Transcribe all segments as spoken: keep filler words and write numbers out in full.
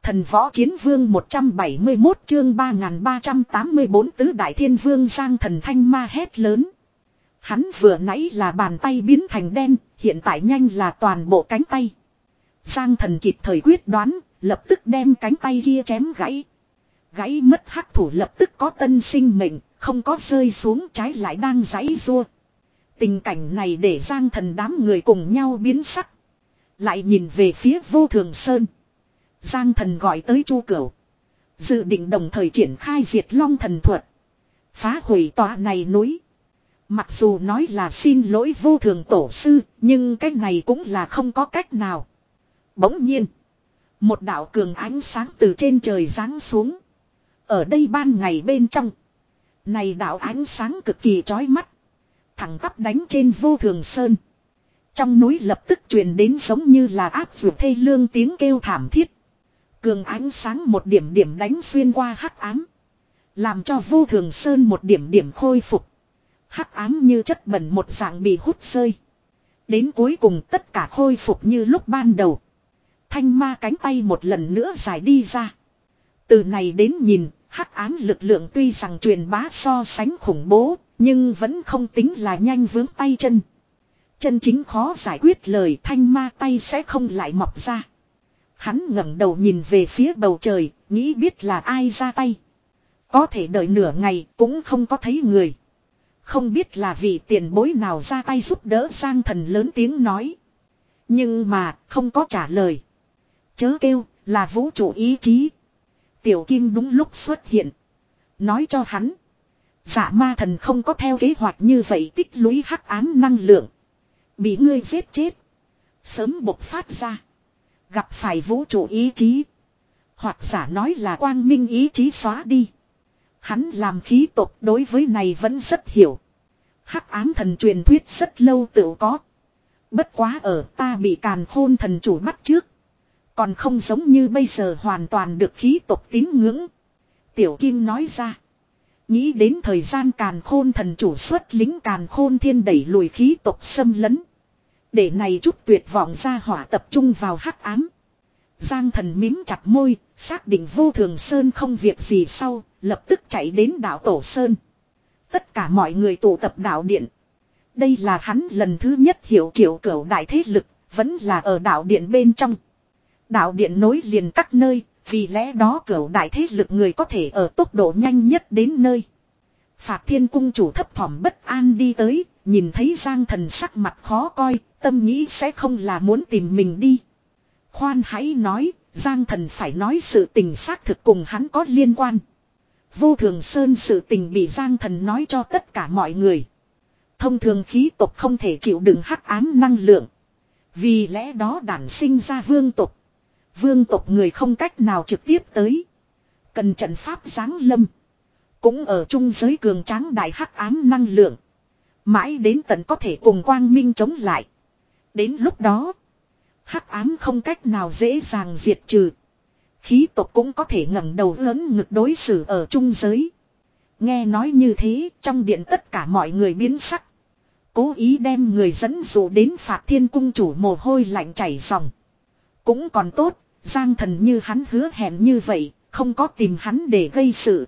Thần võ chiến vương một trăm bảy mươi mốt chương ba nghìn ba trăm tám mươi bốn tứ đại thiên vương Giang Thần thanh ma hét lớn. Hắn vừa nãy là bàn tay biến thành đen, hiện tại nhanh là toàn bộ cánh tay. Giang Thần kịp thời quyết đoán, lập tức đem cánh tay kia chém gãy. Gãy mất hắc thủ lập tức có tân sinh mệnh, không có rơi xuống, trái lại đang giãy giụa. Tình cảnh này để Giang Thần đám người cùng nhau biến sắc. Lại nhìn về phía Vô Thường Sơn. Giang Thần gọi tới Chu Cửu. Dự định đồng thời triển khai diệt long thần thuật. Phá hủy tòa này núi. Mặc dù nói là xin lỗi Vô Thường tổ sư, nhưng cái này cũng là không có cách nào. Bỗng nhiên, một đạo cường ánh sáng từ trên trời giáng xuống. Ở đây ban ngày bên trong, này đạo ánh sáng cực kỳ chói mắt, thẳng tắp đánh trên Vô Thường Sơn. Trong núi lập tức truyền đến giống như là áp vượt thê lương tiếng kêu thảm thiết. Cường ánh sáng một điểm điểm đánh xuyên qua hắc ám, làm cho Vô Thường Sơn một điểm điểm khôi phục. Hắc ám như chất bẩn một dạng bị hút rơi. Đến cuối cùng tất cả khôi phục như lúc ban đầu. Thanh ma cánh tay một lần nữa dài đi ra. Từ này đến nhìn, hắc ám lực lượng tuy rằng truyền bá so sánh khủng bố, nhưng vẫn không tính là nhanh vướng tay chân. Chân chính khó giải quyết lời thanh ma tay sẽ không lại mọc ra. Hắn ngẩng đầu nhìn về phía bầu trời, nghĩ biết là ai ra tay. Có thể đợi nửa ngày cũng không có thấy người. Không biết là vị tiền bối nào ra tay giúp đỡ. Giang Thần lớn tiếng nói. Nhưng mà không có trả lời. Chớ kêu là vũ trụ ý chí. Tiểu Kim đúng lúc xuất hiện. Nói cho hắn. Dạ ma thần không có theo kế hoạch như vậy tích lũy hắc ám năng lượng. Bị ngươi giết chết. Sớm bộc phát ra. Gặp phải vũ trụ ý chí. Hoặc giả nói là quang minh ý chí xóa đi. Hắn làm khí tộc đối với này vẫn rất hiểu. Hắc ám thần truyền thuyết rất lâu tự có. Bất quá ở ta bị càn khôn thần chủ bắt trước. Còn không giống như bây giờ hoàn toàn được khí tộc tín ngưỡng. Tiểu Kim nói ra. Nghĩ đến thời gian càn khôn thần chủ xuất lính càn khôn thiên đẩy lùi khí tộc xâm lấn. Để này chút tuyệt vọng ra hỏa tập trung vào hắc ám. Giang Thần mím chặt môi, xác định Vô Thường Sơn không việc gì sau, lập tức chạy đến đảo Tổ Sơn. Tất cả mọi người tụ tập đảo điện. Đây là hắn lần thứ nhất hiểu Triệu Cửu đại thế lực, vẫn là ở đảo điện bên trong. Đảo điện nối liền các nơi, vì lẽ đó Cửu đại thế lực người có thể ở tốc độ nhanh nhất đến nơi. Phạt Thiên cung chủ thấp thỏm bất an đi tới, nhìn thấy Giang Thần sắc mặt khó coi, tâm nghĩ sẽ không là muốn tìm mình đi. Khoan hãy nói, Giang Thần phải nói sự tình xác thực cùng hắn có liên quan. Vô Thường Sơn sự tình bị Giang Thần nói cho tất cả mọi người. Thông thường khí tộc không thể chịu đựng hắc ám năng lượng. Vì lẽ đó đản sinh ra vương tộc. Vương tộc người không cách nào trực tiếp tới. Cần trận pháp giáng lâm. Cũng ở trung giới cường tráng đại hắc ám năng lượng. Mãi đến tận có thể cùng quang minh chống lại. Đến lúc đó, hắc ám không cách nào dễ dàng diệt trừ. Khí tộc cũng có thể ngẩng đầu lớn ngực đối xử ở trung giới. Nghe nói như thế, trong điện tất cả mọi người biến sắc. Cố ý đem người dẫn dụ đến Phạt Thiên cung chủ mồ hôi lạnh chảy ròng. Cũng còn tốt, Giang Thần như hắn hứa hẹn như vậy, không có tìm hắn để gây sự.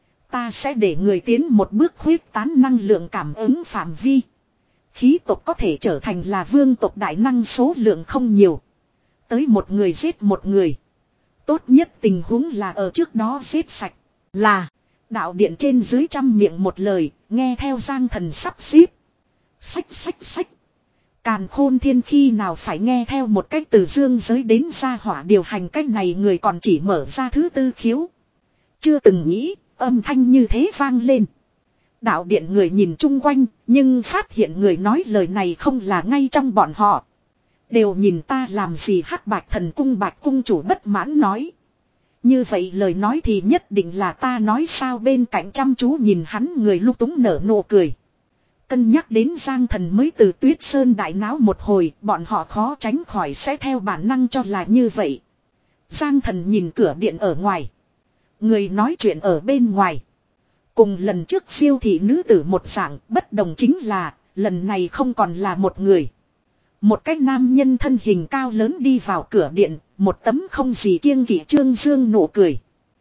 Ta sẽ để người tiến một bước khuyết tán năng lượng cảm ứng phạm vi. Khí tộc có thể trở thành là vương tộc đại năng số lượng không nhiều. Tới một người giết một người. Tốt nhất tình huống là ở trước đó giết sạch. Là, đạo điện trên dưới trăm miệng một lời, nghe theo Giang Thần sắp xếp. Sách sách sách. Càn khôn thiên khi nào phải nghe theo một cách từ dương giới đến gia hỏa điều hành cách này người còn chỉ mở ra thứ tư khiếu. Chưa từng nghĩ, âm thanh như thế vang lên. Đạo điện người nhìn chung quanh, nhưng phát hiện người nói lời này không là ngay trong bọn họ. Đều nhìn ta làm gì. Hắc Bạch Thần cung Bạch cung chủ bất mãn nói. Như vậy lời nói thì nhất định là ta nói sao. Bên cạnh chăm chú nhìn hắn người lúc túng nở nụ cười. Cân nhắc đến Giang Thần mới từ Tuyết Sơn đại náo một hồi, bọn họ khó tránh khỏi sẽ theo bản năng cho là như vậy. Giang Thần nhìn cửa điện ở ngoài. Người nói chuyện ở bên ngoài. Cùng lần trước siêu thị nữ tử một dạng, bất đồng chính là, lần này không còn là một người. Một cái nam nhân thân hình cao lớn đi vào cửa điện, một tấm không gì kiêng kỵ trương dương nụ cười.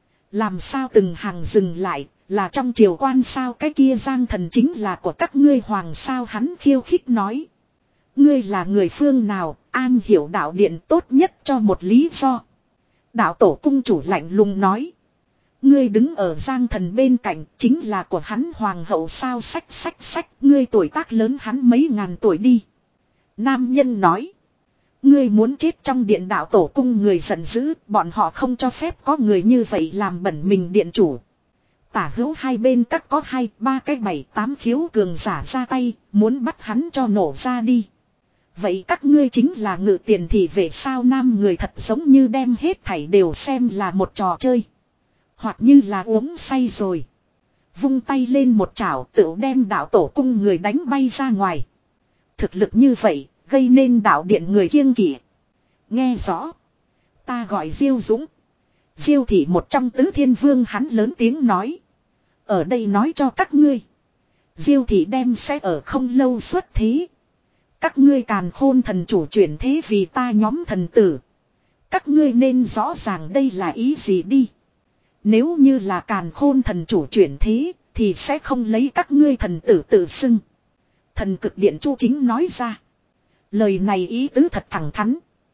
Làm sao từng hàng dừng lại, là trong triều quan sao, cái kia Giang Thần chính là của các ngươi hoàng sao, hắn khiêu khích nói. Ngươi là người phương nào, an hiểu đạo điện tốt nhất cho một lý do. Đạo tổ cung chủ lạnh lùng nói. Ngươi đứng ở Giang Thần bên cạnh chính là của hắn hoàng hậu sao, sách sách sách, ngươi tuổi tác lớn hắn mấy ngàn tuổi đi. Nam nhân nói. Ngươi muốn chết trong điện, đạo tổ cung người giận dữ, bọn họ không cho phép có người như vậy làm bẩn mình điện chủ. Tả hữu hai bên các có hai, ba cái bảy, tám khiếu cường giả ra tay, muốn bắt hắn cho nổ ra đi. Vậy các ngươi chính là ngự tiền thì về sao, nam người thật giống như đem hết thảy đều xem là một trò chơi. Hoặc như là uống say rồi. Vung tay lên một chảo tự đem đạo tổ cung người đánh bay ra ngoài. Thực lực như vậy, gây nên đạo điện người kiêng kỵ. Nghe rõ. Ta gọi Diêu Dũng. Diêu thị một trong tứ thiên vương, hắn lớn tiếng nói. Ở đây nói cho các ngươi. Diêu thị đem sẽ ở không lâu xuất thế. Các ngươi Càn Khôn thần chủ chuyển thế vì ta nhóm thần tử. Các ngươi nên rõ ràng đây là ý gì đi. Nếu như là Càn Khôn thần chủ chuyển thế, thì sẽ không lấy các ngươi thần tử tự xưng. Thần cực điện Chu Chính nói ra. Lời này ý tứ thật thẳng thắn.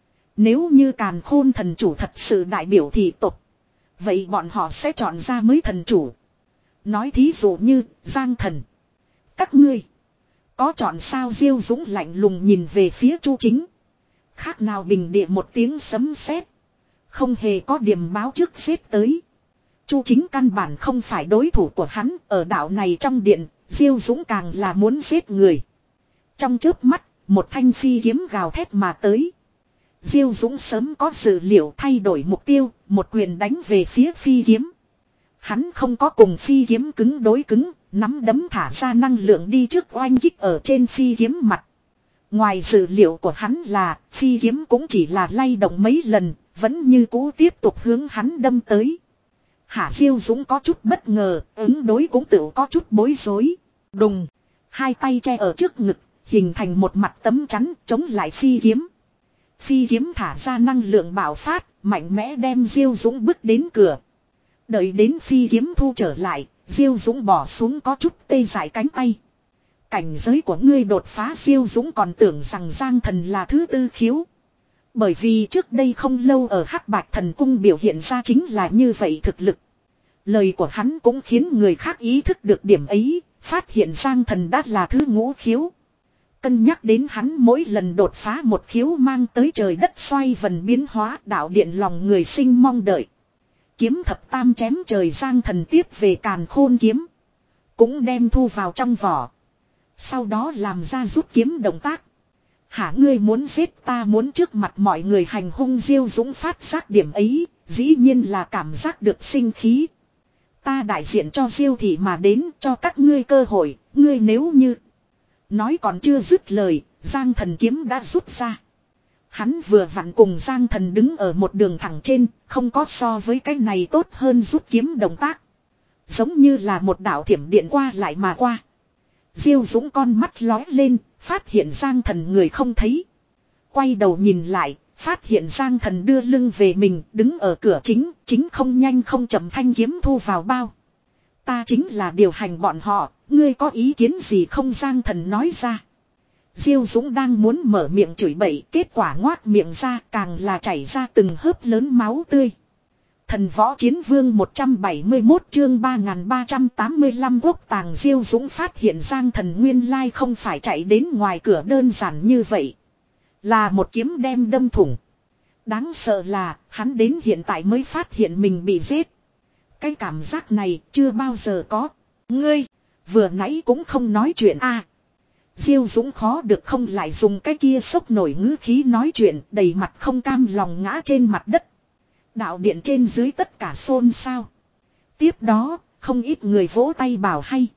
Nếu như Càn Khôn thần chủ thật sự đại biểu thị tộc, vậy bọn họ sẽ chọn ra mới thần chủ. Nói thí dụ như Giang Thần. Các ngươi có chọn sao? Diêu Dũng lạnh lùng nhìn về phía Chu Chính. Khác nào bình địa một tiếng sấm sét, không hề có điểm báo trước xếp tới. Chu Chính căn bản không phải đối thủ của hắn. Ở đạo này trong điện, Diêu Dũng càng là muốn giết người. Trong chớp mắt, một thanh phi kiếm gào thét mà tới. Diêu Dũng sớm có dự liệu, thay đổi mục tiêu, một quyền đánh về phía phi kiếm. Hắn không có cùng phi kiếm cứng đối cứng, nắm đấm thả ra năng lượng đi trước oanh kích ở trên phi kiếm mặt. Ngoài dự liệu của hắn là, phi kiếm cũng chỉ là lay động mấy lần, vẫn như cũ tiếp tục hướng hắn đâm tới. Hạ Diêu Dũng có chút bất ngờ, ứng đối cũng tự có chút bối rối. Đùng, hai tay che ở trước ngực, hình thành một mặt tấm chắn chống lại phi kiếm. Phi kiếm thả ra năng lượng bạo phát, mạnh mẽ đem Diêu Dũng bước đến cửa. Đợi đến phi kiếm thu trở lại, Diêu Dũng bỏ xuống có chút tê dại cánh tay. Cảnh giới của ngươi đột phá. Diêu Dũng còn tưởng rằng Giang Thần là thứ tư khiếu. Bởi vì trước đây không lâu ở Hắc Bạch Thần Cung biểu hiện ra chính là như vậy thực lực. Lời của hắn cũng khiến người khác ý thức được điểm ấy, phát hiện Giang Thần đã là thứ ngũ khiếu. Cân nhắc đến hắn mỗi lần đột phá một khiếu mang tới trời đất xoay vần biến hóa, đạo điện lòng người sinh mong đợi. Kiếm thập tam chém trời, Giang Thần tiếp về Càn Khôn kiếm, cũng đem thu vào trong vỏ. Sau đó làm ra rút kiếm động tác. Hả, ngươi muốn giết ta, muốn trước mặt mọi người hành hung? Diêu Dũng phát giác điểm ấy, dĩ nhiên là cảm giác được sinh khí. Ta đại diện cho Diêu thị mà đến, cho các ngươi cơ hội, ngươi nếu như... Nói còn chưa dứt lời, Giang Thần kiếm đã rút ra. Hắn vừa vặn cùng Giang Thần đứng ở một đường thẳng trên, không có so với cái này tốt hơn rút kiếm động tác. Giống như là một đạo thiểm điện qua lại mà qua. Diêu Dũng con mắt lói lên, phát hiện Giang Thần người không thấy. Quay đầu nhìn lại, phát hiện Giang Thần đưa lưng về mình, đứng ở cửa chính, chính không nhanh không chậm thanh kiếm thu vào bao. Ta chính là điều hành bọn họ, ngươi có ý kiến gì không? Giang Thần nói ra. Diêu Dũng đang muốn mở miệng chửi bậy, kết quả ngoác miệng ra càng là chảy ra từng hớp lớn máu tươi. Thần Võ Chiến Vương một trăm bảy mươi mốt chương ba nghìn ba trăm tám mươi lăm quốc tàng. Diêu Dũng phát hiện Giang Thần nguyên lai không phải chạy đến ngoài cửa đơn giản như vậy, là một kiếm đem đâm thủng. Đáng sợ là hắn đến hiện tại mới phát hiện mình bị giết. Cái cảm giác này chưa bao giờ có. Ngươi vừa nãy cũng không nói chuyện a? À, Diêu Dũng khó được không lại dùng cái kia sốc nổi ngữ khí nói chuyện, đầy mặt không cam lòng ngã trên mặt đất. Đạo điện trên dưới tất cả xôn xao. Tiếp đó, không ít người vỗ tay bảo hay.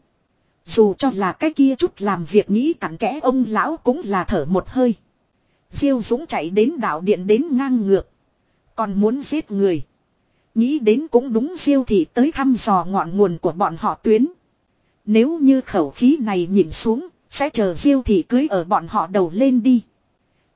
Dù cho là cái kia chút làm việc nghĩ cặn kẽ ông lão cũng là thở một hơi. Diêu Dũng chạy đến đạo điện đến ngang ngược, còn muốn giết người. Nghĩ đến cũng đúng, Diêu thị tới thăm dò ngọn nguồn của bọn họ tuyến. Nếu như khẩu khí này nhìn xuống, sẽ chờ Diêu thị cưới ở bọn họ đầu lên đi.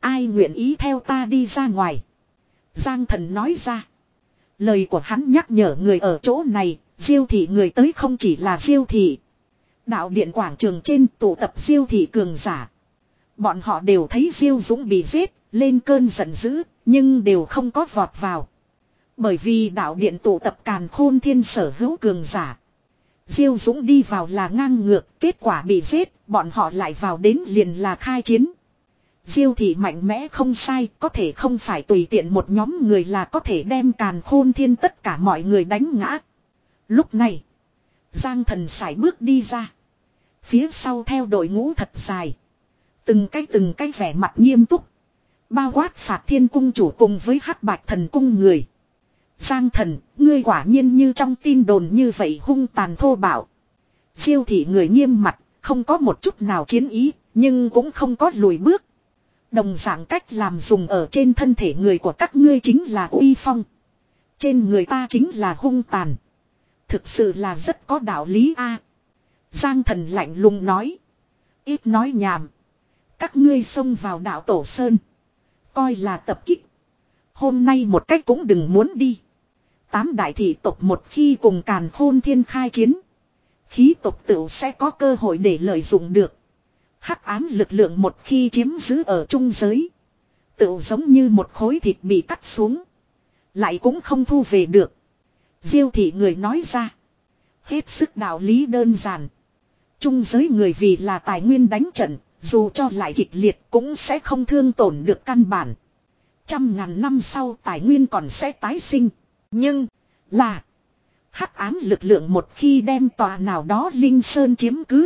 Ai nguyện ý theo ta đi ra ngoài. Giang Thần nói ra. Lời của hắn nhắc nhở người ở chỗ này, Diêu thị người tới không chỉ là Diêu thị. Đạo điện quảng trường trên tụ tập Diêu thị cường giả. Bọn họ đều thấy Diêu Dũng bị giết, lên cơn giận dữ, nhưng đều không có vọt vào. Bởi vì đạo điện tụ tập càn khôn thiên sở hữu cường giả. Diêu Dũng đi vào là ngang ngược, kết quả bị giết, bọn họ lại vào đến liền là khai chiến. Diêu thị mạnh mẽ không sai, có thể không phải tùy tiện một nhóm người là có thể đem càn khôn thiên tất cả mọi người đánh ngã. Lúc này, Giang Thần sải bước đi ra. Phía sau theo đội ngũ thật dài. Từng cái từng cái vẻ mặt nghiêm túc. Bao quát Phạt Thiên cung chủ cùng với Hắc Bạch Thần cung người. Giang Thần, ngươi quả nhiên như trong tin đồn như vậy hung tàn thô bạo. Diêu thị người nghiêm mặt, không có một chút nào chiến ý, nhưng cũng không có lùi bước. Đồng dạng cách làm dùng ở trên thân thể người của các ngươi chính là uy phong. Trên người ta chính là hung tàn. Thực sự là rất có đạo lý a. Giang Thần lạnh lùng nói. Ít nói nhảm. Các ngươi xông vào đạo Tổ Sơn. Coi là tập kích. Hôm nay một cách cũng đừng muốn đi. Tám đại thị tộc một khi cùng càn khôn thiên khai chiến. Khí tộc tự sẽ có cơ hội để lợi dụng được. Hắc ám lực lượng một khi chiếm giữ ở trung giới. Tự giống như một khối thịt bị cắt xuống. Lại cũng không thu về được. Diêu thị người nói ra. Hết sức đạo lý đơn giản. Trung giới người vì là tài nguyên đánh trận. Dù cho lại kịch liệt cũng sẽ không thương tổn được căn bản. Trăm ngàn năm sau tài nguyên còn sẽ tái sinh. Nhưng là hắc ám lực lượng một khi đem tòa nào đó linh sơn chiếm cứ.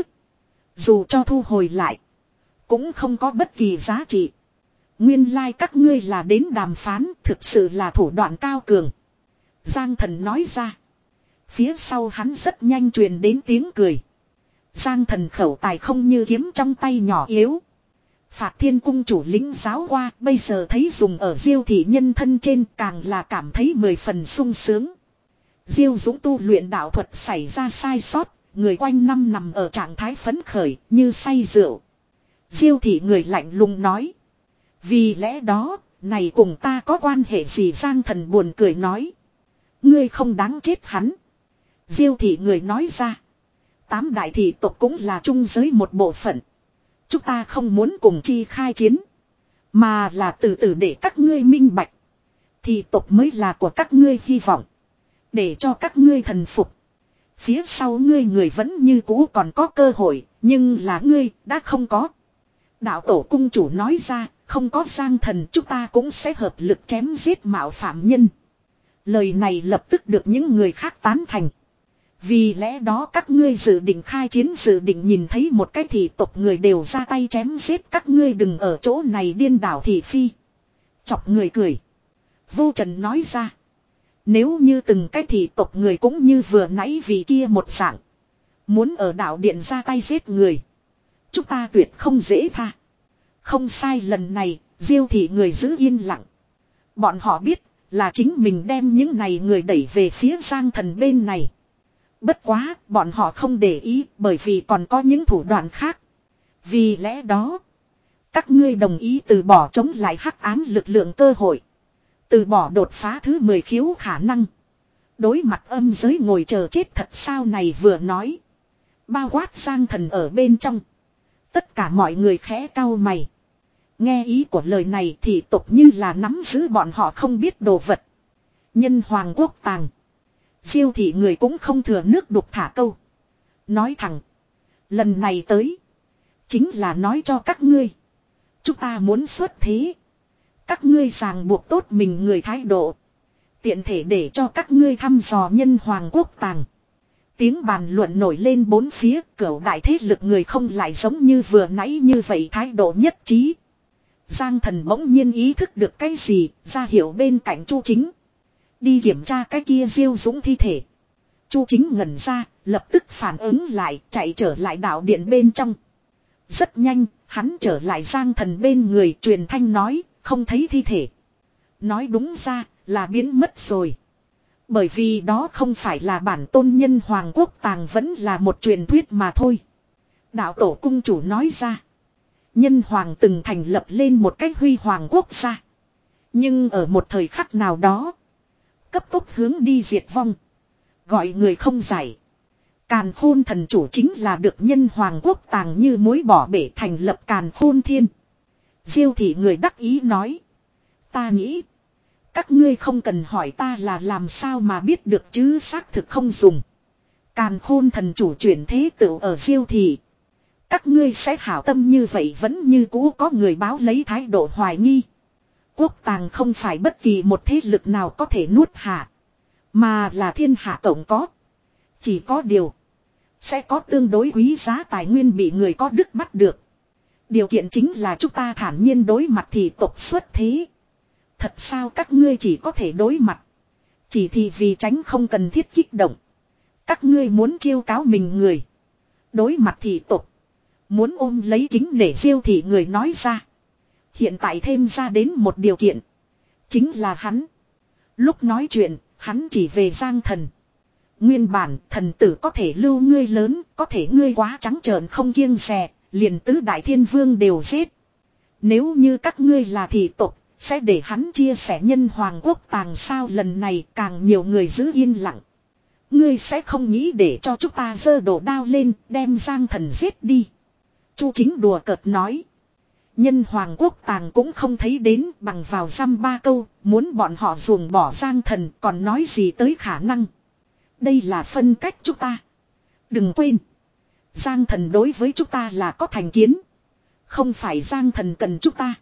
Dù cho thu hồi lại. Cũng không có bất kỳ giá trị. Nguyên lai like các ngươi là đến đàm phán. Thực sự là thủ đoạn cao cường. Giang Thần nói ra. Phía sau hắn rất nhanh truyền đến tiếng cười. Giang Thần khẩu tài không như kiếm trong tay nhỏ yếu. Phạt Thiên cung chủ lĩnh giáo qua. Bây giờ thấy dùng ở Diêu thị nhân thân trên. Càng là cảm thấy mười phần sung sướng. Diêu Dũng tu luyện đạo thuật xảy ra sai sót. Người quanh năm nằm ở trạng thái phấn khởi như say rượu. Diêu thị người lạnh lùng nói. Vì lẽ đó, này cùng ta có quan hệ gì? Giang Thần buồn cười nói. Ngươi không đáng chết hắn. Diêu thị người nói ra. Tám đại thị tộc cũng là trung giới một bộ phận. Chúng ta không muốn cùng chi khai chiến. Mà là từ từ để các ngươi minh bạch. Thị tộc mới là của các ngươi hy vọng. Để cho các ngươi thần phục. Phía sau ngươi người vẫn như cũ còn có cơ hội. Nhưng là ngươi đã không có. Đạo tổ cung chủ nói ra. Không có Giang Thần chúng ta cũng sẽ hợp lực chém giết mạo phạm nhân. Lời này lập tức được những người khác tán thành. Vì lẽ đó các ngươi dự định khai chiến, dự định nhìn thấy một cái thị tộc người đều ra tay chém giết, các ngươi đừng ở chỗ này điên đảo thị phi. Chọc người cười. Vô Trần nói ra. Nếu như từng cái thị tộc người cũng như vừa nãy vì kia một dạng. Muốn ở đạo điện ra tay giết người. Chúng ta tuyệt không dễ tha. Không sai, lần này, Diêu thị người giữ yên lặng. Bọn họ biết là chính mình đem những này người đẩy về phía Giang Thần bên này. Bất quá, bọn họ không để ý bởi vì còn có những thủ đoạn khác. Vì lẽ đó, các ngươi đồng ý từ bỏ chống lại hắc ám lực lượng cơ hội. Từ bỏ đột phá thứ mười khiếu khả năng. Đối mặt âm giới ngồi chờ chết thật sao? Này vừa nói. Bao quát Giang Thần ở bên trong. Tất cả mọi người khẽ cau mày. Nghe ý của lời này thì tộc như là nắm giữ bọn họ không biết đồ vật. Nhân hoàng quốc tàng. Diêu thị người cũng không thừa nước đục thả câu. Nói thẳng. Lần này tới. Chính là nói cho các ngươi. Chúng ta muốn xuất thế. Các ngươi ràng buộc tốt mình người thái độ. Tiện thể để cho các ngươi thăm dò nhân hoàng quốc tàng. Tiếng bàn luận nổi lên bốn phía. Cửu đại thế lực người không lại giống như vừa nãy như vậy thái độ nhất trí. Giang Thần bỗng nhiên ý thức được cái gì. Ra hiểu bên cạnh Chu Chính. Đi kiểm tra cái kia Diêu Dũng thi thể. Chu Chính ngẩn ra, lập tức phản ứng lại, chạy trở lại đạo điện bên trong. Rất nhanh, hắn trở lại Giang Thần bên người, truyền thanh nói, không thấy thi thể. Nói đúng ra, là biến mất rồi. Bởi vì đó không phải là bản tôn nhân hoàng quốc tàng, vẫn là một truyền thuyết mà thôi. Đạo tổ cung chủ nói ra. Nhân hoàng từng thành lập lên một cách huy hoàng quốc gia. Nhưng ở một thời khắc nào đó. Cấp tốc hướng đi diệt vong. Gọi người không giải. Càn khôn thần chủ chính là được nhân hoàng quốc tàng như mối bỏ bể thành lập càn khôn thiên. Diêu thị người đắc ý nói. Ta nghĩ. Các ngươi không cần hỏi ta là làm sao mà biết được chứ xác thực không dùng. Càn khôn thần chủ chuyển thế tựu ở diêu thị. Các ngươi sẽ hảo tâm như vậy vẫn như cũ có người báo lấy thái độ hoài nghi. Quốc tàng không phải bất kỳ một thế lực nào có thể nuốt hạ. Mà là thiên hạ tổng có. Chỉ có điều. Sẽ có tương đối quý giá tài nguyên bị người có đức bắt được. Điều kiện chính là chúng ta thản nhiên đối mặt thì tộc xuất thế. Thật sao các ngươi chỉ có thể đối mặt. Chỉ thì vì tránh không cần thiết kích động. Các ngươi muốn chiêu cáo mình người. Đối mặt thì tộc. Muốn ôm lấy kính để diêu thì người nói ra. Hiện tại thêm ra đến một điều kiện. Chính là hắn. Lúc nói chuyện, hắn chỉ về Giang Thần. Nguyên bản thần tử có thể lưu ngươi lớn, có thể ngươi quá trắng trợn không kiêng dè, liền tứ đại thiên vương đều giết. Nếu như các ngươi là thị tộc, sẽ để hắn chia sẻ nhân hoàng quốc tàng sao lần này càng nhiều người giữ yên lặng. Ngươi sẽ không nghĩ để cho chúng ta giơ đổ đao lên, đem Giang Thần giết đi. Chu Chính đùa cợt nói. Nhân hoàng quốc tàng cũng không thấy đến bằng vào dăm ba câu, muốn bọn họ ruồng bỏ Giang Thần còn nói gì tới khả năng. Đây là phân cách chúng ta. Đừng quên. Giang Thần đối với chúng ta là có thành kiến. Không phải Giang Thần cần chúng ta.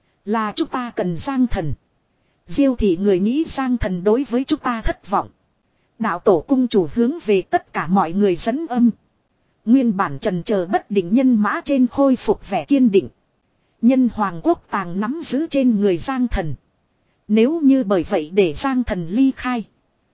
Là chúng ta cần Giang Thần. Diêu thị người nghĩ Giang Thần đối với chúng ta thất vọng. Đạo tổ cung chủ hướng về tất cả mọi người dẫn âm. Nguyên bản trần chờ bất định nhân mã trên khôi phục vẻ kiên định. Nhân hoàng quốc tàng nắm giữ trên người Giang Thần. Nếu như bởi vậy để Giang Thần ly khai.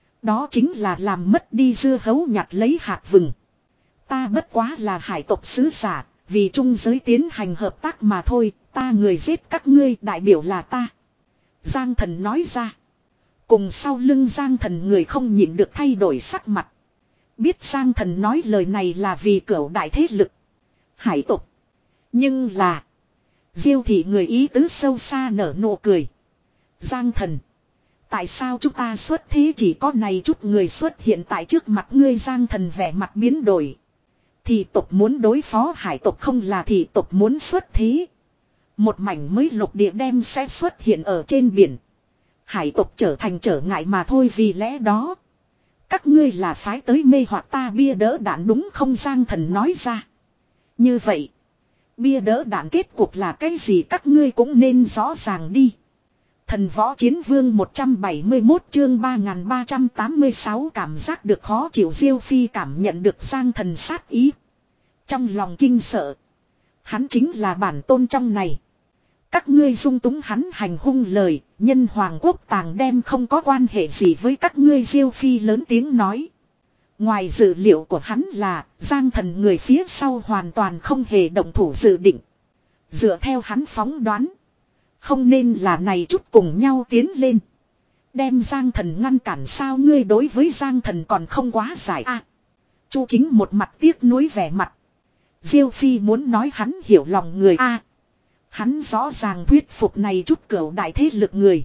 Đó chính là làm mất đi dưa hấu nhặt lấy hạt vừng. Ta bất quá là hải tộc sứ giả, vì trung giới tiến hành hợp tác mà thôi, ta người giết các ngươi đại biểu là ta. Giang Thần nói ra. Cùng sau lưng Giang Thần người không nhịn được thay đổi sắc mặt. Biết Giang Thần nói lời này là vì cửu đại thế lực. Hải tộc. Nhưng là. Diêu thị người ý tứ sâu xa nở nụ cười. Giang Thần. Tại sao chúng ta xuất thế chỉ có này chút người xuất hiện tại trước mặt ngươi Giang Thần vẻ mặt biến đổi. Thì tộc muốn đối phó hải tộc không là thì tộc muốn xuất thế. Một mảnh mới lục địa đem sẽ xuất hiện ở trên biển. Hải tộc trở thành trở ngại mà thôi vì lẽ đó. Các ngươi là phái tới mê hoặc ta bia đỡ đạn đúng không Giang Thần nói ra. Như vậy. Bia đỡ đạn kết cục là cái gì các ngươi cũng nên rõ ràng đi. Thần võ chiến vương một trăm bảy mươi mốt chương ba nghìn ba trăm tám mươi sáu cảm giác được khó chịu Diêu Phi cảm nhận được Giang Thần sát ý. Trong lòng kinh sợ. Hắn chính là bản tôn trong này. Các ngươi dung túng hắn hành hung lời, nhân hoàng quốc tàng đem không có quan hệ gì với các ngươi Diêu Phi lớn tiếng nói. Ngoài dự liệu của hắn là, Giang Thần người phía sau hoàn toàn không hề động thủ dự định. Dựa theo hắn phóng đoán. Không nên là này chút cùng nhau tiến lên. Đem Giang Thần ngăn cản sao ngươi đối với Giang Thần còn không quá giải a. À, Chu Chính một mặt tiếc nuối vẻ mặt. Diêu Phi muốn nói hắn hiểu lòng người a. À, hắn rõ ràng thuyết phục này chút cửu đại thế lực người.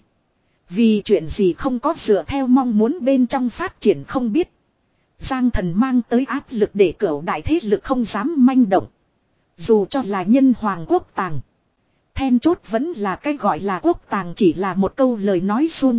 Vì chuyện gì không có dựa theo mong muốn bên trong phát triển không biết. Giang Thần mang tới áp lực để cửu đại thế lực không dám manh động. Dù cho là nhân hoàng quốc tàng. Then chốt vẫn là cái gọi là quốc tàng chỉ là một câu lời nói suông.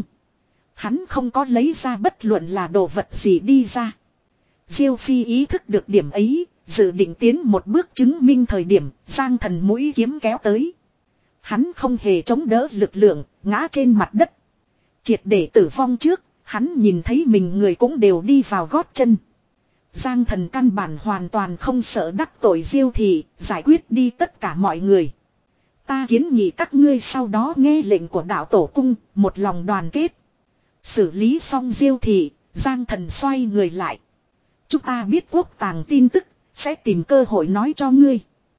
Hắn không có lấy ra bất luận là đồ vật gì đi ra. Diêu Phi ý thức được điểm ấy, dự định tiến một bước chứng minh thời điểm Giang Thần mũi kiếm kéo tới. Hắn không hề chống đỡ lực lượng, ngã trên mặt đất. Triệt để tử vong trước, hắn nhìn thấy mình người cũng đều đi vào gót chân. Giang Thần căn bản hoàn toàn không sợ đắc tội Diêu thị, giải quyết đi tất cả mọi người. Ta kiến nghị các ngươi sau đó nghe lệnh của đạo tổ cung, một lòng đoàn kết. Xử lý xong Diêu thị, Giang Thần xoay người lại. Chúng ta biết quốc tàng tin tức, sẽ tìm cơ hội nói cho ngươi.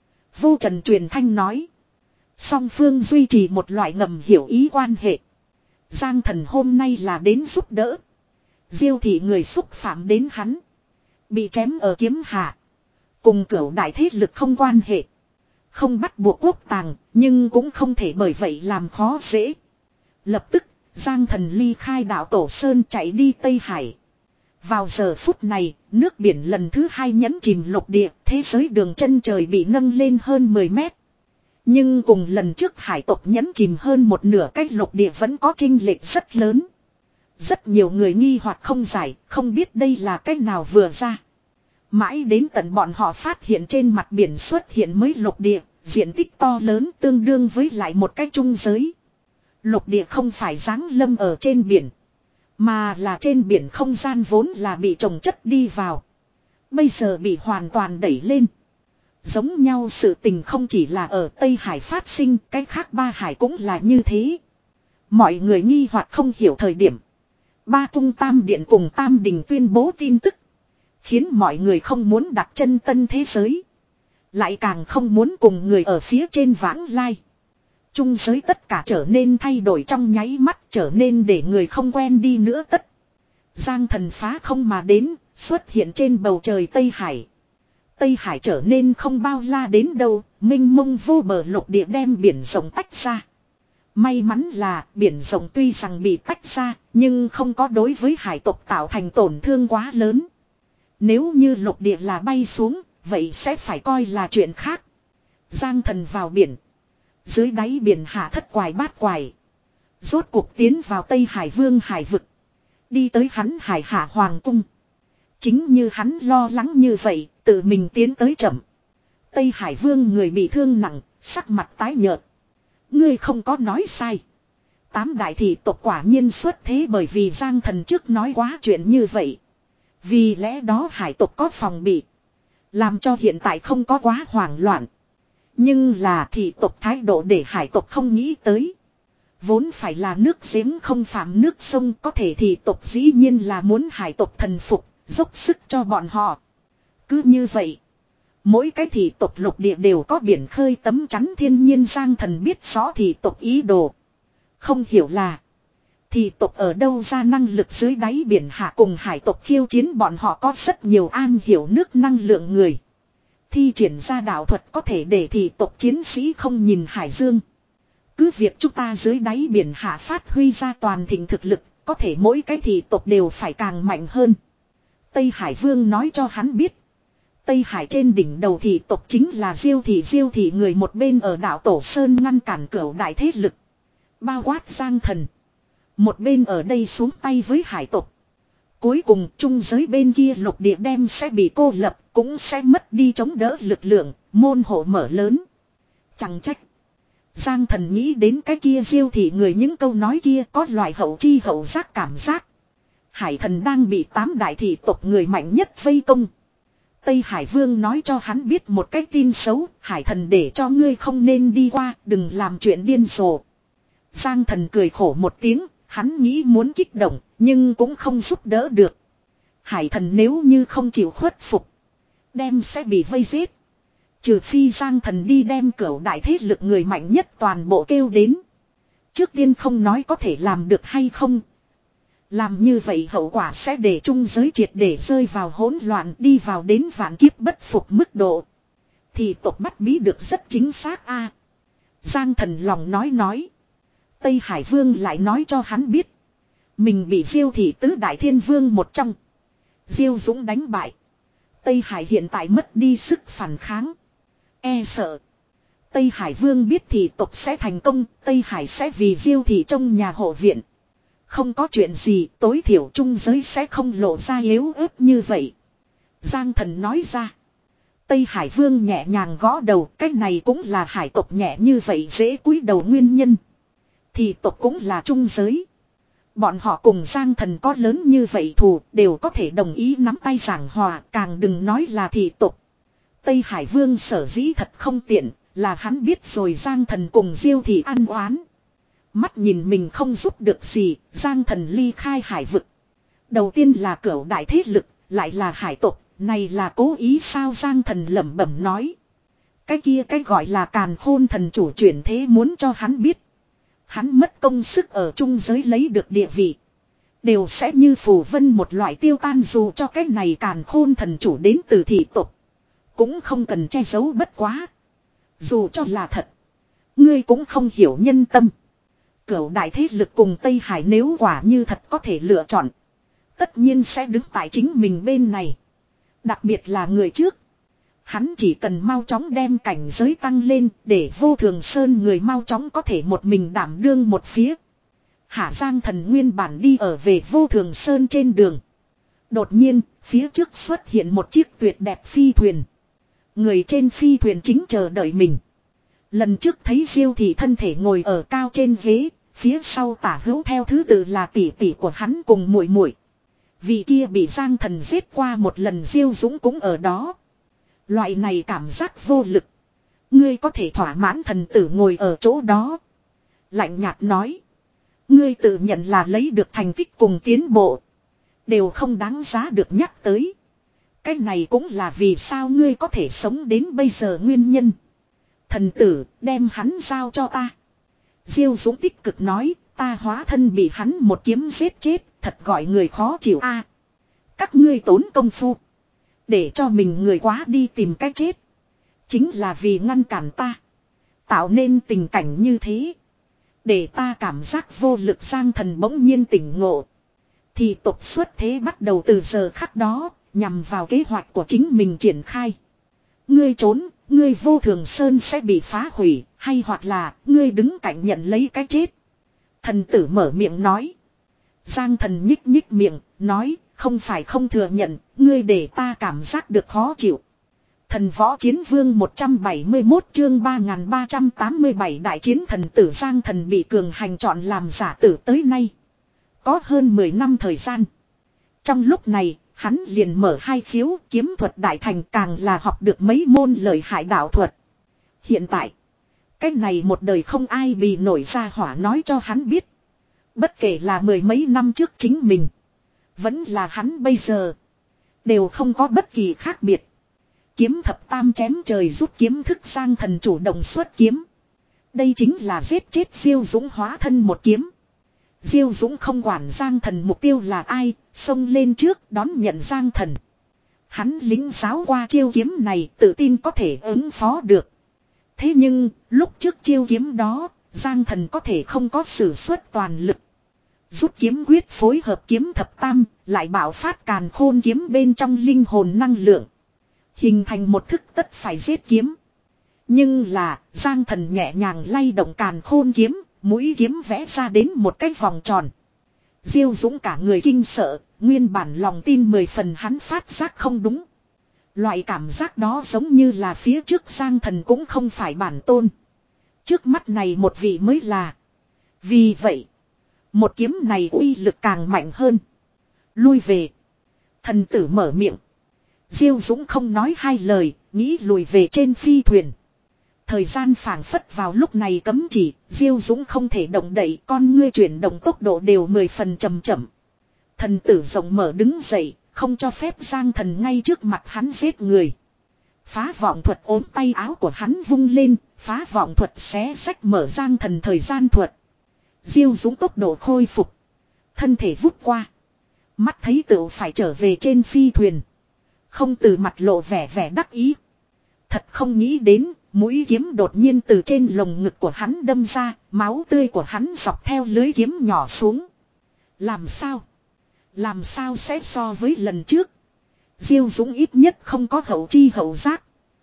Vô Trần truyền thanh nói. Song phương duy trì một loại ngầm hiểu ý quan hệ. Giang Thần hôm nay là đến giúp đỡ. Diêu thị người xúc phạm đến hắn. Bị chém ở kiếm hạ. Cùng cửu đại thế lực không quan hệ. Không bắt buộc quốc tàng, nhưng cũng không thể bởi vậy làm khó dễ. Lập tức, Giang Thần ly khai đảo Tổ Sơn chạy đi Tây Hải. Vào giờ phút này, nước biển lần thứ hai nhấn chìm lục địa, thế giới đường chân trời bị nâng lên hơn mười mét. Nhưng cùng lần trước hải tộc nhấn chìm hơn một nửa cách lục địa vẫn có chênh lệch rất lớn. Rất nhiều người nghi hoặc không giải, không biết đây là cách nào vừa ra. Mãi đến tận bọn họ phát hiện trên mặt biển xuất hiện mới lục địa, diện tích to lớn tương đương với lại một cái trung giới. Lục địa không phải giáng lâm ở trên biển, mà là trên biển không gian vốn là bị trồng chất đi vào. Bây giờ bị hoàn toàn đẩy lên. Giống nhau sự tình không chỉ là ở Tây Hải phát sinh, cái khác ba hải cũng là như thế. Mọi người nghi hoặc không hiểu thời điểm. Ba cung tam điện cùng tam đình tuyên bố tin tức. Khiến mọi người không muốn đặt chân tân thế giới. Lại càng không muốn cùng người ở phía trên vãng lai. Trung giới tất cả trở nên thay đổi trong nháy mắt, trở nên để người không quen đi nữa tất. Giang Thần phá không mà đến, xuất hiện trên bầu trời Tây Hải. Tây Hải trở nên không bao la đến đâu, mênh mông vô bờ lục địa đem biển rộng tách ra. May mắn là biển rộng tuy rằng bị tách ra, nhưng không có đối với hải tộc tạo thành tổn thương quá lớn. Nếu như lục địa là bay xuống, vậy sẽ phải coi là chuyện khác. Giang Thần vào biển. Dưới đáy biển hạ thất quài bát quài. Rốt cuộc tiến vào Tây Hải Vương hải vực. Đi tới hắn Hải Hạ Hoàng cung. Chính như hắn lo lắng như vậy, tự mình tiến tới chậm. Tây Hải Vương người bị thương nặng, sắc mặt tái nhợt. Ngươi không có nói sai. Tám đại thị tộc quả nhiên xuất thế bởi vì Giang Thần trước nói quá chuyện như vậy. Vì lẽ đó hải tộc có phòng bị. Làm cho hiện tại không có quá hoảng loạn. Nhưng là thị tộc thái độ để hải tộc không nghĩ tới. Vốn phải là nước giếng không phạm nước sông, có thể thị tộc dĩ nhiên là muốn hải tộc thần phục, dốc sức cho bọn họ. Cứ như vậy, mỗi cái thị tộc lục địa đều có biển khơi tấm chắn thiên nhiên. Giang Thần biết rõ thị tộc ý đồ. Không hiểu là thị tộc ở đâu ra năng lực dưới đáy biển hạ cùng hải tộc khiêu chiến. Bọn họ có rất nhiều an hiểu nước năng lượng người. Thi triển ra đạo thuật có thể để thị tộc chiến sĩ không nhìn hải dương. Cứ việc chúng ta dưới đáy biển hạ phát huy ra toàn thịnh thực lực, có thể mỗi cái thị tộc đều phải càng mạnh hơn. Tây Hải Vương nói cho hắn biết. Tây Hải trên đỉnh đầu thị tộc chính là Diêu thị. Diêu thị người một bên ở đảo Tổ Sơn ngăn cản cửu đại thế lực, bao quát Giang Thần. Một bên ở đây xuống tay với hải tộc. Cuối cùng trung giới bên kia lục địa đem sẽ bị cô lập, cũng sẽ mất đi chống đỡ lực lượng, môn hộ mở lớn. Chẳng trách Giang Thần nghĩ đến cái kia Diêu thị người những câu nói kia có loại hậu chi hậu giác cảm giác. Hải thần đang bị tám đại thị tộc người mạnh nhất vây công. Tây Hải Vương nói cho hắn biết một cái tin xấu, hải thần để cho ngươi không nên đi qua, đừng làm chuyện điên rồ. Giang Thần cười khổ một tiếng, hắn nghĩ muốn kích động, nhưng cũng không giúp đỡ được. Hải thần nếu như không chịu khuất phục, đem sẽ bị vây giết. Trừ phi Giang Thần đi đem cửu đại thế lực người mạnh nhất toàn bộ kêu đến. Trước tiên không nói có thể làm được hay không. Làm như vậy hậu quả sẽ để trung giới triệt để rơi vào hỗn loạn, đi vào đến vạn kiếp bất phục mức độ. Thì tộc bắt bí được rất chính xác a. Giang Thần lòng nói nói. Tây Hải Vương lại nói cho hắn biết. Mình bị Diêu thị tứ đại thiên vương một trong. Diêu Dũng đánh bại. Tây Hải hiện tại mất đi sức phản kháng. E sợ. Tây Hải Vương biết thị tộc sẽ thành công. Tây Hải sẽ vì Diêu thị trong nhà hộ viện. Không có chuyện gì, tối thiểu trung giới sẽ không lộ ra yếu ớt như vậy. Giang Thần nói ra. Tây Hải Vương nhẹ nhàng gõ đầu, cái này cũng là hải tộc nhẹ như vậy dễ cúi đầu nguyên nhân. Thì tộc cũng là trung giới. Bọn họ cùng Giang Thần có lớn như vậy thù, đều có thể đồng ý nắm tay giảng hòa, càng đừng nói là thị tộc. Tây Hải Vương sở dĩ thật không tiện, là hắn biết rồi Giang Thần cùng Diêu thị ăn oán. Mắt nhìn mình không giúp được gì, Giang Thần ly khai hải vực. Đầu tiên là cửu đại thế lực, lại là hải tộc, này là cố ý sao? Giang Thần lẩm bẩm nói. Cái kia cái gọi là càn khôn thần chủ chuyển thế muốn cho hắn biết. Hắn mất công sức ở trung giới lấy được địa vị. Đều sẽ như phù vân một loại tiêu tan, dù cho cái này càn khôn thần chủ đến từ thị tộc. Cũng không cần che giấu bất quá. Dù cho là thật. Ngươi cũng không hiểu nhân tâm. Cửu đại thế lực cùng Tây Hải nếu quả như thật có thể lựa chọn. Tất nhiên sẽ đứng tại chính mình bên này. Đặc biệt là người trước. Hắn chỉ cần mau chóng đem cảnh giới tăng lên để Vô Thường Sơn người mau chóng có thể một mình đảm đương một phía. Hạ Giang Thần nguyên bản đi ở về Vô Thường Sơn trên đường. Đột nhiên, phía trước xuất hiện một chiếc tuyệt đẹp phi thuyền. Người trên phi thuyền chính chờ đợi mình. Lần trước thấy Diêu Thị thân thể ngồi ở cao trên ghế, phía sau tả hữu theo thứ tự là tỷ tỷ của hắn cùng muội muội. Vị kia bị Giang Thần giết qua một lần Diêu Dũng cũng ở đó. Loại này cảm giác vô lực. Ngươi có thể thỏa mãn thần tử ngồi ở chỗ đó. Lạnh nhạt nói. Ngươi tự nhận là lấy được thành tích cùng tiến bộ. Đều không đáng giá được nhắc tới. Cái này cũng là vì sao ngươi có thể sống đến bây giờ nguyên nhân. Thần tử đem hắn giao cho ta. Diêu Dũng tích cực nói. Ta hóa thân bị hắn một kiếm giết chết. Thật gọi người khó chịu a. Các ngươi tốn công phu. Để cho mình người quá đi tìm cách chết. Chính là vì ngăn cản ta. Tạo nên tình cảnh như thế. Để ta cảm giác vô lực. Giang Thần bỗng nhiên tỉnh ngộ. Thì tục xuất thế bắt đầu từ giờ khắc đó. Nhằm vào kế hoạch của chính mình triển khai. Ngươi trốn. Ngươi Vô Thường Sơn sẽ bị phá hủy. Hay hoặc là ngươi đứng cạnh nhận lấy cái chết. Thần tử mở miệng nói. Giang Thần nhích nhích miệng. Nói không phải không thừa nhận. Ngươi để ta cảm giác được khó chịu. Thần Võ Chiến Vương một trăm bảy mươi mốt chương ba nghìn ba trăm tám mươi bảy đại chiến thần tử Giang Thần bị cường hành chọn làm giả tử tới nay. Có hơn mười năm thời gian. Trong lúc này, hắn liền mở hai khiếu kiếm thuật đại thành càng là học được mấy môn lợi hại đạo thuật. Hiện tại, cái này một đời không ai bị nổi ra hỏa nói cho hắn biết. Bất kể là mười mấy năm trước chính mình, vẫn là hắn bây giờ, đều không có bất kỳ khác biệt. Kiếm thập tam chém trời rút kiếm thức Giang Thần chủ động xuất kiếm. Đây chính là giết chết Diêu Dũng hóa thân một kiếm. Diêu Dũng không quản Giang Thần mục tiêu là ai, xông lên trước đón nhận Giang Thần. Hắn lính giáo qua chiêu kiếm này tự tin có thể ứng phó được. Thế nhưng, lúc trước chiêu kiếm đó, Giang Thần có thể không có sử xuất toàn lực. Rút kiếm quyết phối hợp kiếm thập tam, lại bạo phát càn khôn kiếm bên trong linh hồn năng lượng. Hình thành một thức tất phải giết kiếm. Nhưng là, Giang Thần nhẹ nhàng lay động càn khôn kiếm, mũi kiếm vẽ ra đến một cái vòng tròn. Diêu Dũng cả người kinh sợ, nguyên bản lòng tin mười phần hắn phát giác không đúng. Loại cảm giác đó giống như là phía trước Giang Thần cũng không phải bản tôn. Trước mắt này một vị mới là. Vì vậy, một kiếm này uy lực càng mạnh hơn. Lui về. Thần tử mở miệng. Diêu Dũng không nói hai lời, nghĩ lùi về trên phi thuyền. Thời gian phảng phất vào lúc này cấm chỉ, Diêu Dũng không thể động đậy, con ngươi chuyển động tốc độ đều mười phần chậm chậm. Thần tử rộng mở đứng dậy, không cho phép Giang Thần ngay trước mặt hắn giết người. Phá vọng thuật ốm tay áo của hắn vung lên, phá vọng thuật xé xách mở Giang Thần thời gian thuật. Diêu Dũng tốc độ khôi phục, thân thể vút qua. Mắt thấy tựu phải trở về trên phi thuyền. Không từ mặt lộ vẻ vẻ đắc ý. Thật không nghĩ đến, mũi kiếm đột nhiên từ trên lồng ngực của hắn đâm ra, máu tươi của hắn dọc theo lưới kiếm nhỏ xuống. Làm sao? Làm sao sẽ so với lần trước? Diêu Dũng ít nhất không có hậu chi hậu giác.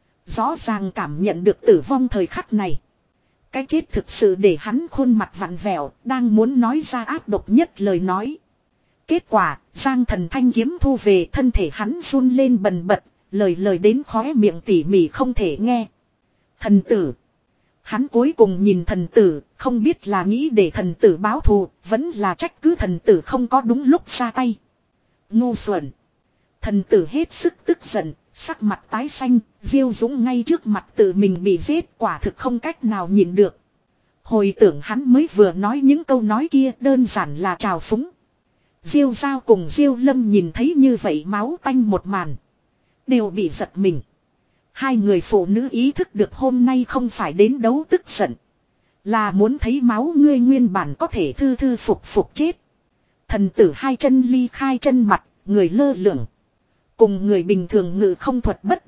Rõ ràng cảm nhận được tử vong thời khắc này. Cái chết thực sự để hắn khuôn mặt vặn vẹo, đang muốn nói ra ác độc nhất lời nói. Kết quả, Giang Thần thanh kiếm thu về, thân thể hắn run lên bần bật, lời lời đến khóe miệng tỉ mỉ không thể nghe. Thần tử. Hắn cuối cùng nhìn thần tử, không biết là nghĩ để thần tử báo thù, vẫn là trách cứ thần tử không có đúng lúc ra tay. Ngu xuẩn. Thần tử hết sức tức giận, sắc mặt tái xanh, Diêu Dũng ngay trước mặt tự mình bị giết, quả thực không cách nào nhìn được. Hồi tưởng hắn mới vừa nói những câu nói kia đơn giản là trào phúng. Diêu Giao cùng Diêu Lâm nhìn thấy như vậy máu tanh một màn, đều bị giật mình. Hai người phụ nữ ý thức được hôm nay không phải đến đấu tức giận, là muốn thấy máu ngươi nguyên bản có thể thư thư phục phục chết. Thần tử hai chân ly khai chân mặt, người lơ lửng. Cùng người bình thường ngự không thuật bất đồng,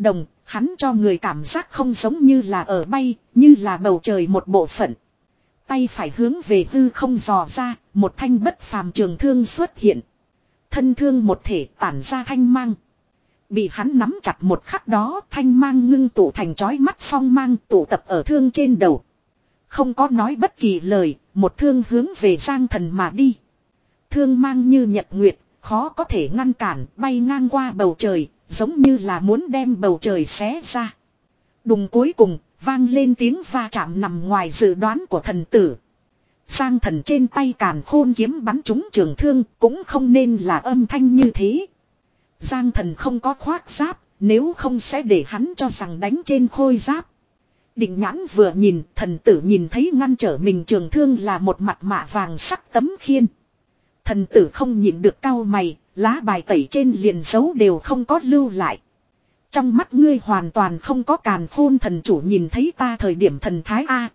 Hắn cho người cảm giác không giống như là ở bay, như là bầu trời một bộ phận. Tay phải hướng về hư không dò ra, một thanh bất phàm trường thương xuất hiện. Thân thương một thể tản ra thanh mang. Bị hắn nắm chặt một khắc đó, thanh mang ngưng tụ thành chói mắt phong mang tụ tập ở thương trên đầu. Không có nói bất kỳ lời, một thương hướng về Giang Thần mà đi. Thương mang như nhật nguyệt, khó có thể ngăn cản, bay ngang qua bầu trời, giống như là muốn đem bầu trời xé ra. Đùng cuối cùng, vang lên tiếng va chạm nằm ngoài dự đoán của thần tử. Giang Thần trên tay càn khôn kiếm bắn trúng trường thương, cũng không nên là âm thanh như thế. Giang Thần không có khoác giáp, nếu không sẽ để hắn cho rằng đánh trên khôi giáp. Định nhãn vừa nhìn, thần tử nhìn thấy ngăn trở mình trường thương là một mặt mạ vàng sắc tấm khiên. Thần tử không nhịn được cau mày, lá bài tẩy trên liền dấu đều không có lưu lại. Trong mắt ngươi hoàn toàn không có càn khôn thần chủ nhìn thấy ta thời điểm thần thái A.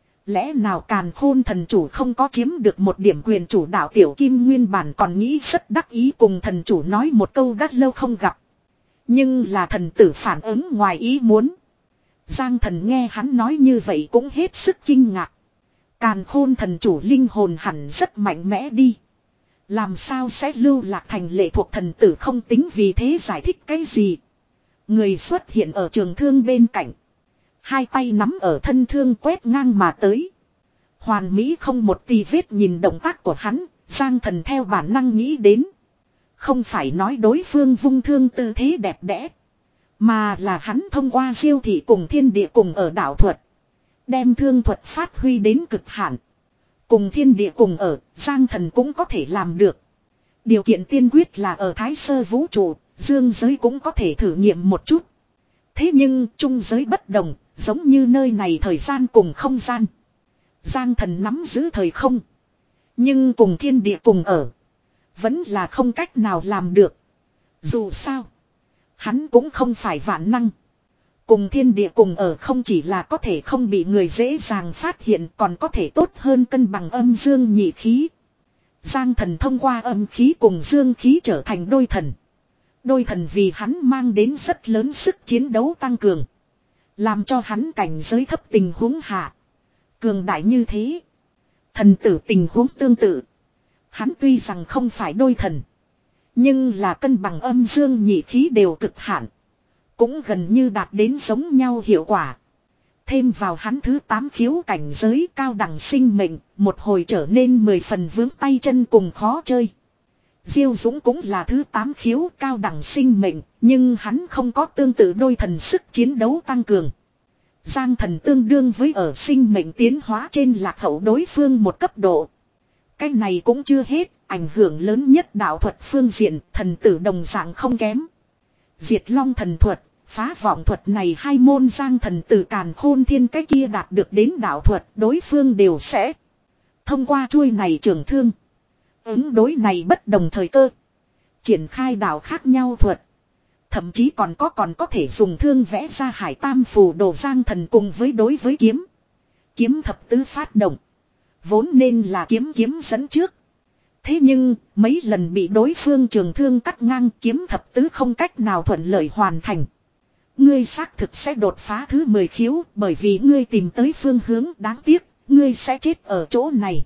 Lẽ nào càn khôn thần chủ không có chiếm được một điểm quyền chủ đạo tiểu kim nguyên bản còn nghĩ rất đắc ý cùng thần chủ nói một câu đã lâu không gặp. Nhưng là thần tử phản ứng ngoài ý muốn. Giang Thần nghe hắn nói như vậy cũng hết sức kinh ngạc. Càn khôn thần chủ linh hồn hẳn rất mạnh mẽ đi. Làm sao sẽ lưu lạc thành lệ thuộc thần tử không tính vì thế giải thích cái gì. Người xuất hiện ở trường thương bên cạnh. Hai tay nắm ở thân thương quét ngang mà tới. Hoàn mỹ không một tì vết nhìn động tác của hắn, Giang Thần theo bản năng nghĩ đến. Không phải nói đối phương vung thương tư thế đẹp đẽ. Mà là hắn thông qua siêu thị cùng thiên địa cùng ở đạo thuật. Đem thương thuật phát huy đến cực hạn. Cùng thiên địa cùng ở, Giang Thần cũng có thể làm được. Điều kiện tiên quyết là ở thái sơ vũ trụ, dương giới cũng có thể thử nghiệm một chút. Thế nhưng trung giới bất đồng, giống như nơi này thời gian cùng không gian. Giang Thần nắm giữ thời không. Nhưng cùng thiên địa cùng ở. Vẫn là không cách nào làm được. Dù sao. Hắn cũng không phải vạn năng. Cùng thiên địa cùng ở không chỉ là có thể không bị người dễ dàng phát hiện còn có thể tốt hơn cân bằng âm dương nhị khí. Giang Thần thông qua âm khí cùng dương khí trở thành đôi thần. Đôi thần vì hắn mang đến rất lớn sức chiến đấu tăng cường. Làm cho hắn cảnh giới thấp tình huống hạ. Cường đại như thế. Thần tử tình huống tương tự. Hắn tuy rằng không phải đôi thần. Nhưng là cân bằng âm dương nhị khí đều cực hạn. Cũng gần như đạt đến giống nhau hiệu quả. Thêm vào hắn thứ tám khiếu cảnh giới cao đẳng sinh mệnh. Một hồi trở nên mười phần vướng tay chân cùng khó chơi. Diêu Dũng cũng là thứ tám khiếu cao đẳng sinh mệnh. Nhưng hắn không có tương tự đôi thần sức chiến đấu tăng cường. Giang Thần tương đương với ở sinh mệnh tiến hóa trên lạc hậu đối phương một cấp độ. Cái này cũng chưa hết. Ảnh hưởng lớn nhất đạo thuật phương diện thần tử đồng dạng không kém. Diệt long thần thuật, phá vọng thuật này hai môn Giang Thần từ càn khôn thiên cái kia đạt được đến đạo thuật đối phương đều sẽ. Thông qua chuôi này trường thương. Ứng đối này bất đồng thời cơ. Triển khai đạo khác nhau thuật. Thậm chí còn có còn có thể dùng thương vẽ ra hải tam phù đồ Giang Thần cùng với đối với kiếm. Kiếm thập tứ phát động. Vốn nên là kiếm kiếm dẫn trước. Thế nhưng, mấy lần bị đối phương trường thương cắt ngang kiếm thập tứ không cách nào thuận lợi hoàn thành. Ngươi xác thực sẽ đột phá thứ mười khiếu bởi vì ngươi tìm tới phương hướng đáng tiếc, ngươi sẽ chết ở chỗ này.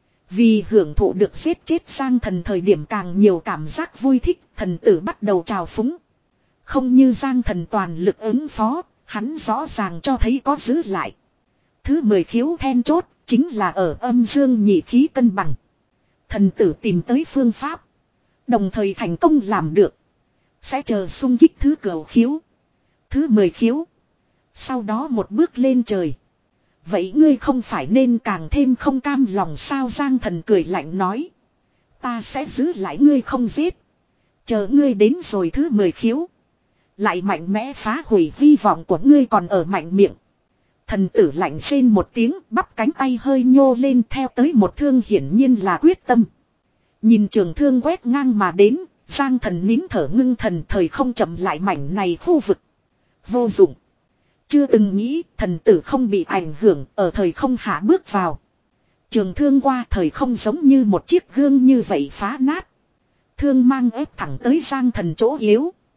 Vì hưởng thụ được giết chết Giang Thần thời điểm càng nhiều cảm giác vui thích, thần tử bắt đầu trào phúng. Không như Giang Thần toàn lực ứng phó, hắn rõ ràng cho thấy có giữ lại. Thứ mười khiếu then chốt, chính là ở âm dương nhị khí cân bằng. Thần tử tìm tới phương pháp. Đồng thời thành công làm được. Sẽ chờ xung kích thứ cửu khiếu. Thứ mười khiếu. Sau đó một bước lên trời. Vậy ngươi không phải nên càng thêm không cam lòng sao Giang Thần cười lạnh nói. Ta sẽ giữ lại ngươi không giết. Chờ ngươi đến rồi thứ mười khiếu. Lại mạnh mẽ phá hủy hy vọng của ngươi còn ở mạnh miệng. Thần tử lạnh rên một tiếng bắp cánh tay hơi nhô lên theo tới một thương hiển nhiên là quyết tâm. Nhìn trường thương quét ngang mà đến, Giang Thần nín thở ngưng thần thời không chậm lại mảnh này khu vực. Vô dụng. Chưa từng nghĩ thần tử không bị ảnh hưởng ở thời không hạ bước vào. Trường thương qua thời không giống như một chiếc gương như vậy phá nát. Thương mang ép thẳng tới Giang Thần chỗ yếu.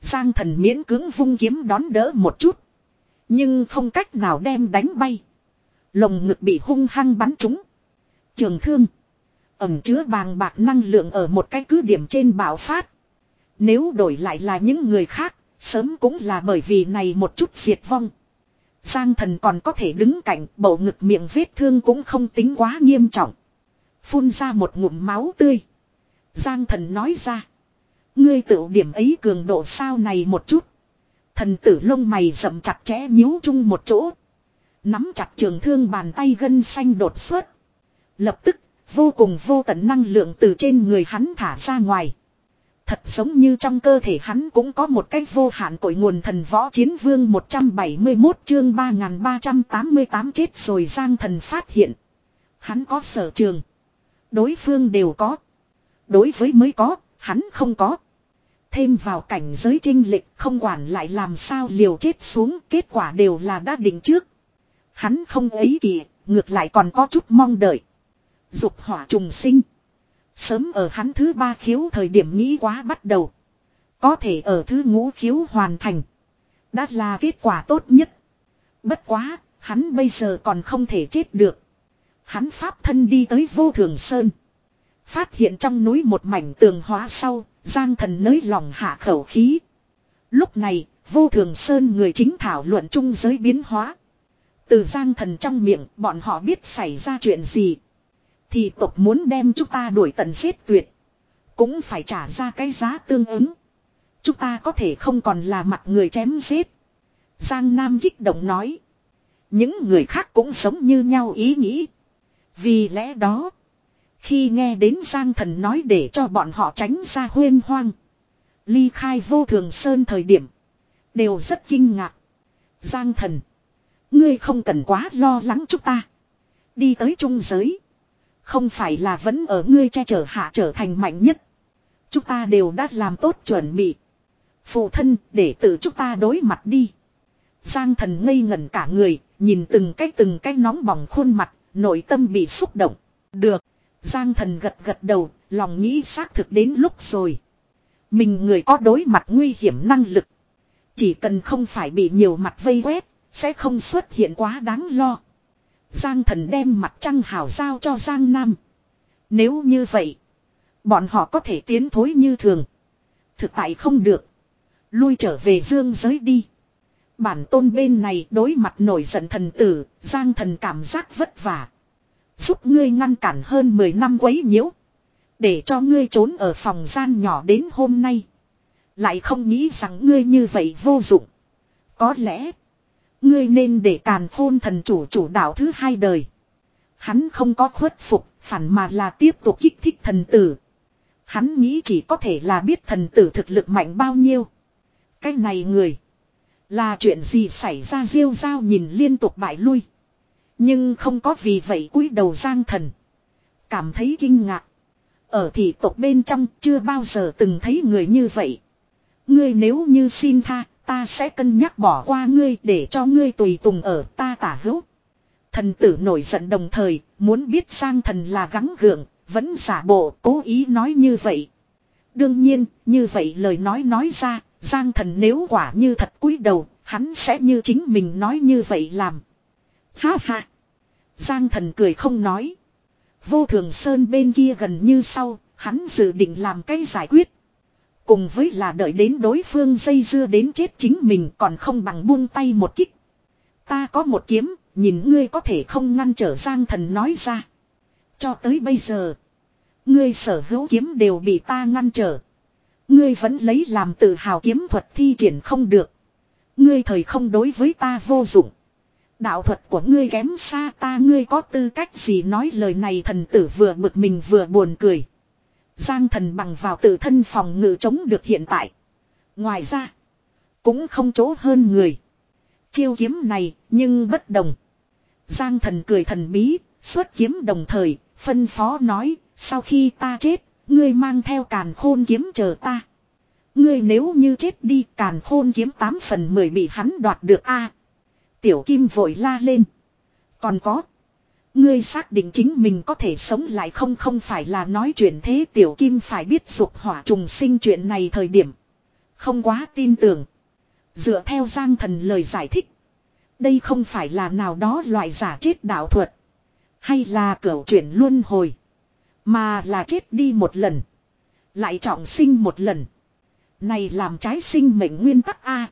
Giang Thần miễn cưỡng vung kiếm đón đỡ một chút. Nhưng không cách nào đem đánh bay. Lồng ngực bị hung hăng bắn trúng. Trường thương. Ẩm chứa bàng bạc năng lượng ở một cái cứ điểm trên bạo phát. Nếu đổi lại là những người khác, sớm cũng là bởi vì này một chút diệt vong. Giang Thần còn có thể đứng cạnh, bầu ngực miệng vết thương cũng không tính quá nghiêm trọng. Phun ra một ngụm máu tươi. Giang Thần nói ra. Ngươi tự điểm ấy cường độ sao này một chút. Thần tử lông mày rậm chặt chẽ nhíu chung một chỗ. Nắm chặt trường thương bàn tay gân xanh đột xuất. Lập tức, vô cùng vô tận năng lượng từ trên người hắn thả ra ngoài. Thật giống như trong cơ thể hắn cũng có một cái vô hạn cội nguồn thần võ chiến vương một trăm bảy mươi mốt chương ba nghìn ba trăm tám mươi tám chết rồi Giang Thần phát hiện. Hắn có sở trường. Đối phương đều có. Đối với mới có, hắn không có. Thêm vào cảnh giới trinh lệch không quản lại làm sao liều chết xuống, kết quả đều là đã định trước. Hắn không ấy kìa, ngược lại còn có chút mong đợi. Dục hỏa trùng sinh. Sớm ở hắn thứ ba khiếu thời điểm nghĩ quá bắt đầu. Có thể ở thứ ngũ khiếu hoàn thành. Đã là kết quả tốt nhất. Bất quá, hắn bây giờ còn không thể chết được. Hắn pháp thân đi tới Vô Thường Sơn. Phát hiện trong núi một mảnh tường hóa sau, Giang Thần nới lòng hạ khẩu khí. Lúc này, Vô Thường Sơn người chính thảo luận chung giới biến hóa. Từ Giang Thần trong miệng, bọn họ biết xảy ra chuyện gì. Thì tộc muốn đem chúng ta đuổi tận giết tuyệt. Cũng phải trả ra cái giá tương ứng. Chúng ta có thể không còn là mặt người chém giết. Giang Nam kích động nói. Những người khác cũng giống như nhau ý nghĩ. Vì lẽ đó, khi nghe đến Giang Thần nói để cho bọn họ tránh ra huyên hoang, ly khai Vô Thường Sơn thời điểm, đều rất kinh ngạc. Giang Thần, ngươi không cần quá lo lắng chúng ta. Đi tới trung giới, không phải là vẫn ở ngươi che chở hạ trở thành mạnh nhất. Chúng ta đều đã làm tốt chuẩn bị. Phụ thân, để tự chúng ta đối mặt đi. Giang Thần ngây ngẩn cả người, nhìn từng cái từng cái nóng bỏng khuôn mặt, nội tâm bị xúc động. Được. Giang Thần gật gật đầu, lòng nghĩ xác thực đến lúc rồi. Mình người có đối mặt nguy hiểm năng lực. Chỉ cần không phải bị nhiều mặt vây quét, sẽ không xuất hiện quá đáng lo. Giang Thần đem mặt trăng hào giao cho Giang Nam. Nếu như vậy, bọn họ có thể tiến thối như thường. Thực tại không được, lui trở về dương giới đi. Bản tôn bên này đối mặt nổi giận thần tử, Giang Thần cảm giác vất vả. Giúp ngươi ngăn cản hơn mười năm quấy nhiễu. Để cho ngươi trốn ở phòng gian nhỏ đến hôm nay. Lại không nghĩ rằng ngươi như vậy vô dụng. Có lẽ, ngươi nên để Càn Khôn thần chủ chủ đạo thứ hai đời. Hắn không có khuất phục, phản mà là tiếp tục kích thích thần tử. Hắn nghĩ chỉ có thể là biết thần tử thực lực mạnh bao nhiêu. Cái này người, là chuyện gì xảy ra? Diêu Giao nhìn liên tục bại lui, nhưng không có vì vậy cúi đầu. Giang Thần cảm thấy kinh ngạc. Ở thị tộc bên trong chưa bao giờ từng thấy người như vậy. Ngươi nếu như xin tha, ta sẽ cân nhắc bỏ qua ngươi để cho ngươi tùy tùng ở ta tả hữu. Thần tử nổi giận, đồng thời muốn biết Giang Thần là gắng gượng, vẫn giả bộ cố ý nói như vậy. Đương nhiên, như vậy lời nói nói ra, Giang Thần nếu quả như thật cúi đầu, hắn sẽ như chính mình nói như vậy làm. Ha ha. Giang Thần cười không nói. Vô Thường Sơn bên kia gần như sau, hắn dự định làm cái giải quyết. Cùng với là đợi đến đối phương dây dưa đến chết chính mình, còn không bằng buông tay một kích. Ta có một kiếm, nhìn ngươi có thể không ngăn trở. Giang Thần nói ra. Cho tới bây giờ, ngươi sở hữu kiếm đều bị ta ngăn trở. Ngươi vẫn lấy làm tự hào kiếm thuật thi triển không được. Ngươi thời không đối với ta vô dụng. Đạo thuật của ngươi kém xa ta, ngươi có tư cách gì nói lời này? Thần tử vừa bực mình vừa buồn cười. Giang Thần bằng vào tự thân phòng ngự chống được hiện tại. Ngoài ra, cũng không chỗ hơn người. Chiêu kiếm này, nhưng bất đồng. Giang Thần cười thần bí, xuất kiếm đồng thời, phân phó nói, sau khi ta chết, ngươi mang theo Càn Khôn kiếm chờ ta. Ngươi nếu như chết đi, Càn Khôn kiếm tám phần mười bị hắn đoạt được a. Tiểu Kim vội la lên. Còn có, ngươi xác định chính mình có thể sống lại không? Không phải là nói chuyện thế. Tiểu Kim phải biết dục hỏa trùng sinh chuyện này thời điểm, Không quá tin tưởng. Dựa theo Giang Thần lời giải thích. Đây không phải là nào đó loại giả chết đạo thuật. Hay là cửu chuyển luân hồi. Mà là chết đi một lần. Lại trọng sinh một lần. Này làm trái sinh mệnh nguyên tắc A.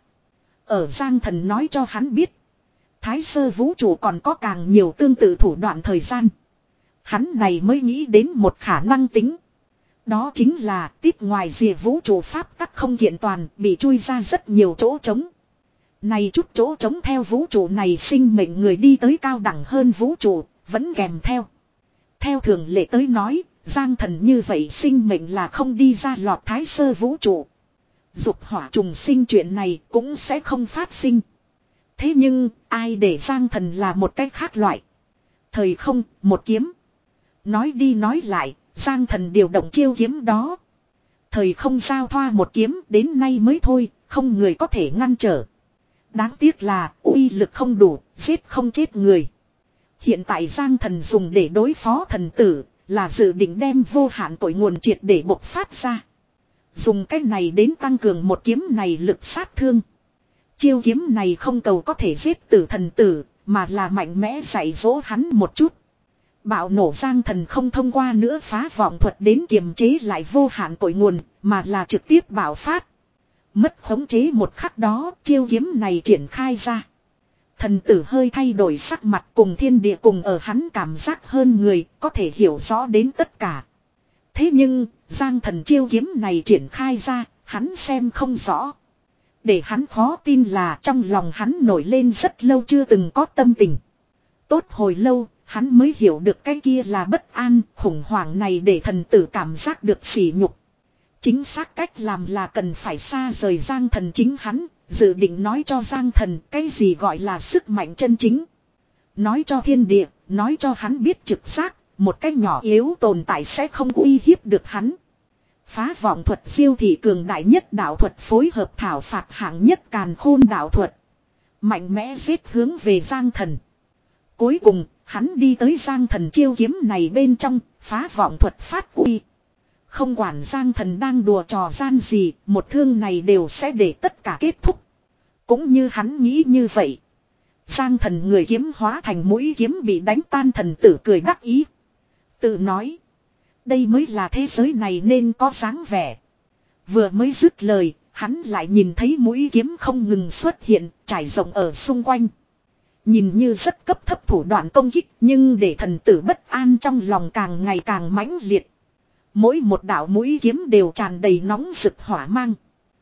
Ở Giang Thần nói cho hắn biết. Thái sơ vũ trụ còn có càng nhiều tương tự thủ đoạn thời gian. Hắn này mới nghĩ đến một khả năng tính. Đó chính là tiết ngoài rìa vũ trụ pháp tắc không kiện toàn bị chui ra rất nhiều chỗ trống. Này chút chỗ trống theo vũ trụ này sinh mệnh người đi tới cao đẳng hơn vũ trụ, vẫn kèm theo. Theo thường lệ tới nói, Giang Thần như vậy sinh mệnh là không đi ra lọt thái sơ vũ trụ. Dục hỏa trùng sinh chuyện này cũng sẽ không phát sinh. Thế nhưng, ai để Giang Thần là một cách khác loại. Thời không, một kiếm. Nói đi nói lại, Giang Thần điều động chiêu kiếm đó. Thời không giao thoa một kiếm đến nay mới thôi, không người có thể ngăn trở. Đáng tiếc là uy lực không đủ, giết không chết người. Hiện tại Giang Thần dùng để đối phó thần tử, là dự định đem vô hạn cội nguồn triệt để bộc phát ra. Dùng cái này đến tăng cường một kiếm này lực sát thương. Chiêu kiếm này không cầu có thể giết tử thần tử, mà là mạnh mẽ dạy dỗ hắn một chút. Bạo nổ Giang Thần không thông qua nữa phá vọng thuật đến kiềm chế lại vô hạn cội nguồn, mà là trực tiếp bạo phát. Mất khống chế một khắc đó, chiêu kiếm này triển khai ra. Thần tử hơi thay đổi sắc mặt cùng thiên địa cùng ở hắn cảm giác hơn người, có thể hiểu rõ đến tất cả. Thế nhưng, Giang Thần chiêu kiếm này triển khai ra, hắn xem không rõ. Để hắn khó tin là trong lòng hắn nổi lên rất lâu chưa từng có tâm tình. Tốt hồi lâu, hắn mới hiểu được cái kia là bất an, khủng hoảng này để thần tử cảm giác được sỉ nhục. Chính xác cách làm là cần phải xa rời Giang Thần chính hắn, dự định nói cho Giang Thần cái gì gọi là sức mạnh chân chính. Nói cho thiên địa, nói cho hắn biết trực giác, một cách nhỏ yếu tồn tại sẽ không uy hiếp được hắn. Phá vọng thuật siêu thị cường đại nhất đạo thuật phối hợp thảo phạt hạng nhất càn khôn đạo thuật. Mạnh mẽ giết hướng về Giang Thần. Cuối cùng, hắn đi tới Giang Thần chiêu kiếm này bên trong, phá vọng thuật phát uy. Không quản Giang Thần đang đùa trò gian gì, một thương này đều sẽ để tất cả kết thúc. Cũng như hắn nghĩ như vậy. Giang Thần người kiếm hóa thành mũi kiếm bị đánh tan, thần tử cười đắc ý. Tự nói. Đây mới là thế giới này nên có dáng vẻ. Vừa mới dứt lời, hắn lại nhìn thấy mũi kiếm không ngừng xuất hiện, trải rộng ở xung quanh. Nhìn như rất cấp thấp thủ đoạn công kích, nhưng để thần tử bất an trong lòng càng ngày càng mãnh liệt. Mỗi một đạo mũi kiếm đều tràn đầy nóng rực hỏa mang.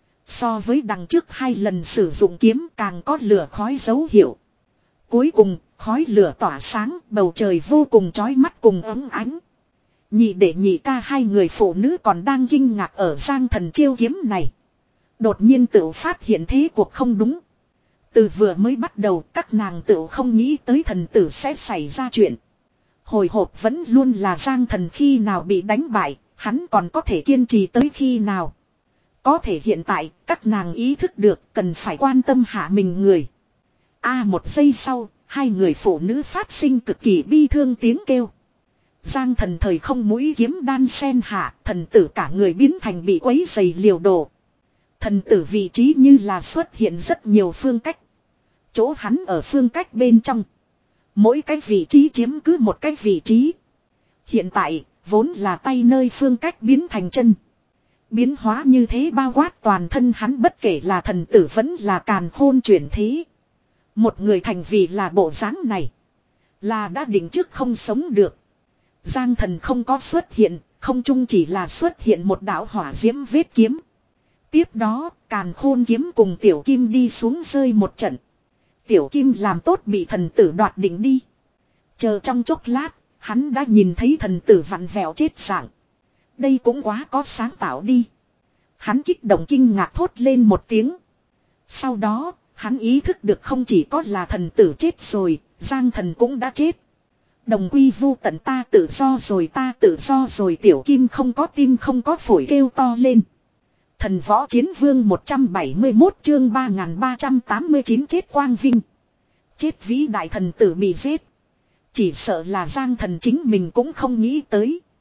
So với đằng trước hai lần sử dụng kiếm càng có lửa khói dấu hiệu. Cuối cùng, khói lửa tỏa sáng, bầu trời vô cùng chói mắt cùng ấm ánh. Nhị đệ nhị ca hai người phụ nữ còn đang kinh ngạc ở Giang Thần chiêu kiếm này. Đột nhiên tự phát hiện thế cuộc không đúng. Từ vừa mới bắt đầu các nàng tự không nghĩ tới thần tử sẽ xảy ra chuyện. Hồi hộp vẫn luôn là Giang Thần khi nào bị đánh bại, hắn còn có thể kiên trì tới khi nào. Có thể hiện tại các nàng ý thức được cần phải quan tâm hạ mình người. A à, một giây sau, hai người phụ nữ phát sinh cực kỳ bi thương tiếng kêu. Giang Thần thời không mũi kiếm đan sen hạ, thần tử cả người biến thành bị quấy dày liều đổ. Thần tử vị trí như là xuất hiện rất nhiều phương cách. Chỗ hắn ở phương cách bên trong. Mỗi cái vị trí chiếm cứ một cái vị trí. Hiện tại, vốn là tay nơi phương cách biến thành chân. Biến hóa như thế bao quát toàn thân hắn, bất kể là thần tử vẫn là càn khôn chuyển thế. Một người thành vì là bộ dáng này. Là đã định trước không sống được. Giang Thần không có xuất hiện, không chung chỉ là xuất hiện một đạo hỏa diễm vết kiếm. Tiếp đó, càn khôn kiếm cùng tiểu kim đi xuống rơi một trận. Tiểu kim làm tốt bị thần tử đoạt định đi. Chờ trong chốc lát, hắn đã nhìn thấy thần tử vặn vẹo chết dạng. Đây cũng quá có sáng tạo đi. Hắn kích động kinh ngạc thốt lên một tiếng. Sau đó, hắn ý thức được không chỉ có là thần tử chết rồi, Giang Thần cũng đã chết. Đồng quy vu tận, ta tự do rồi, ta tự do rồi, tiểu kim không có tim không có phổi kêu to lên. Thần võ chiến vương một trăm bảy mươi mốt chương ba nghìn ba trăm tám mươi chín chết quang vinh. Chết vĩ đại thần tử bị giết. Chỉ sợ là Giang Thần chính mình cũng không nghĩ tới.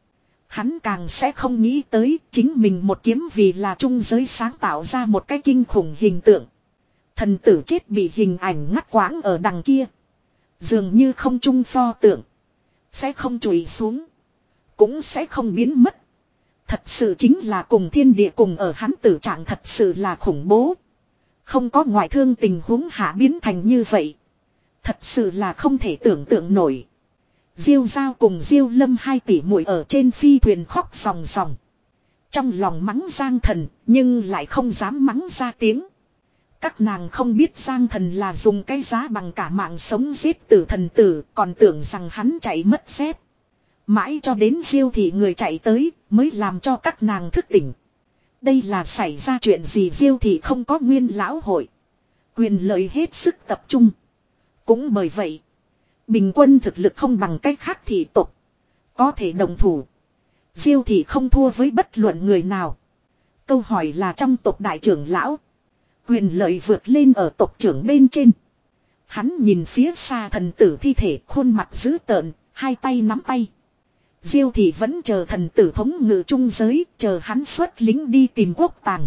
Hắn càng sẽ không nghĩ tới chính mình một kiếm vì là trung giới sáng tạo ra một cái kinh khủng hình tượng. Thần tử chết bị hình ảnh ngắt quãng ở đằng kia. Dường như không trung pho tượng. Sẽ không trụi xuống. Cũng sẽ không biến mất. Thật sự chính là cùng thiên địa cùng ở hắn tử trạng thật sự là khủng bố. Không có ngoại thương tình huống hạ biến thành như vậy. Thật sự là không thể tưởng tượng nổi. Diêu Giao cùng Diêu Lâm hai tỷ muội ở trên phi thuyền khóc ròng ròng. Trong lòng mắng Giang Thần nhưng lại không dám mắng ra tiếng. Các nàng không biết Giang Thần là dùng cái giá bằng cả mạng sống giết tử thần tử, còn tưởng rằng hắn chạy mất dép. Mãi cho đến Diêu thị người chạy tới mới làm cho các nàng thức tỉnh. Đây là xảy ra chuyện gì? Diêu thị không có nguyên lão hội. Quyền lợi hết sức tập trung. Cũng bởi vậy, bình quân thực lực không bằng cách khác thị tộc. Có thể đồng thủ. Diêu thị không thua với bất luận người nào. Câu hỏi là trong tộc đại trưởng lão. Quyền lợi vượt lên ở tộc trưởng bên trên. Hắn nhìn phía xa thần tử thi thể, khuôn mặt dữ tợn, hai tay nắm tay. Diêu thị vẫn chờ thần tử thống ngự trung giới, chờ hắn xuất lính đi tìm quốc tàng.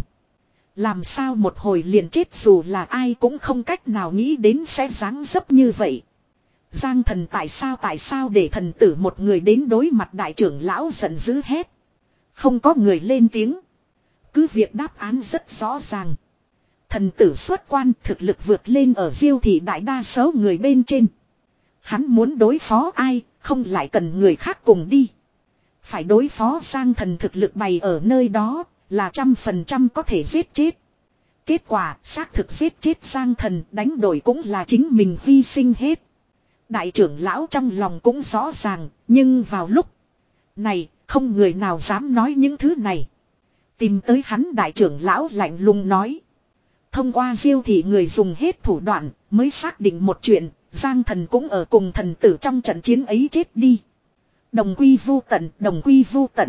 Làm sao một hồi liền chết, dù là ai cũng không cách nào nghĩ đến sẽ giáng dấp như vậy. Giang Thần tại sao tại sao để thần tử một người đến đối mặt đại trưởng lão, giận dữ hét. Không có người lên tiếng. Cứ việc đáp án rất rõ ràng. Thần tử xuất quan, thực lực vượt lên ở Diêu thị đại đa số người bên trên. Hắn muốn đối phó ai, không lại cần người khác cùng đi. Phải đối phó Giang Thần, thực lực bày ở nơi đó, là trăm phần trăm có thể giết chết. Kết quả, xác thực giết chết Giang Thần, đánh đổi cũng là chính mình hy sinh hết. Đại trưởng lão trong lòng cũng rõ ràng, nhưng vào lúc này, không người nào dám nói những thứ này. Tìm tới hắn, đại trưởng lão lạnh lùng nói. Thông qua Diêu thị người dùng hết thủ đoạn, mới xác định một chuyện, Giang Thần cũng ở cùng thần tử trong trận chiến ấy chết đi. Đồng quy vu tận, đồng quy vu tận.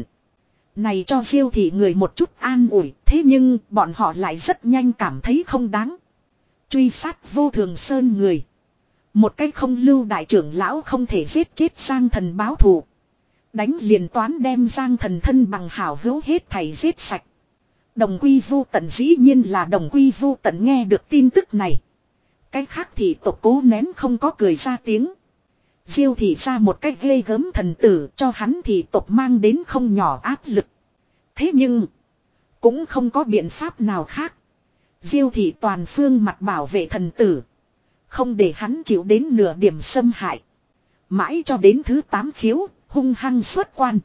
Này cho Diêu thị người một chút an ủi, thế nhưng bọn họ lại rất nhanh cảm thấy không đáng. Truy sát Vô Thường Sơn người. Một cách không lưu đại trưởng lão không thể giết chết Giang Thần báo thù. Đánh liền toán đem Giang Thần thân bằng hảo hữu hết thảy giết sạch. Đồng quy vu tận, dĩ nhiên là đồng quy vu tận. Nghe được tin tức này, cái khác thì tộc cố nén không có cười ra tiếng. Diêu thị ra một cách ghê gớm thần tử, cho hắn thì tộc mang đến không nhỏ áp lực. Thế nhưng cũng không có biện pháp nào khác. Diêu thị toàn phương mặt bảo vệ thần tử, không để hắn chịu đến nửa điểm xâm hại. Mãi cho đến thứ tám khiếu, hung hăng xuất quan.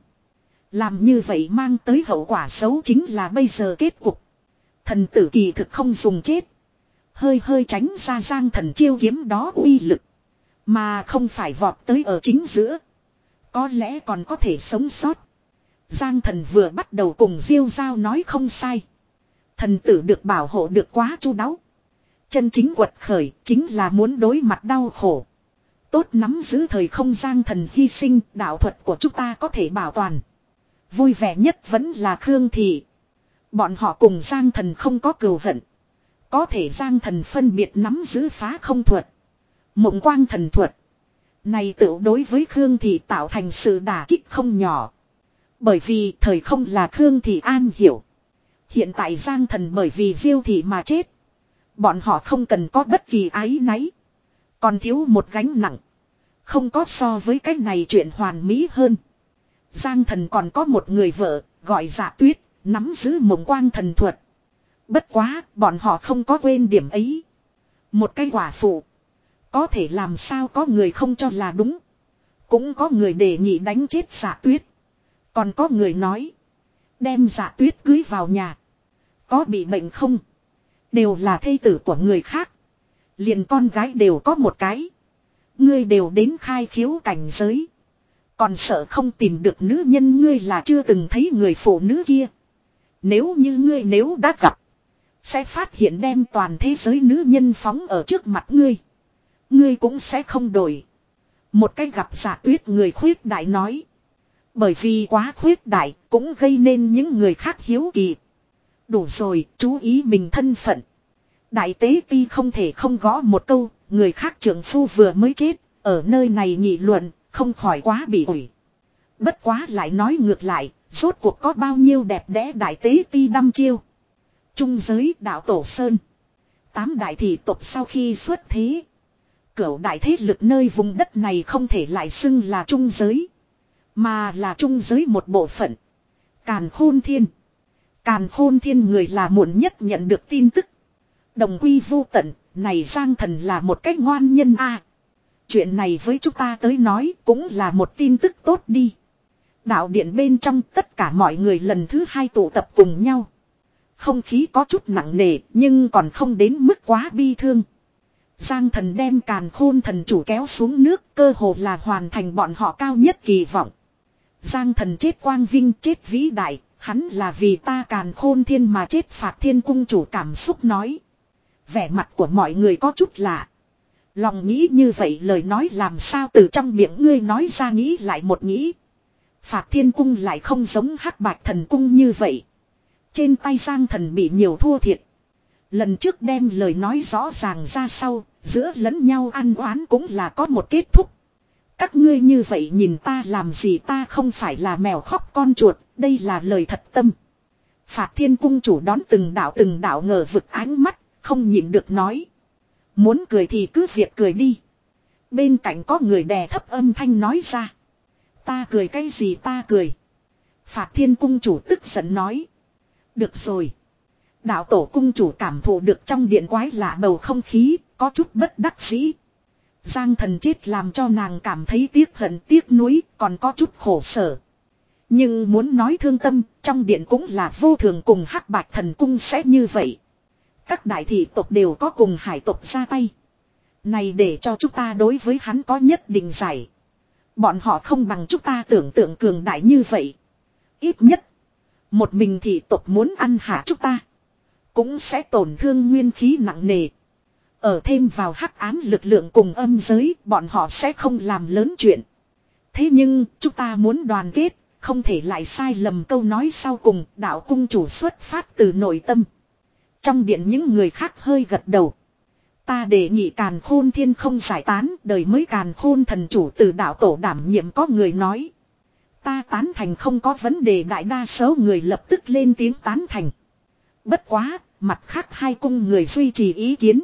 Làm như vậy mang tới hậu quả xấu chính là bây giờ kết cục. Thần tử kỳ thực không dùng chết. Hơi hơi tránh ra Giang Thần chiêu kiếm đó uy lực. Mà không phải vọt tới ở chính giữa. Có lẽ còn có thể sống sót. Giang Thần vừa bắt đầu cùng Diêu Giao nói không sai. Thần tử được bảo hộ được quá chu đáo. Chân chính quật khởi chính là muốn đối mặt đau khổ. Tốt nắm giữ thời không. Giang Thần hy sinh, đạo thuật của chúng ta có thể bảo toàn. Vui vẻ nhất vẫn là Khương Thị. Bọn họ cùng Giang Thần không có cừu hận. Có thể Giang Thần phân biệt nắm giữ phá không thuật, mộng quang thần thuật. Này tự đối với Khương Thị tạo thành sự đả kích không nhỏ. Bởi vì thời không là Khương Thị an hiểu. Hiện tại Giang Thần bởi vì Diêu thị mà chết. Bọn họ không cần có bất kỳ áy náy. Còn thiếu một gánh nặng. Không có so với cái này chuyện hoàn mỹ hơn. Giang Thần còn có một người vợ, gọi Dạ Tuyết, nắm giữ mộng quang thần thuật. Bất quá, bọn họ không có quên điểm ấy. Một cái quả phụ. Có thể làm sao có người không cho là đúng. Cũng có người đề nghị đánh chết Dạ Tuyết. Còn có người nói, đem Dạ Tuyết cưới vào nhà. Có bị bệnh không? Đều là thê tử của người khác. Liền con gái đều có một cái. Ngươi đều đến khai khiếu cảnh giới. Còn sợ không tìm được nữ nhân, ngươi là chưa từng thấy người phụ nữ kia. Nếu như ngươi nếu đã gặp, sẽ phát hiện đem toàn thế giới nữ nhân phóng ở trước mặt ngươi. Ngươi cũng sẽ không đổi. Một cái gặp Dạ Tuyết người khuyết đại nói. Bởi vì quá khuyết đại cũng gây nên những người khác hiếu kỳ. Đủ rồi, chú ý mình thân phận. Đại tế ti không thể không gõ một câu, người khác trưởng phu vừa mới chết, ở nơi này nghị luận, không khỏi quá bị ủi. Bất quá lại nói ngược lại, Rốt cuộc có bao nhiêu đẹp đẽ đại tế ti đăm chiêu. Trung giới đạo Tổ Sơn. Tám đại thị tộc sau khi xuất thế. Cửu đại thế lực nơi vùng đất này không thể lại xưng là trung giới. Mà là trung giới một bộ phận. Càn Khôn Thiên. Càn Khôn Thiên người là muộn nhất nhận được tin tức. Đồng quy vô tận, này Giang Thần là một cách ngoan nhân a. À, chuyện này với chúng ta tới nói cũng là một tin tức tốt đi. Đạo điện bên trong tất cả mọi người lần thứ hai tụ tập cùng nhau. Không khí có chút nặng nề nhưng còn không đến mức quá bi thương. Giang Thần đem Càn Khôn thần chủ kéo xuống nước, cơ hồ là hoàn thành bọn họ cao nhất kỳ vọng. Giang Thần chết quang vinh, chết vĩ đại, hắn là vì ta Càn Khôn Thiên mà chết. Phạt Thiên cung chủ cảm xúc nói. Vẻ mặt của mọi người có chút lạ. Lòng nghĩ như vậy lời nói làm sao từ trong miệng ngươi nói ra, nghĩ lại một nghĩ. Phạt Thiên cung lại không giống Hắc Bạch thần cung như vậy. Trên tay Giang Thần bị nhiều thua thiệt. Lần trước đem lời nói rõ ràng ra sau, giữa lẫn nhau ăn oán cũng là có một kết thúc. Các ngươi như vậy nhìn ta làm gì, ta không phải là mèo khóc con chuột, đây là lời thật tâm. Phạt Thiên cung chủ đón từng đạo từng đạo ngờ vực ánh mắt, không nhịn được nói. Muốn cười thì cứ việc cười đi. Bên cạnh có người đè thấp âm thanh nói ra. Ta cười cái gì ta cười. Phạt Thiên cung chủ tức giận nói. Được rồi. Đạo tổ cung chủ cảm thụ được trong điện quái lạ bầu không khí, có chút bất đắc dĩ. Giang Thần chết làm cho nàng cảm thấy tiếc hận tiếc nuối, còn có chút khổ sở. Nhưng muốn nói thương tâm, trong điện cũng là vô thường, cùng Hắc Bạch thần cung sẽ như vậy. Các đại thị tộc đều có cùng hải tộc ra tay. Này để cho chúng ta đối với hắn có nhất định giải. Bọn họ không bằng chúng ta tưởng tượng cường đại như vậy. Ít nhất, một mình thị tộc muốn ăn hạ chúng ta, cũng sẽ tổn thương nguyên khí nặng nề. Ở thêm vào hắc ám lực lượng cùng âm giới, bọn họ sẽ không làm lớn chuyện. Thế nhưng, chúng ta muốn đoàn kết, không thể lại sai lầm câu nói sau cùng. Đạo cung chủ xuất phát từ nội tâm. Trong điện những người khác hơi gật đầu. Ta đề nghị Càn Khôn Thiên không giải tán, đời mới Càn Khôn thần chủ từ đạo tổ đảm nhiệm. Có người nói. Ta tán thành, không có vấn đề. Đại đa số người lập tức lên tiếng tán thành. Bất quá, mặt khác hai cung người duy trì ý kiến.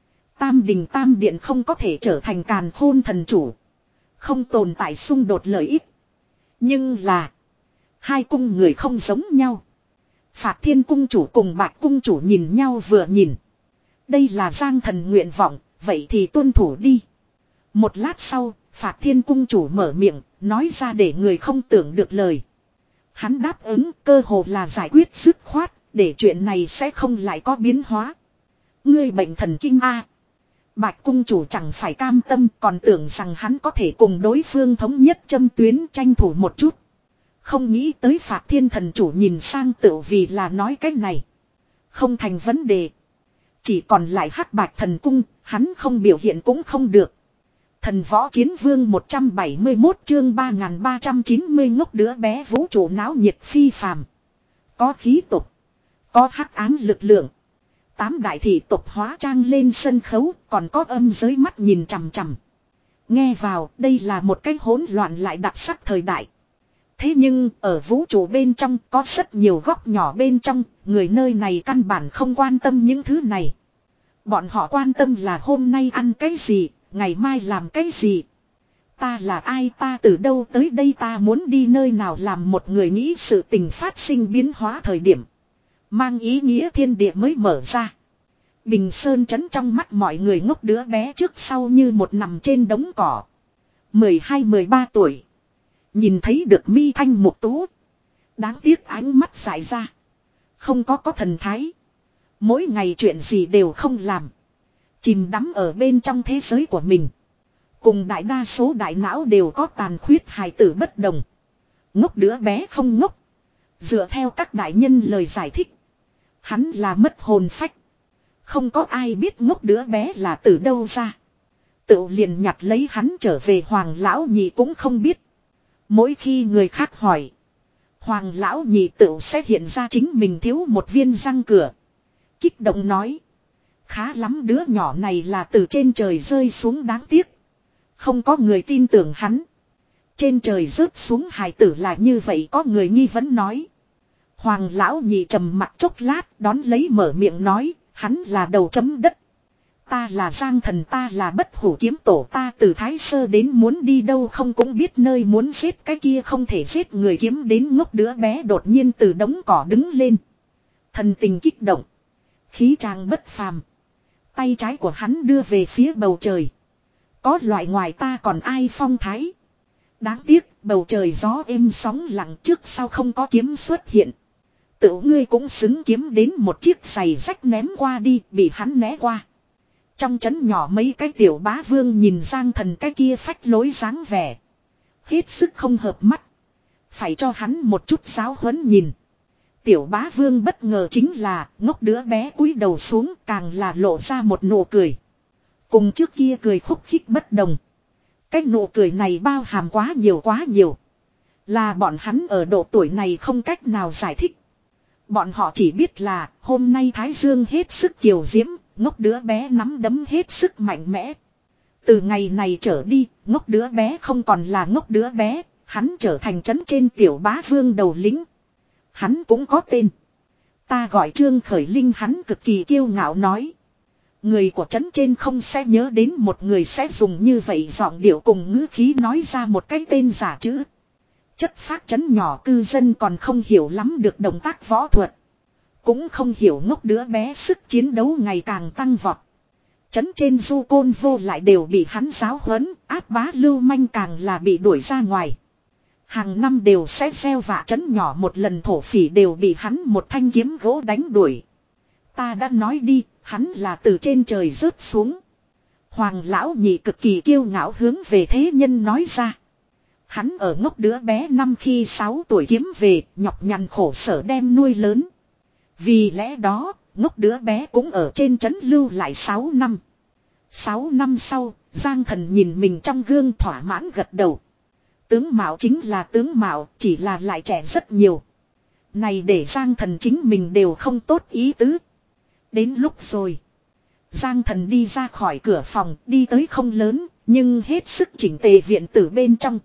Tam đình tam điện không có thể trở thành Càn Khôn thần chủ. Không tồn tại xung đột lợi ích. Nhưng là, hai cung người không giống nhau. Phạt Thiên cung chủ cùng Bạch cung chủ nhìn nhau vừa nhìn. Đây là Giang Thần nguyện vọng, vậy thì tuân thủ đi. Một lát sau, Phạt Thiên cung chủ mở miệng, nói ra để người không tưởng được lời. Hắn đáp ứng, cơ hồ là giải quyết dứt khoát, để chuyện này sẽ không lại có biến hóa. Ngươi bệnh thần kinh a. Bạch cung chủ chẳng phải cam tâm, còn tưởng rằng hắn có thể cùng đối phương thống nhất châm tuyến, tranh thủ một chút. Không nghĩ tới Phạt Thiên thần chủ nhìn sang tựu vì là nói cái này. Không thành vấn đề. Chỉ còn lại Hắc Bạch thần cung, hắn không biểu hiện cũng không được. Thần võ chiến vương một trăm bảy mươi mốt chương ba nghìn ba trăm chín mươi ngốc đứa bé vũ trụ náo nhiệt phi phàm. Có khí tục, có hắc ám lực lượng. Tám đại thị tộc hóa trang lên sân khấu, còn có âm giới mắt nhìn chằm chằm. Nghe vào, đây là một cái hỗn loạn lại đặc sắc thời đại. Thế nhưng, ở vũ trụ bên trong có rất nhiều góc nhỏ bên trong, người nơi này căn bản không quan tâm những thứ này. Bọn họ quan tâm là hôm nay ăn cái gì, ngày mai làm cái gì. Ta là ai, ta từ đâu tới đây, ta muốn đi nơi nào, làm một người nghĩ sự tình phát sinh biến hóa thời điểm. Mang ý nghĩa thiên địa mới mở ra. Bình Sơn trấn trong mắt mọi người ngốc đứa bé trước sau như một nằm trên đống cỏ. mười hai mười ba tuổi. Nhìn thấy được mi thanh mục tú. Đáng tiếc ánh mắt dại ra. Không có có thần thái. Mỗi ngày chuyện gì đều không làm. Chìm đắm ở bên trong thế giới của mình. Cùng đại đa số đại não đều có tàn khuyết hài tử bất đồng. Ngốc đứa bé không ngốc. Dựa theo các đại nhân lời giải thích. Hắn là mất hồn phách. Không có ai biết ngốc đứa bé là từ đâu ra. Tự liền nhặt lấy hắn trở về Hoàng lão nhị cũng không biết. Mỗi khi người khác hỏi. Hoàng lão nhị tự sẽ hiện ra chính mình thiếu một viên răng cửa. Kích động nói. Khá lắm, đứa nhỏ này là từ trên trời rơi xuống, đáng tiếc. Không có người tin tưởng hắn. Trên trời rớt xuống hài tử là như vậy, có người nghi vấn nói. Hoàng lão nhị trầm mặt chốc lát, đón lấy mở miệng nói, hắn là đầu chấm đất. Ta là Giang Thần, ta là Bất Hủ kiếm tổ, ta từ Thái Sơ đến muốn đi đâu không cũng biết nơi muốn giết cái kia không thể giết người kiếm đến ngốc đứa bé đột nhiên từ đống cỏ đứng lên. Thần tình kích động. Khí tràng bất phàm. Tay trái của hắn đưa về phía bầu trời. Có loại ngoài ta còn ai phong thái. Đáng tiếc bầu trời gió êm sóng lặng, trước sau không có kiếm xuất hiện. Tự ngươi cũng xứng kiếm đến một chiếc giày rách ném qua đi, bị hắn né qua. Trong trấn nhỏ mấy cái tiểu bá vương nhìn Giang Thần cái kia phách lối dáng vẻ. Hết sức không hợp mắt. Phải cho hắn một chút giáo huấn nhìn. Tiểu bá vương bất ngờ chính là ngốc đứa bé cúi đầu xuống, càng là lộ ra một nụ cười. Cùng trước kia cười khúc khích bất đồng. Cái nụ cười này bao hàm quá nhiều quá nhiều. Là bọn hắn ở độ tuổi này không cách nào giải thích. Bọn họ chỉ biết là hôm nay Thái Dương hết sức kiều diễm, ngốc đứa bé nắm đấm hết sức mạnh mẽ. Từ ngày này trở đi, ngốc đứa bé không còn là ngốc đứa bé, hắn trở thành trấn trên tiểu bá vương đầu lĩnh. Hắn cũng có tên. Ta gọi Trương Khởi Linh, hắn cực kỳ kiêu ngạo nói. Người của trấn trên không sẽ nhớ đến một người sẽ dùng như vậy giọng điệu cùng ngữ khí nói ra một cái tên giả chữ. Chất phác trấn nhỏ cư dân còn không hiểu lắm được động tác võ thuật. Cũng không hiểu ngốc đứa bé sức chiến đấu ngày càng tăng vọt. Trấn trên du côn vô lại đều bị hắn giáo huấn, áp bá lưu manh càng là bị đuổi ra ngoài. Hàng năm đều sẽ gieo vạ trấn nhỏ một lần, thổ phỉ đều bị hắn một thanh kiếm gỗ đánh đuổi. Ta đã nói đi, hắn là từ trên trời rớt xuống. Hoàng lão nhị cực kỳ kiêu ngạo hướng về thế nhân nói ra. Hắn ở ngốc đứa bé năm khi sáu tuổi kiếm về, nhọc nhằn khổ sở đem nuôi lớn. Vì lẽ đó, ngốc đứa bé cũng ở trên trấn lưu lại sáu năm. sáu năm sau, Giang Thần nhìn mình trong gương thỏa mãn gật đầu. Tướng mạo chính là tướng mạo, chỉ là lại trẻ rất nhiều. Này để Giang Thần chính mình đều không tốt ý tứ. Đến lúc rồi. Giang Thần đi ra khỏi cửa phòng, đi tới không lớn, nhưng hết sức chỉnh tề viện tử bên trong.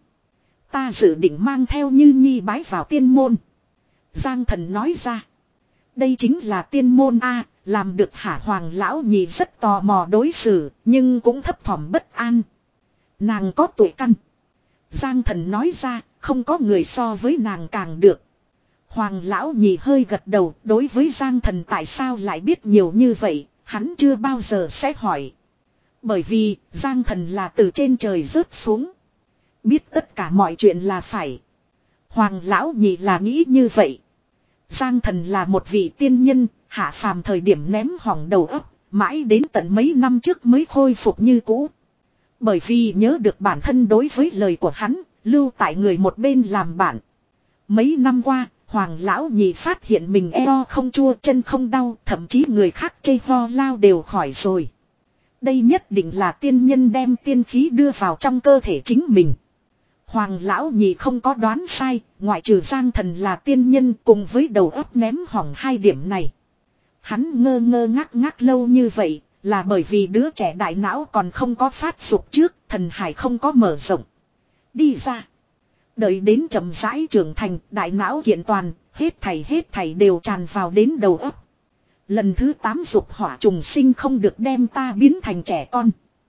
Ta dự định mang theo Như Nhi bái vào tiên môn. Giang Thần nói ra. Đây chính là tiên môn a, làm được hả? Hoàng lão nhị rất tò mò đối xử, nhưng cũng thấp thỏm bất an. Nàng có tuổi căn. Giang Thần nói ra, không có người so với nàng càng được. Hoàng lão nhị hơi gật đầu, đối với Giang Thần tại sao lại biết nhiều như vậy, hắn chưa bao giờ sẽ hỏi. Bởi vì, Giang Thần là từ trên trời rớt xuống. Biết tất cả mọi chuyện là phải. Hoàng lão nhị là nghĩ như vậy. Giang Thần là một vị tiên nhân, hạ phàm thời điểm ném hỏng đầu óc, mãi đến tận mấy năm trước mới khôi phục như cũ. Bởi vì nhớ được bản thân đối với lời của hắn, lưu tại người một bên làm bạn. Mấy năm qua, Hoàng lão nhị phát hiện mình eo không chua, chân không đau, thậm chí người khác chê ho lao đều khỏi rồi. Đây nhất định là tiên nhân đem tiên khí đưa vào trong cơ thể chính mình. Hoàng lão nhị không có đoán sai, ngoại trừ Giang Thần là tiên nhân cùng với đầu óc ném hỏng hai điểm này. Hắn ngơ ngơ ngác ngác lâu như vậy, là bởi vì đứa trẻ đại não còn không có phát dục trước, thần hải không có mở rộng. Đi ra. Đợi đến chậm rãi trưởng thành, đại não kiện toàn, hết thảy hết thảy đều tràn vào đến đầu óc. Lần thứ tám dục hỏa trùng sinh không được đem ta biến thành trẻ con.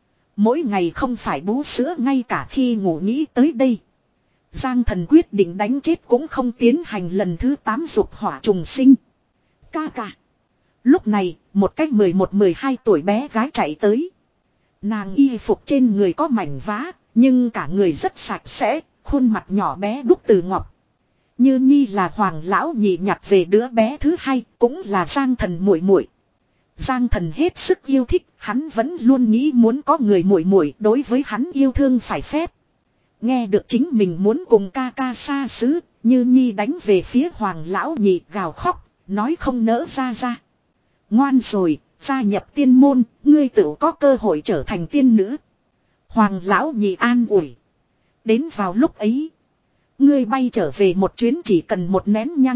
Mỗi ngày không phải bú sữa ngay cả khi ngủ nghĩ tới đây. Giang Thần quyết định đánh chết cũng không tiến hành lần thứ tám dục hỏa trùng sinh. Ca ca. Lúc này, một cách mười một mười hai tuổi bé gái chạy tới. Nàng y phục trên người có mảnh vá, nhưng cả người rất sạch sẽ, khuôn mặt nhỏ bé đúc từ ngọc. Như Nhi là Hoàng lão nhị nhặt về đứa bé thứ hai, cũng là Giang Thần muội muội. Giang Thần hết sức yêu thích, hắn vẫn luôn nghĩ muốn có người muội muội, đối với hắn yêu thương phải phép. Nghe được chính mình muốn cùng ca ca xa xứ, Như Nhi đánh về phía Hoàng lão nhị gào khóc, nói không nỡ ra ra. Ngoan rồi, gia nhập tiên môn, ngươi tự có cơ hội trở thành tiên nữ. Hoàng lão nhị an ủi. Đến vào lúc ấy, ngươi bay trở về một chuyến chỉ cần một nén nhăng.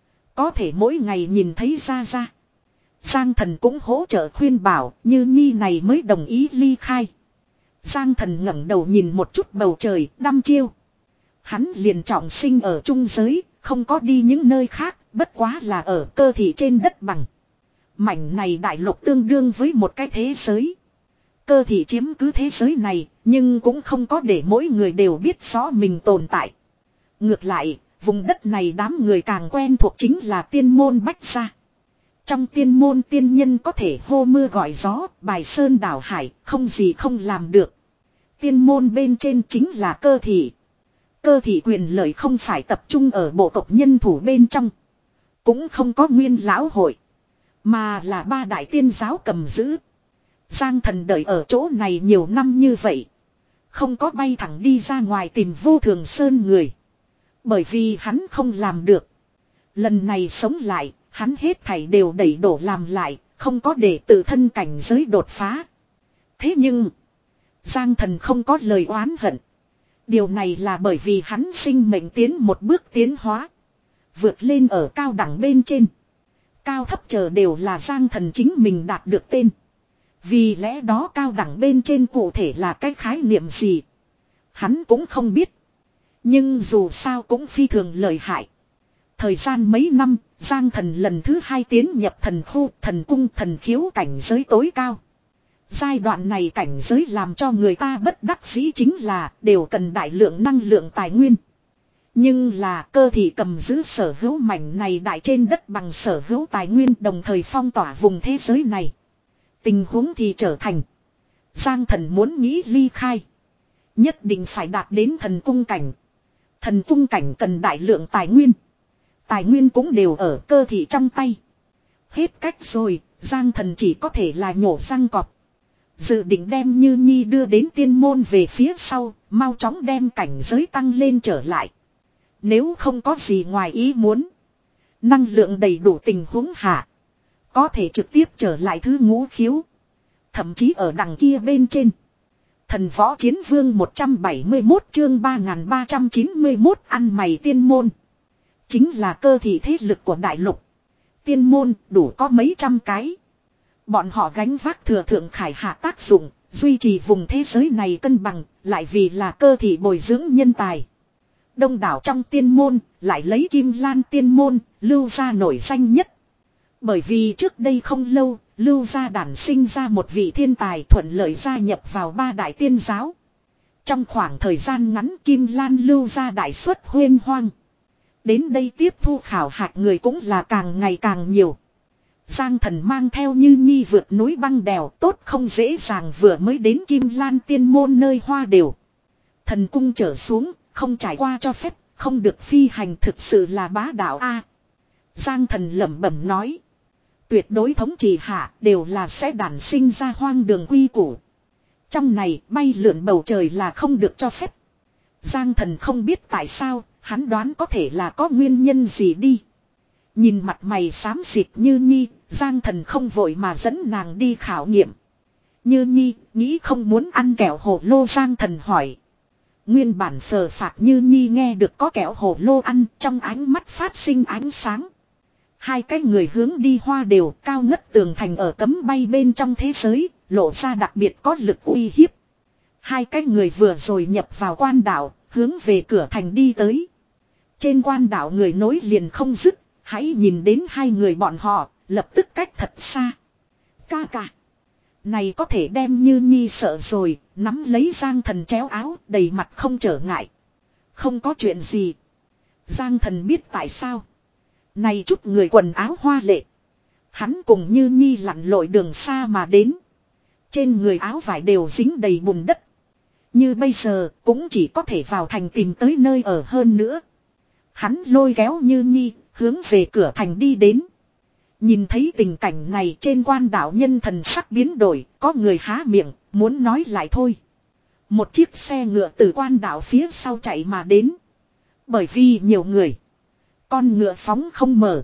Có thể mỗi ngày nhìn thấy ra ra. Giang Thần cũng hỗ trợ khuyên bảo, Như Nhi này mới đồng ý ly khai. Giang Thần ngẩng đầu nhìn một chút bầu trời, đăm chiêu. Hắn liền trọng sinh ở trung giới, không có đi những nơi khác, bất quá là ở cơ thị trên đất bằng. Mảnh này đại lục tương đương với một cái thế giới. Cơ thị chiếm cứ thế giới này, nhưng cũng không có để mỗi người đều biết rõ mình tồn tại. Ngược lại, vùng đất này đám người càng quen thuộc chính là tiên môn bách gia. Trong tiên môn tiên nhân có thể hô mưa gọi gió, bài sơn đảo hải, không gì không làm được. Tiên môn bên trên chính là cơ thị. Cơ thị quyền lợi không phải tập trung ở bộ tộc nhân thủ bên trong. Cũng không có nguyên lão hội. Mà là ba đại tiên giáo cầm giữ. Giang Thần đợi ở chỗ này nhiều năm như vậy. Không có bay thẳng đi ra ngoài tìm Vô Thường Sơn người. Bởi vì hắn không làm được. Lần này sống lại, hắn hết thảy đều đẩy đổ làm lại, không có để tự thân cảnh giới đột phá. Thế nhưng, Giang Thần không có lời oán hận. Điều này là bởi vì hắn sinh mệnh tiến một bước tiến hóa. Vượt lên ở cao đẳng bên trên. Cao thấp chờ đều là Giang Thần chính mình đạt được tên. Vì lẽ đó cao đẳng bên trên cụ thể là cái khái niệm gì, hắn cũng không biết. Nhưng dù sao cũng phi thường lợi hại. Thời gian mấy năm, Giang Thần lần thứ hai tiến nhập thần khu, thần cung, thần khiếu cảnh giới tối cao. Giai đoạn này cảnh giới làm cho người ta bất đắc dĩ chính là đều cần đại lượng năng lượng tài nguyên. Nhưng là cơ thị cầm giữ sở hữu mảnh này đại trên đất bằng sở hữu tài nguyên, đồng thời phong tỏa vùng thế giới này. Tình huống thì trở thành Giang Thần muốn nghĩ ly khai, nhất định phải đạt đến thần cung cảnh. Thần cung cảnh cần đại lượng tài nguyên. Tài nguyên cũng đều ở cơ thị trong tay. Hết cách rồi, Giang Thần chỉ có thể là nhổ răng cọp. Dự định đem Như Nhi đưa đến tiên môn về phía sau, mau chóng đem cảnh giới tăng lên trở lại. Nếu không có gì ngoài ý muốn, năng lượng đầy đủ tình huống hạ, có thể trực tiếp trở lại thứ ngũ khiếu. Thậm chí ở đằng kia bên trên. Thần võ chiến vương một trăm bảy mươi mốt chương ba nghìn ba trăm chín mươi mốt ăn mày tiên môn. Chính là cơ thị thế lực của đại lục. Tiên môn đủ có mấy trăm cái. Bọn họ gánh vác thừa thượng khải hạ tác dụng, duy trì vùng thế giới này cân bằng, lại vì là cơ thị bồi dưỡng nhân tài. Đông đảo trong tiên môn, lại lấy Kim Lan tiên môn, Lưu gia nổi danh nhất. Bởi vì trước đây không lâu, Lưu gia đản sinh ra một vị thiên tài thuận lợi gia nhập vào ba đại tiên giáo. Trong khoảng thời gian ngắn Kim Lan Lưu gia đại xuất huyên hoang. Đến đây tiếp thu khảo hạch người cũng là càng ngày càng nhiều. Giang Thần mang theo Như Nhi vượt núi băng đèo, tốt không dễ dàng vừa mới đến Kim Lan tiên môn nơi hoa đều. Thần cung trở xuống, không trải qua cho phép, không được phi hành, thực sự là bá đạo a. Giang Thần lẩm bẩm nói. Tuyệt đối thống trị hạ đều là sẽ đản sinh ra hoang đường quy củ. Trong này bay lượn bầu trời là không được cho phép. Giang Thần không biết tại sao, hắn đoán có thể là có nguyên nhân gì đi. Nhìn mặt mày xám xịt Như Nhi, Giang Thần không vội mà dẫn nàng đi khảo nghiệm. Như Nhi, nghĩ không muốn ăn kẹo hồ lô? Giang Thần hỏi. Nguyên bản phờ phạc Như Nhi nghe được có kẹo hồ lô ăn, trong ánh mắt phát sinh ánh sáng. Hai cái người hướng đi hoa đều cao ngất tường thành ở cấm bay bên trong thế giới, lộ ra đặc biệt có lực uy hiếp. Hai cái người vừa rồi nhập vào quan đảo, hướng về cửa thành đi tới. Trên quan đảo người nối liền không dứt, hãy nhìn đến hai người bọn họ, lập tức cách thật xa. Ca ca. Này có thể đem Như Nhi sợ rồi, nắm lấy Giang Thần chéo áo, đầy mặt không trở ngại. Không có chuyện gì. Giang Thần biết tại sao. Này chút người quần áo hoa lệ. Hắn cùng Như Nhi lặn lội đường xa mà đến. Trên người áo vải đều dính đầy bùn đất. Như bây giờ cũng chỉ có thể vào thành tìm tới nơi ở hơn nữa. Hắn lôi kéo Như Nhi hướng về cửa thành đi đến. Nhìn thấy tình cảnh này trên quan đảo nhân thần sắc biến đổi. Có người há miệng muốn nói lại thôi. Một chiếc xe ngựa từ quan đảo phía sau chạy mà đến. Bởi vì nhiều người, con ngựa phóng không mở.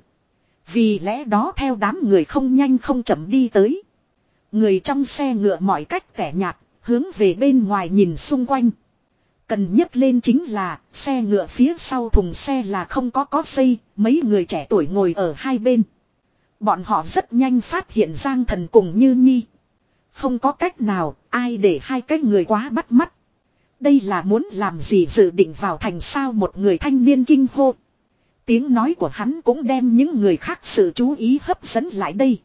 Vì lẽ đó theo đám người không nhanh không chậm đi tới. Người trong xe ngựa mọi cách tẻ nhạt, hướng về bên ngoài nhìn xung quanh. Cần nhấc lên chính là, xe ngựa phía sau thùng xe là không có có dây, mấy người trẻ tuổi ngồi ở hai bên. Bọn họ rất nhanh phát hiện Giang Thần cùng Như Nhi. Không có cách nào, ai để hai cái người quá bắt mắt. Đây là muốn làm gì dự định vào thành sao một người thanh niên kinh hô. Tiếng nói của hắn cũng đem những người khác sự chú ý hấp dẫn lại đây.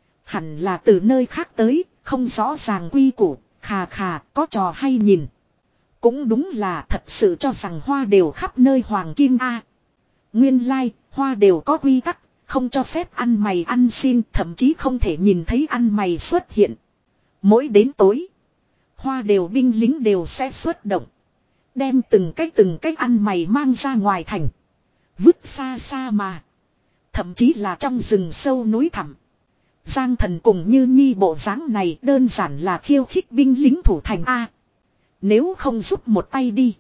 Hẳn là từ nơi khác tới, không rõ ràng quy củ, khà khà, có trò hay nhìn. Cũng đúng là thật sự cho rằng hoa đều khắp nơi hoàng kim a. Nguyên lai, like, hoa đều có quy tắc, không cho phép ăn mày ăn xin, thậm chí không thể nhìn thấy ăn mày xuất hiện. Mỗi đến tối, hoa đều binh lính đều sẽ xuất động. Đem từng cái từng cái ăn mày mang ra ngoài thành. Vứt xa xa mà. Thậm chí là trong rừng sâu núi thẳm. Giang Thần cùng Như Nhi bộ dáng này đơn giản là khiêu khích binh lính thủ thành A. Nếu không giúp một tay đi.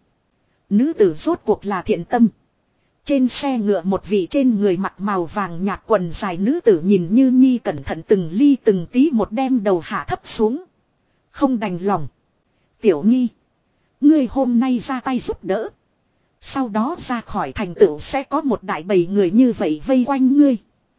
Nữ tử rốt cuộc là thiện tâm. Trên xe ngựa một vị trên người mặc màu vàng nhạt quần dài nữ tử nhìn Như Nhi cẩn thận từng ly từng tí một đem đầu hạ thấp xuống. Không đành lòng. Tiểu Nhi. Ngươi hôm nay ra tay giúp đỡ. Sau đó ra khỏi thành tựu sẽ có một đại bầy người như vậy vây quanh ngươi.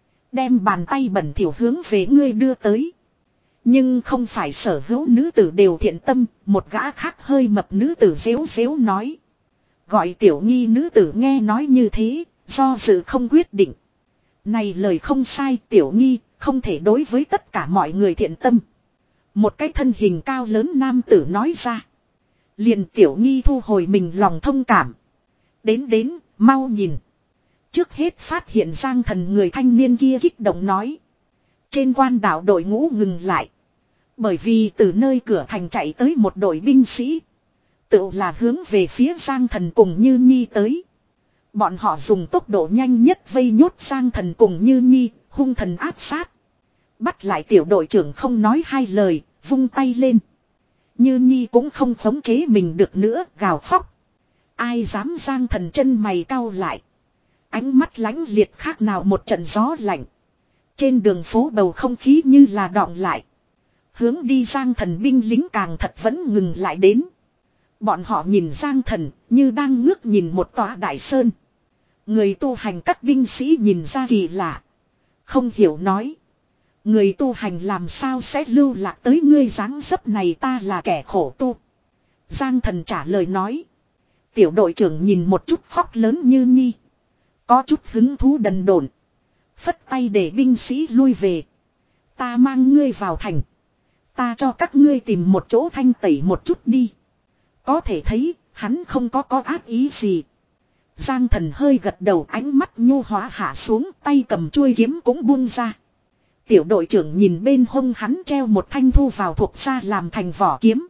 Đem bàn tay bẩn thỉu hướng về ngươi đưa tới. Nhưng không phải sở hữu nữ tử đều thiện tâm. Một gã khác hơi mập nữ tử xéo xéo nói. Gọi Tiểu Nhi nữ tử nghe nói như thế. Do dự không quyết định. Này lời không sai Tiểu Nhi không thể đối với tất cả mọi người thiện tâm. Một cái thân hình cao lớn nam tử nói ra. Liền Tiểu Nhi thu hồi mình lòng thông cảm. Đến đến, mau nhìn. Trước hết phát hiện Giang Thần người thanh niên kia kích động nói. Trên quan đảo đội ngũ ngừng lại. Bởi vì từ nơi cửa thành chạy tới một đội binh sĩ. Tự là hướng về phía Giang Thần cùng Như Nhi tới. Bọn họ dùng tốc độ nhanh nhất vây nhốt Giang Thần cùng Như Nhi, hung thần áp sát. Bắt lại tiểu đội trưởng không nói hai lời, vung tay lên. Như Nhi cũng không khống chế mình được nữa, gào khóc. Ai dám Giang Thần chân mày cau lại. Ánh mắt lánh liệt khác nào một trận gió lạnh. Trên đường phố bầu không khí như là đọng lại. Hướng đi Giang Thần binh lính càng thật vẫn ngừng lại đến. Bọn họ nhìn Giang Thần như đang ngước nhìn một tòa đại sơn. Người tu hành các binh sĩ nhìn ra kỳ lạ. Không hiểu nói. Người tu hành làm sao sẽ lưu lạc tới ngươi dáng dấp này ta là kẻ khổ tu. Giang Thần trả lời nói. Tiểu đội trưởng nhìn một chút khóc lớn Như Nhi. Có chút hứng thú đần độn. Phất tay để binh sĩ lui về. Ta mang ngươi vào thành. Ta cho các ngươi tìm một chỗ thanh tẩy một chút đi. Có thể thấy hắn không có có ác ý gì. Giang Thần hơi gật đầu ánh mắt nhu hóa hạ xuống tay cầm chuôi kiếm cũng buông ra. Tiểu đội trưởng nhìn bên hông hắn treo một thanh thu vào thuộc ra làm thành vỏ kiếm.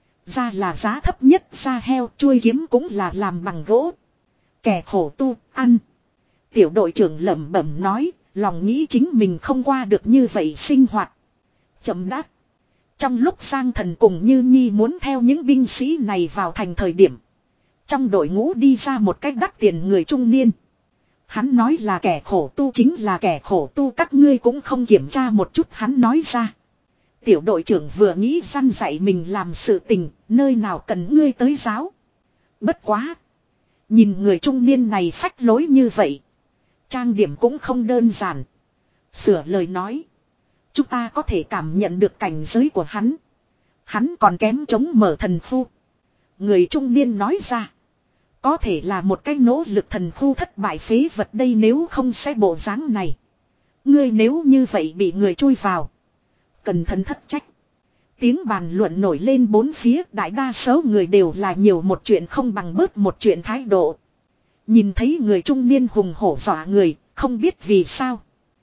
Da là giá thấp nhất da heo chuôi kiếm cũng là làm bằng gỗ. Kẻ khổ tu ăn. Tiểu đội trưởng lẩm bẩm nói lòng nghĩ chính mình không qua được như vậy sinh hoạt. Chậm đáp. Trong lúc Giang Thần cùng Như Nhi muốn theo những binh sĩ này vào thành thời điểm. Trong đội ngũ đi ra một cách đắt tiền người trung niên. Hắn nói là kẻ khổ tu chính là kẻ khổ tu các ngươi cũng không kiểm tra một chút hắn nói ra. Tiểu đội trưởng vừa nghĩ săn dạy mình làm sự tình, nơi nào cần ngươi tới giáo. Bất quá. Nhìn người trung niên này phách lối như vậy. Trang điểm cũng không đơn giản. Sửa lời nói. Chúng ta có thể cảm nhận được cảnh giới của hắn. Hắn còn kém chống mở thần phu. Người trung niên nói ra. Có thể là một cái nỗ lực thần phu thất bại phế vật đây nếu không sẽ bộ dáng này. Ngươi nếu như vậy bị người chui vào. Cần thân thất trách. Tiếng bàn luận nổi lên bốn phía đại đa số người đều là nhiều một chuyện không bằng bớt một chuyện thái độ. Nhìn thấy người trung niên hùng hổ dọa người, không biết vì sao.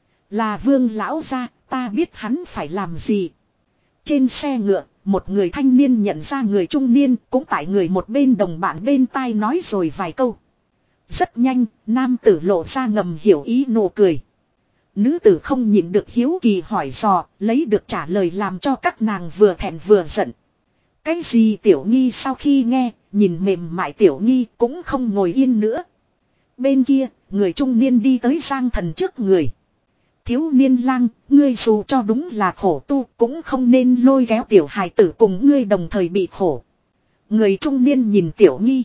Là Vương lão gia, ta biết hắn phải làm gì. Trên xe ngựa, một người thanh niên nhận ra người trung niên cũng tại người một bên đồng bạn bên tai nói rồi vài câu. Rất nhanh, nam tử lộ ra ngầm hiểu ý nụ cười. Nữ tử không nhịn được hiếu kỳ hỏi dò, lấy được trả lời làm cho các nàng vừa thẹn vừa giận. Cái gì Tiểu Nghi sau khi nghe, nhìn mềm mại Tiểu Nghi cũng không ngồi yên nữa. Bên kia, người trung niên đi tới Giang Thần trước người. Thiếu niên lang, ngươi dù cho đúng là khổ tu cũng không nên lôi kéo tiểu hài tử cùng ngươi đồng thời bị khổ. Người trung niên nhìn Tiểu Nghi.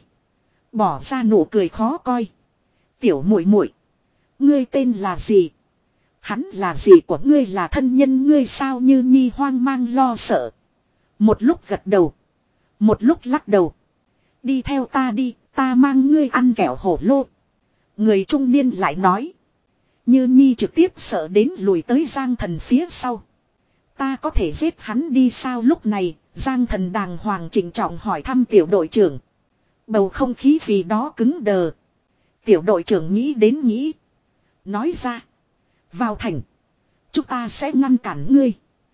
Bỏ ra nụ cười khó coi. Tiểu muội muội, ngươi tên là gì? Hắn là gì của ngươi là thân nhân ngươi sao Như Nhi hoang mang lo sợ. Một lúc gật đầu. Một lúc lắc đầu. Đi theo ta đi, ta mang ngươi ăn kẹo hổ lô. Người trung niên lại nói. Như Nhi trực tiếp sợ đến lùi tới Giang Thần phía sau. Ta có thể giết hắn đi sao? Lúc này, Giang Thần đàng hoàng trịnh trọng hỏi thăm tiểu đội trưởng. Bầu không khí vì đó cứng đờ. Tiểu đội trưởng nghĩ đến nghĩ. Nói ra. Vào thành. Chúng ta sẽ ngăn cản ngươi.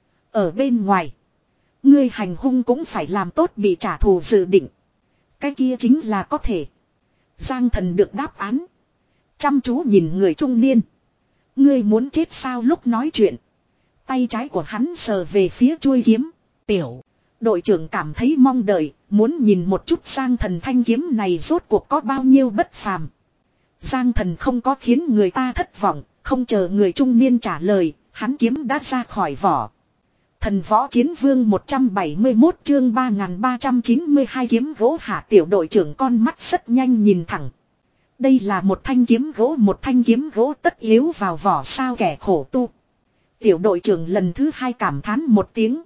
Ở bên ngoài. Ngươi hành hung cũng phải làm tốt bị trả thù dự định. Cái kia chính là có thể. Giang Thần được đáp án. Chăm chú nhìn người trung niên. Ngươi muốn chết sao? Lúc nói chuyện. Tay trái của hắn sờ về phía chuôi kiếm. Tiểu. Đội trưởng cảm thấy mong đợi. Muốn nhìn một chút Giang Thần thanh kiếm này rốt cuộc có bao nhiêu bất phàm. Giang Thần không có khiến người ta thất vọng. Không chờ người trung niên trả lời. Hắn kiếm đã ra khỏi vỏ. Thần võ chiến vương một trăm bảy mươi mốt chương ba nghìn ba trăm chín mươi hai kiếm gỗ hạ. Tiểu đội trưởng con mắt rất nhanh nhìn thẳng. Đây là một thanh kiếm gỗ. Một thanh kiếm gỗ tất yếu vào vỏ sao kẻ khổ tu. Tiểu đội trưởng lần thứ hai cảm thán một tiếng.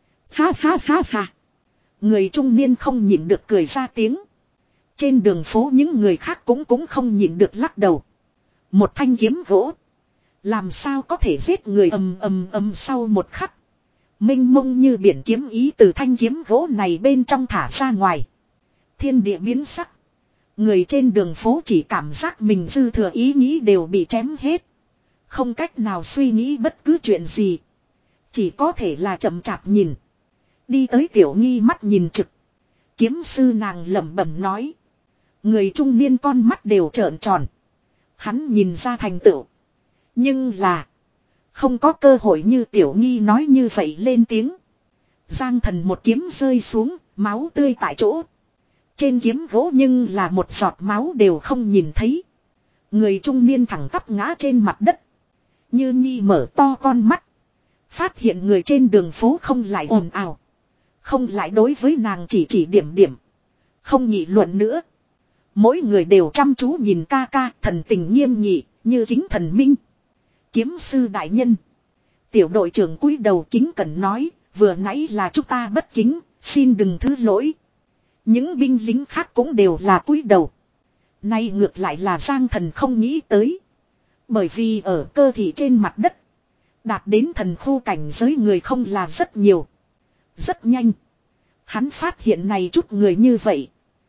Ha ha ha ha. Người trung niên không nhịn được cười ra tiếng. Trên đường phố những người khác cũng cũng không nhịn được lắc đầu. Một thanh kiếm gỗ. Làm sao có thể giết người? Ầm ầm ầm. Sau một khắc. Mênh mông như biển kiếm ý từ thanh kiếm gỗ này bên trong thả ra ngoài. Thiên địa biến sắc. Người trên đường phố chỉ cảm giác mình dư thừa ý nghĩ đều bị chém hết. Không cách nào suy nghĩ bất cứ chuyện gì. Chỉ có thể là chậm chạp nhìn. Đi tới Tiểu Nghi mắt nhìn trực. Kiếm sư nàng lẩm bẩm nói. Người trung niên con mắt đều trợn tròn. Hắn nhìn ra thành tựu. Nhưng là. Không có cơ hội như Tiểu Nghi nói như vậy lên tiếng. Giang Thần một kiếm rơi xuống. Máu tươi tại chỗ. Trên kiếm gỗ nhưng là một giọt máu đều không nhìn thấy. Người trung niên thẳng tắp ngã trên mặt đất. Như Nhi mở to con mắt. Phát hiện người trên đường phố không lại ồn ào. Không lại đối với nàng chỉ chỉ điểm điểm. Không nghị luận nữa. Mỗi người đều chăm chú nhìn ca ca. Thần tình nghiêm nghị như kính thần minh. Kiếm sư đại nhân. Tiểu đội trưởng cúi đầu kính cẩn nói. Vừa nãy là chúng ta bất kính. Xin đừng thứ lỗi. Những binh lính khác cũng đều là cúi đầu. Nay ngược lại là Giang Thần không nghĩ tới. Bởi vì ở cơ thị trên mặt đất. Đạt đến thần khu cảnh giới người không là rất nhiều. Rất nhanh. Hắn phát hiện này chút người như vậy.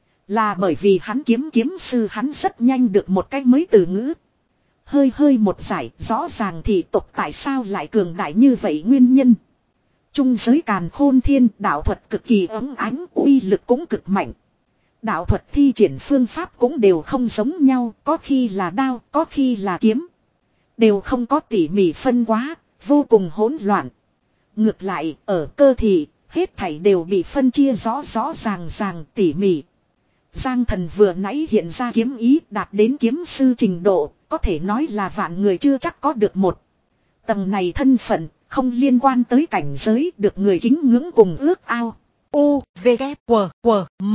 Là bởi vì hắn kiếm kiếm sư hắn rất nhanh được một cái mới từ ngữ. Hơi hơi một giải rõ ràng thì tộc tại sao lại cường đại như vậy nguyên nhân. Trung giới càn khôn thiên đạo thuật cực kỳ ấm ánh uy lực cũng cực mạnh. Đạo thuật thi triển phương pháp cũng đều không giống nhau. Có khi là đao, có khi là kiếm. Đều không có tỉ mỉ phân quá, vô cùng hỗn loạn. Ngược lại, ở cơ thị, hết thảy đều bị phân chia rõ rõ ràng ràng tỉ mỉ. Giang Thần vừa nãy hiện ra kiếm ý đạt đến kiếm sư trình độ, có thể nói là vạn người chưa chắc có được một. Tầng này thân phận, không liên quan tới cảnh giới được người kính ngưỡng cùng ước ao. U, V, K, W, W, M.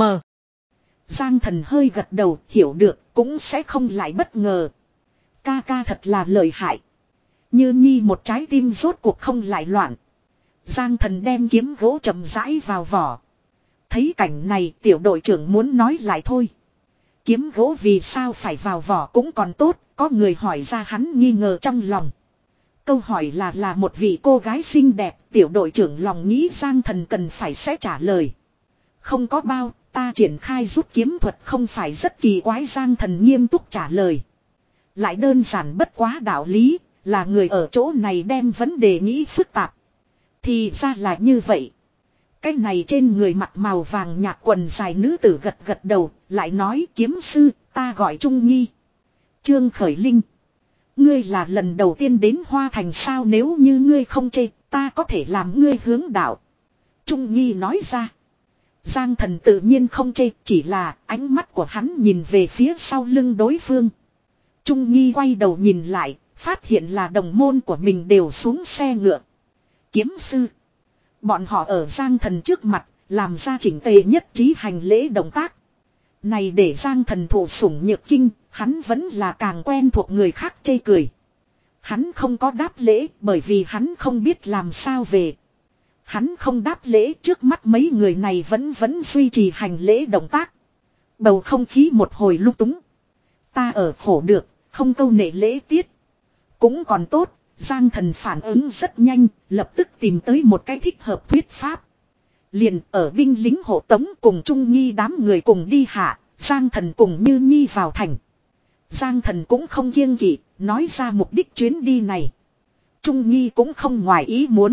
Giang Thần hơi gật đầu, hiểu được, cũng sẽ không lại bất ngờ. Ca ca thật là lợi hại. Như Nhi một trái tim rốt cuộc không lại loạn. Giang Thần đem kiếm gỗ chậm rãi vào vỏ. Thấy cảnh này tiểu đội trưởng muốn nói lại thôi. Kiếm gỗ vì sao phải vào vỏ cũng còn tốt. Có người hỏi ra hắn nghi ngờ trong lòng. Câu hỏi là là một vị cô gái xinh đẹp. Tiểu đội trưởng lòng nghĩ Giang Thần cần phải sẽ trả lời. Không có bao ta triển khai rút kiếm thuật không phải rất kỳ quái. Giang Thần nghiêm túc trả lời. Lại đơn giản bất quá đạo lý. Là người ở chỗ này đem vấn đề nghĩ phức tạp. Thì ra là như vậy. Cái này trên người mặt màu vàng nhạt quần dài nữ tử gật gật đầu. Lại nói kiếm sư ta gọi Trung Nghi. Trương Khởi Linh. Ngươi là lần đầu tiên đến Hoa Thành sao? Nếu như ngươi không chê ta có thể làm ngươi hướng đạo. Trung Nghi nói ra. Giang Thần tự nhiên không chê. Chỉ là ánh mắt của hắn nhìn về phía sau lưng đối phương. Trung Nghi quay đầu nhìn lại. Phát hiện là đồng môn của mình đều xuống xe ngựa. Kiếm sư. Bọn họ ở Giang Thần trước mặt. Làm ra chỉnh tề nhất trí hành lễ động tác. Này để Giang Thần thụ sủng nhược kinh. Hắn vẫn là càng quen thuộc người khác chê cười. Hắn không có đáp lễ. Bởi vì hắn không biết làm sao về. Hắn không đáp lễ trước mắt mấy người này vẫn vẫn duy trì hành lễ động tác. Bầu không khí một hồi lung túng. Ta ở khổ được, không câu nệ lễ tiết. Cũng còn tốt, Giang Thần phản ứng rất nhanh, lập tức tìm tới một cái thích hợp thuyết pháp. Liền ở binh lính hộ tống cùng Trung Nghi đám người cùng đi hạ, Giang Thần cùng Như Nhi vào thành. Giang Thần cũng không kiêng kỵ, nói ra mục đích chuyến đi này. Trung Nghi cũng không ngoài ý muốn.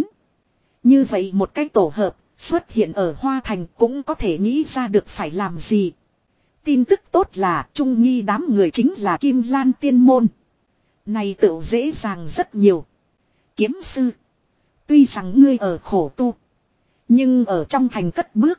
Như vậy một cái tổ hợp xuất hiện ở Hoa Thành cũng có thể nghĩ ra được phải làm gì. Tin tức tốt là Trung Nghi đám người chính là Kim Lan tiên môn. Này tự dễ dàng rất nhiều. Kiếm sư. Tuy rằng ngươi ở khổ tu. Nhưng ở trong thành cất bước.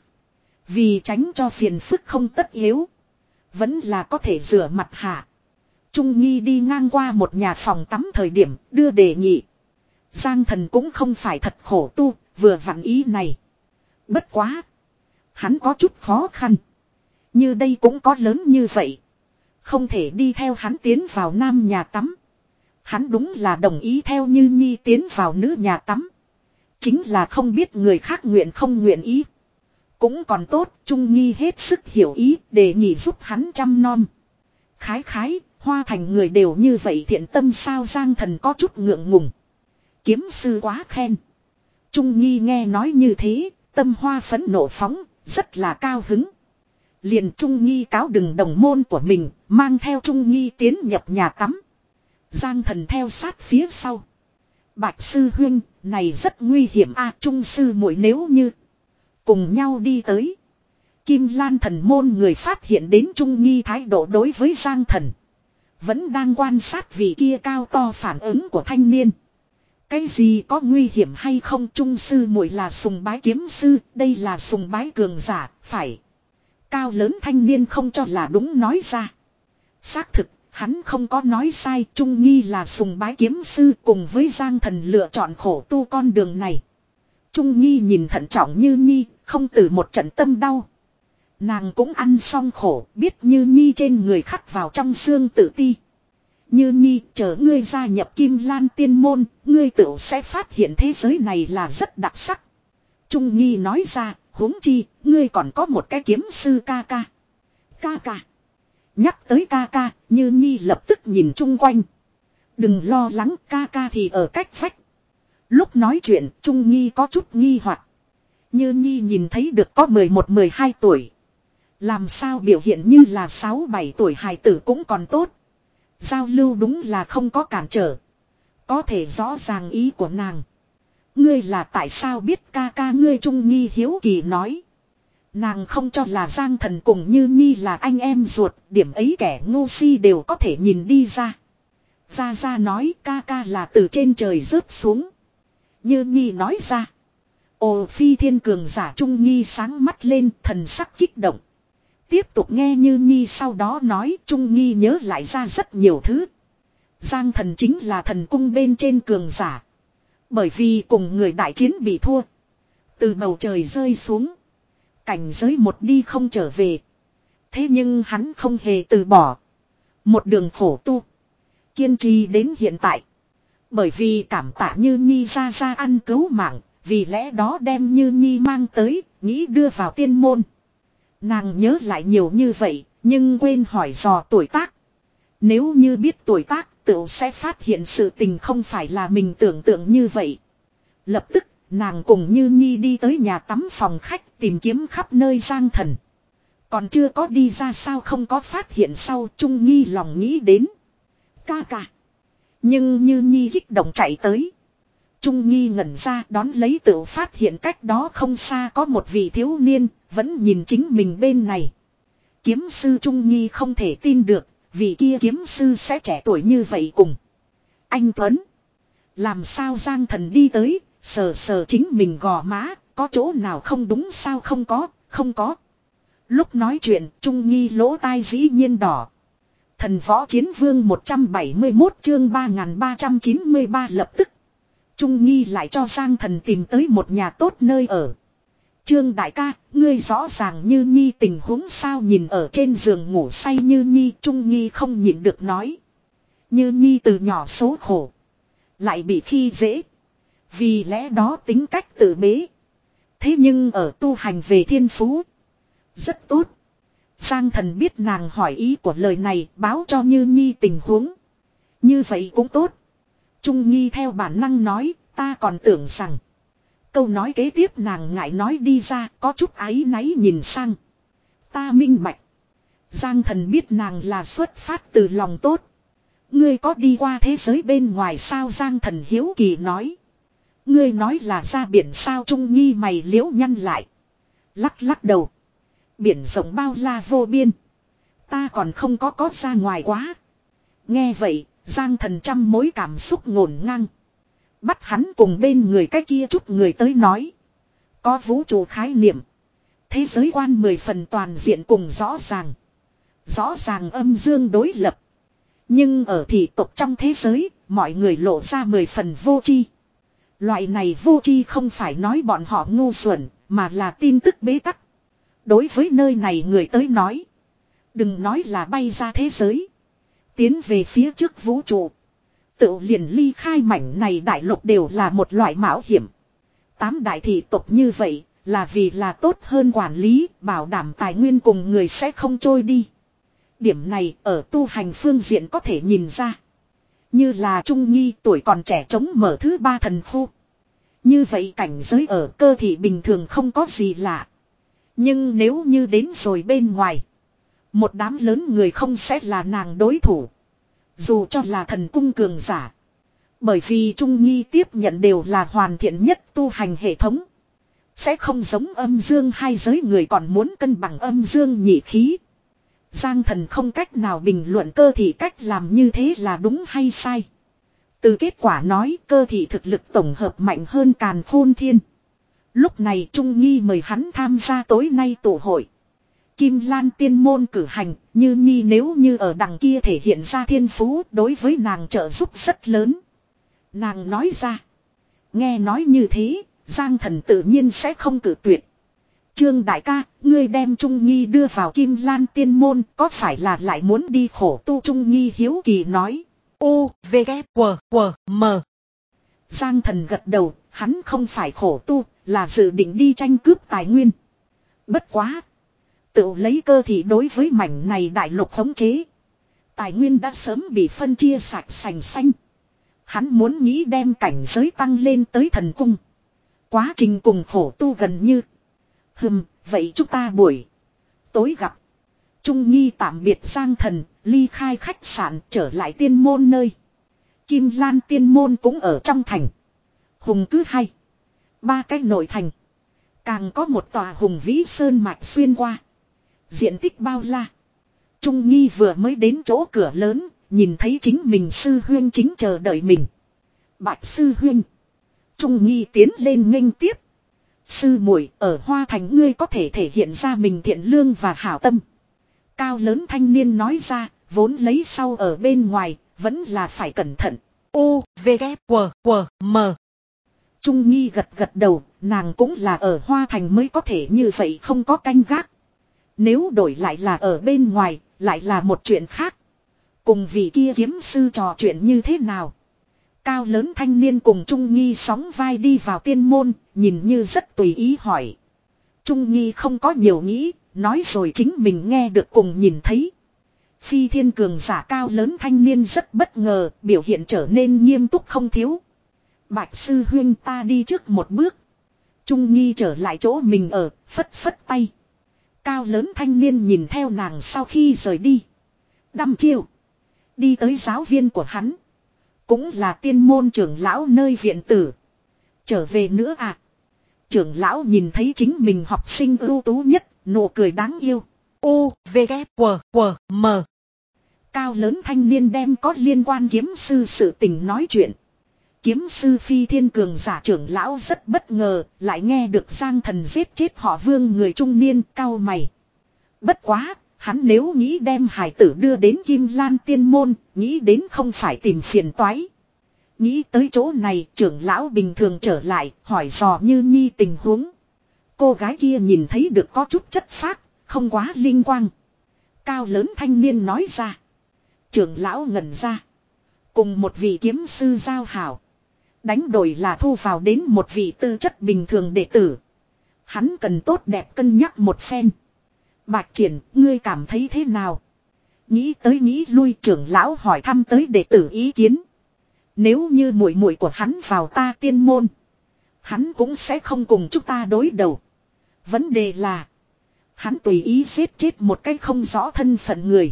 Vì tránh cho phiền phức không tất yếu. Vẫn là có thể rửa mặt hạ. Trung Nghi đi ngang qua một nhà phòng tắm thời điểm đưa đề nghị. Giang Thần cũng không phải thật khổ tu, vừa vặn ý này. Bất quá. Hắn có chút khó khăn. Như đây cũng có lớn như vậy. Không thể đi theo hắn tiến vào nam nhà tắm. Hắn đúng là đồng ý theo Như Nhi tiến vào nữ nhà tắm. Chính là không biết người khác nguyện không nguyện ý. Cũng còn tốt, Trung Nghi hết sức hiểu ý, đề nghị giúp hắn chăm nom. Khái khái, Hoa Thành người đều như vậy thiện tâm sao? Giang Thần có chút ngượng ngùng. Kiếm sư quá khen. Trung Nghi nghe nói như thế, tâm hoa phấn nộ phóng, rất là cao hứng. Liền Trung Nghi cáo đừng đồng môn của mình, mang theo Trung Nghi tiến nhập nhà tắm. Giang Thần theo sát phía sau. Bạch sư huynh, này rất nguy hiểm a. Trung sư muội nếu như cùng nhau đi tới. Kim Lan thần môn người phát hiện đến Trung Nghi thái độ đối với Giang Thần. Vẫn đang quan sát vị kia cao to phản ứng của thanh niên. Cái gì có nguy hiểm hay không? Trung sư muội là sùng bái kiếm sư, đây là sùng bái cường giả, phải. Cao lớn thanh niên không cho là đúng nói ra. Xác thực, hắn không có nói sai. Trung Nghi là sùng bái kiếm sư, cùng với Giang Thần lựa chọn khổ tu con đường này. Trung Nghi nhìn thận trọng Như Nhi, không từ một trận tâm đau. Nàng cũng ăn xong khổ, biết Như Nhi trên người khắc vào trong xương tự ti. Như Nhi, chờ ngươi gia nhập Kim Lan tiên môn, ngươi tự sẽ phát hiện thế giới này là rất đặc sắc. Trung Nghi nói ra, huống chi, ngươi còn có một cái kiếm sư ca ca. Ca ca. Nhắc tới ca ca, Như Nhi lập tức nhìn chung quanh. Đừng lo lắng, ca ca thì ở cách vách. Lúc nói chuyện, Trung Nghi có chút nghi hoặc. Như Nhi nhìn thấy được có mười một mười hai tuổi. Làm sao biểu hiện như là sáu bảy tuổi hài tử cũng còn tốt. Giao lưu đúng là không có cản trở. Có thể rõ ràng ý của nàng. Ngươi là tại sao biết ca ca ngươi? Trung Nghi hiếu kỳ nói. Nàng không cho là Giang Thần cùng Như Nhi là anh em ruột. Điểm ấy kẻ ngu si đều có thể nhìn đi ra. Gia Gia nói ca ca là từ trên trời rớt xuống. Như Nhi nói ra. Ồ, phi thiên cường giả. Trung Nghi sáng mắt lên, thần sắc kích động. Tiếp tục nghe Như Nhi sau đó nói, Trung Nghi nhớ lại ra rất nhiều thứ. Giang Thần chính là thần cung bên trên cường giả. Bởi vì cùng người đại chiến bị thua. Từ bầu trời rơi xuống. Cảnh giới một đi không trở về. Thế nhưng hắn không hề từ bỏ. Một đường khổ tu. Kiên trì đến hiện tại. Bởi vì cảm tạ Như Nhi ra ra ăn cứu mạng. Vì lẽ đó đem Như Nhi mang tới, nghĩ đưa vào tiên môn. Nàng nhớ lại nhiều như vậy, nhưng quên hỏi dò tuổi tác. Nếu như biết tuổi tác, tựu sẽ phát hiện sự tình không phải là mình tưởng tượng như vậy. Lập tức, nàng cùng Như Nhi đi tới nhà tắm phòng khách tìm kiếm khắp nơi Giang Thần. Còn chưa có đi ra sao không có phát hiện sau. Trung Nghi lòng nghĩ đến. Ca ca. Nhưng Như Nhi kích động chạy tới. Trung Nghi ngẩn ra đón lấy tự phát hiện cách đó không xa có một vị thiếu niên, vẫn nhìn chính mình bên này. Kiếm sư Trung Nghi không thể tin được, vị kia kiếm sư sẽ trẻ tuổi như vậy cùng. Anh Tuấn. Làm sao Giang Thần đi tới, sờ sờ chính mình gò má, có chỗ nào không đúng sao? Không có, không có. Lúc nói chuyện, Trung Nghi lỗ tai dĩ nhiên đỏ. Thần võ chiến vương một trăm bảy mươi mốt chương ba nghìn ba trăm chín mươi ba lập tức. Trung Nghi lại cho Giang Thần tìm tới một nhà tốt nơi ở. Trương đại ca, ngươi rõ ràng Như Nhi tình huống sao? Nhìn ở trên giường ngủ say Như Nhi, Trung Nghi không nhịn được nói. Như Nhi từ nhỏ số khổ. Lại bị khi dễ. Vì lẽ đó tính cách tự bế. Thế nhưng ở tu hành về thiên phú. Rất tốt. Giang Thần biết nàng hỏi ý của lời này, báo cho Như Nhi tình huống. Như vậy cũng tốt. Trung Nhi theo bản năng nói, ta còn tưởng rằng. Câu nói kế tiếp nàng ngại nói đi ra, có chút áy náy nhìn sang. Ta minh bạch. Giang Thần biết nàng là xuất phát từ lòng tốt. Ngươi có đi qua thế giới bên ngoài sao? Giang Thần hiếu kỳ nói. Ngươi nói là ra biển sao? Trung Nhi mày liễu nhăn lại. Lắc lắc đầu. Biển rộng bao la vô biên. Ta còn không có có ra ngoài quá. Nghe vậy, Giang Thần trăm mối cảm xúc ngổn ngang. Bắt hắn cùng bên người cái kia chút người tới nói. Có vũ trụ khái niệm. Thế giới quan mười phần toàn diện cùng rõ ràng. Rõ ràng âm dương đối lập. Nhưng ở thị tộc trong thế giới, mọi người lộ ra mười phần vô tri. Loại này vô tri không phải nói bọn họ ngu xuẩn, mà là tin tức bế tắc. Đối với nơi này người tới nói. Đừng nói là bay ra thế giới. Tiến về phía trước vũ trụ. Tự liền ly khai mảnh này đại lục đều là một loại mạo hiểm. Tám đại thị tộc như vậy là vì là tốt hơn quản lý, bảo đảm tài nguyên cùng người sẽ không trôi đi. Điểm này ở tu hành phương diện có thể nhìn ra. Như là Trung Nhi tuổi còn trẻ chống mở thứ ba thần khu. Như vậy cảnh giới ở cơ thị bình thường không có gì lạ. Nhưng nếu như đến rồi bên ngoài. Một đám lớn người không sẽ là nàng đối thủ. Dù cho là thần cung cường giả. Bởi vì Trung Nhi tiếp nhận đều là hoàn thiện nhất tu hành hệ thống. Sẽ không giống âm dương hai giới người còn muốn cân bằng âm dương nhị khí. Giang Thần không cách nào bình luận cơ thị cách làm như thế là đúng hay sai. Từ kết quả nói cơ thị thực lực tổng hợp mạnh hơn Càn Khôn Thiên. Lúc này Trung Nhi mời hắn tham gia tối nay tụ hội. Kim Lan tiên môn cử hành, Như Nhi nếu như ở đằng kia thể hiện ra thiên phú đối với nàng trợ giúp rất lớn. Nàng nói ra. Nghe nói như thế, Giang Thần tự nhiên sẽ không cử tuyệt. Trương đại ca, ngươi đem Trung Nhi đưa vào Kim Lan tiên môn, có phải là lại muốn đi khổ tu? Trung Nhi hiếu kỳ nói. U, V, K, W, W, M. Giang Thần gật đầu, hắn không phải khổ tu, là dự định đi tranh cướp tài nguyên. Bất quá. Tự lấy cơ thì đối với mảnh này đại lục khống chế. Tài nguyên đã sớm bị phân chia sạch sành xanh. Hắn muốn nghĩ đem cảnh giới tăng lên tới thần cung. Quá trình cùng khổ tu gần như. Hừm, vậy chúng ta buổi tối gặp. Trung Nhi tạm biệt Giang Thần, ly khai khách sạn trở lại tiên môn nơi. Kim Lan tiên môn cũng ở trong thành. Hùng cứ hay. Ba cái nội thành. Càng có một tòa hùng vĩ sơn mạch xuyên qua. Diện tích bao la. Trung Nhi vừa mới đến chỗ cửa lớn, nhìn thấy chính mình sư huyên chính chờ đợi mình. Bạch sư huyên. Trung Nhi tiến lên nghênh tiếp. Sư muội ở Hoa Thành ngươi có thể thể hiện ra mình thiện lương và hảo tâm. Cao lớn thanh niên nói ra, vốn lấy sau ở bên ngoài, vẫn là phải cẩn thận. U, V, K, W, W, M. Trung Nhi gật gật đầu, nàng cũng là ở Hoa Thành mới có thể như vậy không có canh gác. Nếu đổi lại là ở bên ngoài, lại là một chuyện khác. Cùng vị kia kiếm sư trò chuyện như thế nào? Cao lớn thanh niên cùng Trung Nhi sóng vai đi vào tiên môn, nhìn như rất tùy ý hỏi. Trung Nhi không có nhiều nghĩ, nói rồi chính mình nghe được cùng nhìn thấy. Phi thiên cường giả cao lớn thanh niên rất bất ngờ, biểu hiện trở nên nghiêm túc không thiếu. Bạch sư huyên ta đi trước một bước. Trung Nhi trở lại chỗ mình ở, phất phất tay. Cao lớn thanh niên nhìn theo nàng sau khi rời đi. Đăm chiêu. Đi tới giáo viên của hắn. Cũng là tiên môn trưởng lão nơi viện tử. Trở về nữa à. Trưởng lão nhìn thấy chính mình học sinh ưu tú nhất, nụ cười đáng yêu. U, V, K, W, W, M. Cao lớn thanh niên đem có liên quan kiếm sư sự tình nói chuyện. Kiếm sư phi thiên cường giả trưởng lão rất bất ngờ, lại nghe được Giang Thần giết chết họ Vương người trung niên cao mày. Bất quá, hắn nếu nghĩ đem hải tử đưa đến Kim Lan tiên môn, nghĩ đến không phải tìm phiền toái. Nghĩ tới chỗ này, trưởng lão bình thường trở lại, hỏi dò Như Nhi tình huống. Cô gái kia nhìn thấy được có chút chất phác, không quá linh quang. Cao lớn thanh niên nói ra. Trưởng lão ngẩn ra. Cùng một vị kiếm sư giao hảo. Đánh đổi là thu vào đến một vị tư chất bình thường đệ tử. Hắn cần tốt đẹp cân nhắc một phen. Bạch Triển, ngươi cảm thấy thế nào? Nghĩ tới nghĩ lui, trưởng lão hỏi thăm tới đệ tử ý kiến. Nếu như muội muội của hắn vào ta tiên môn, hắn cũng sẽ không cùng chúng ta đối đầu. Vấn đề là, hắn tùy ý giết chết một cách không rõ thân phận người.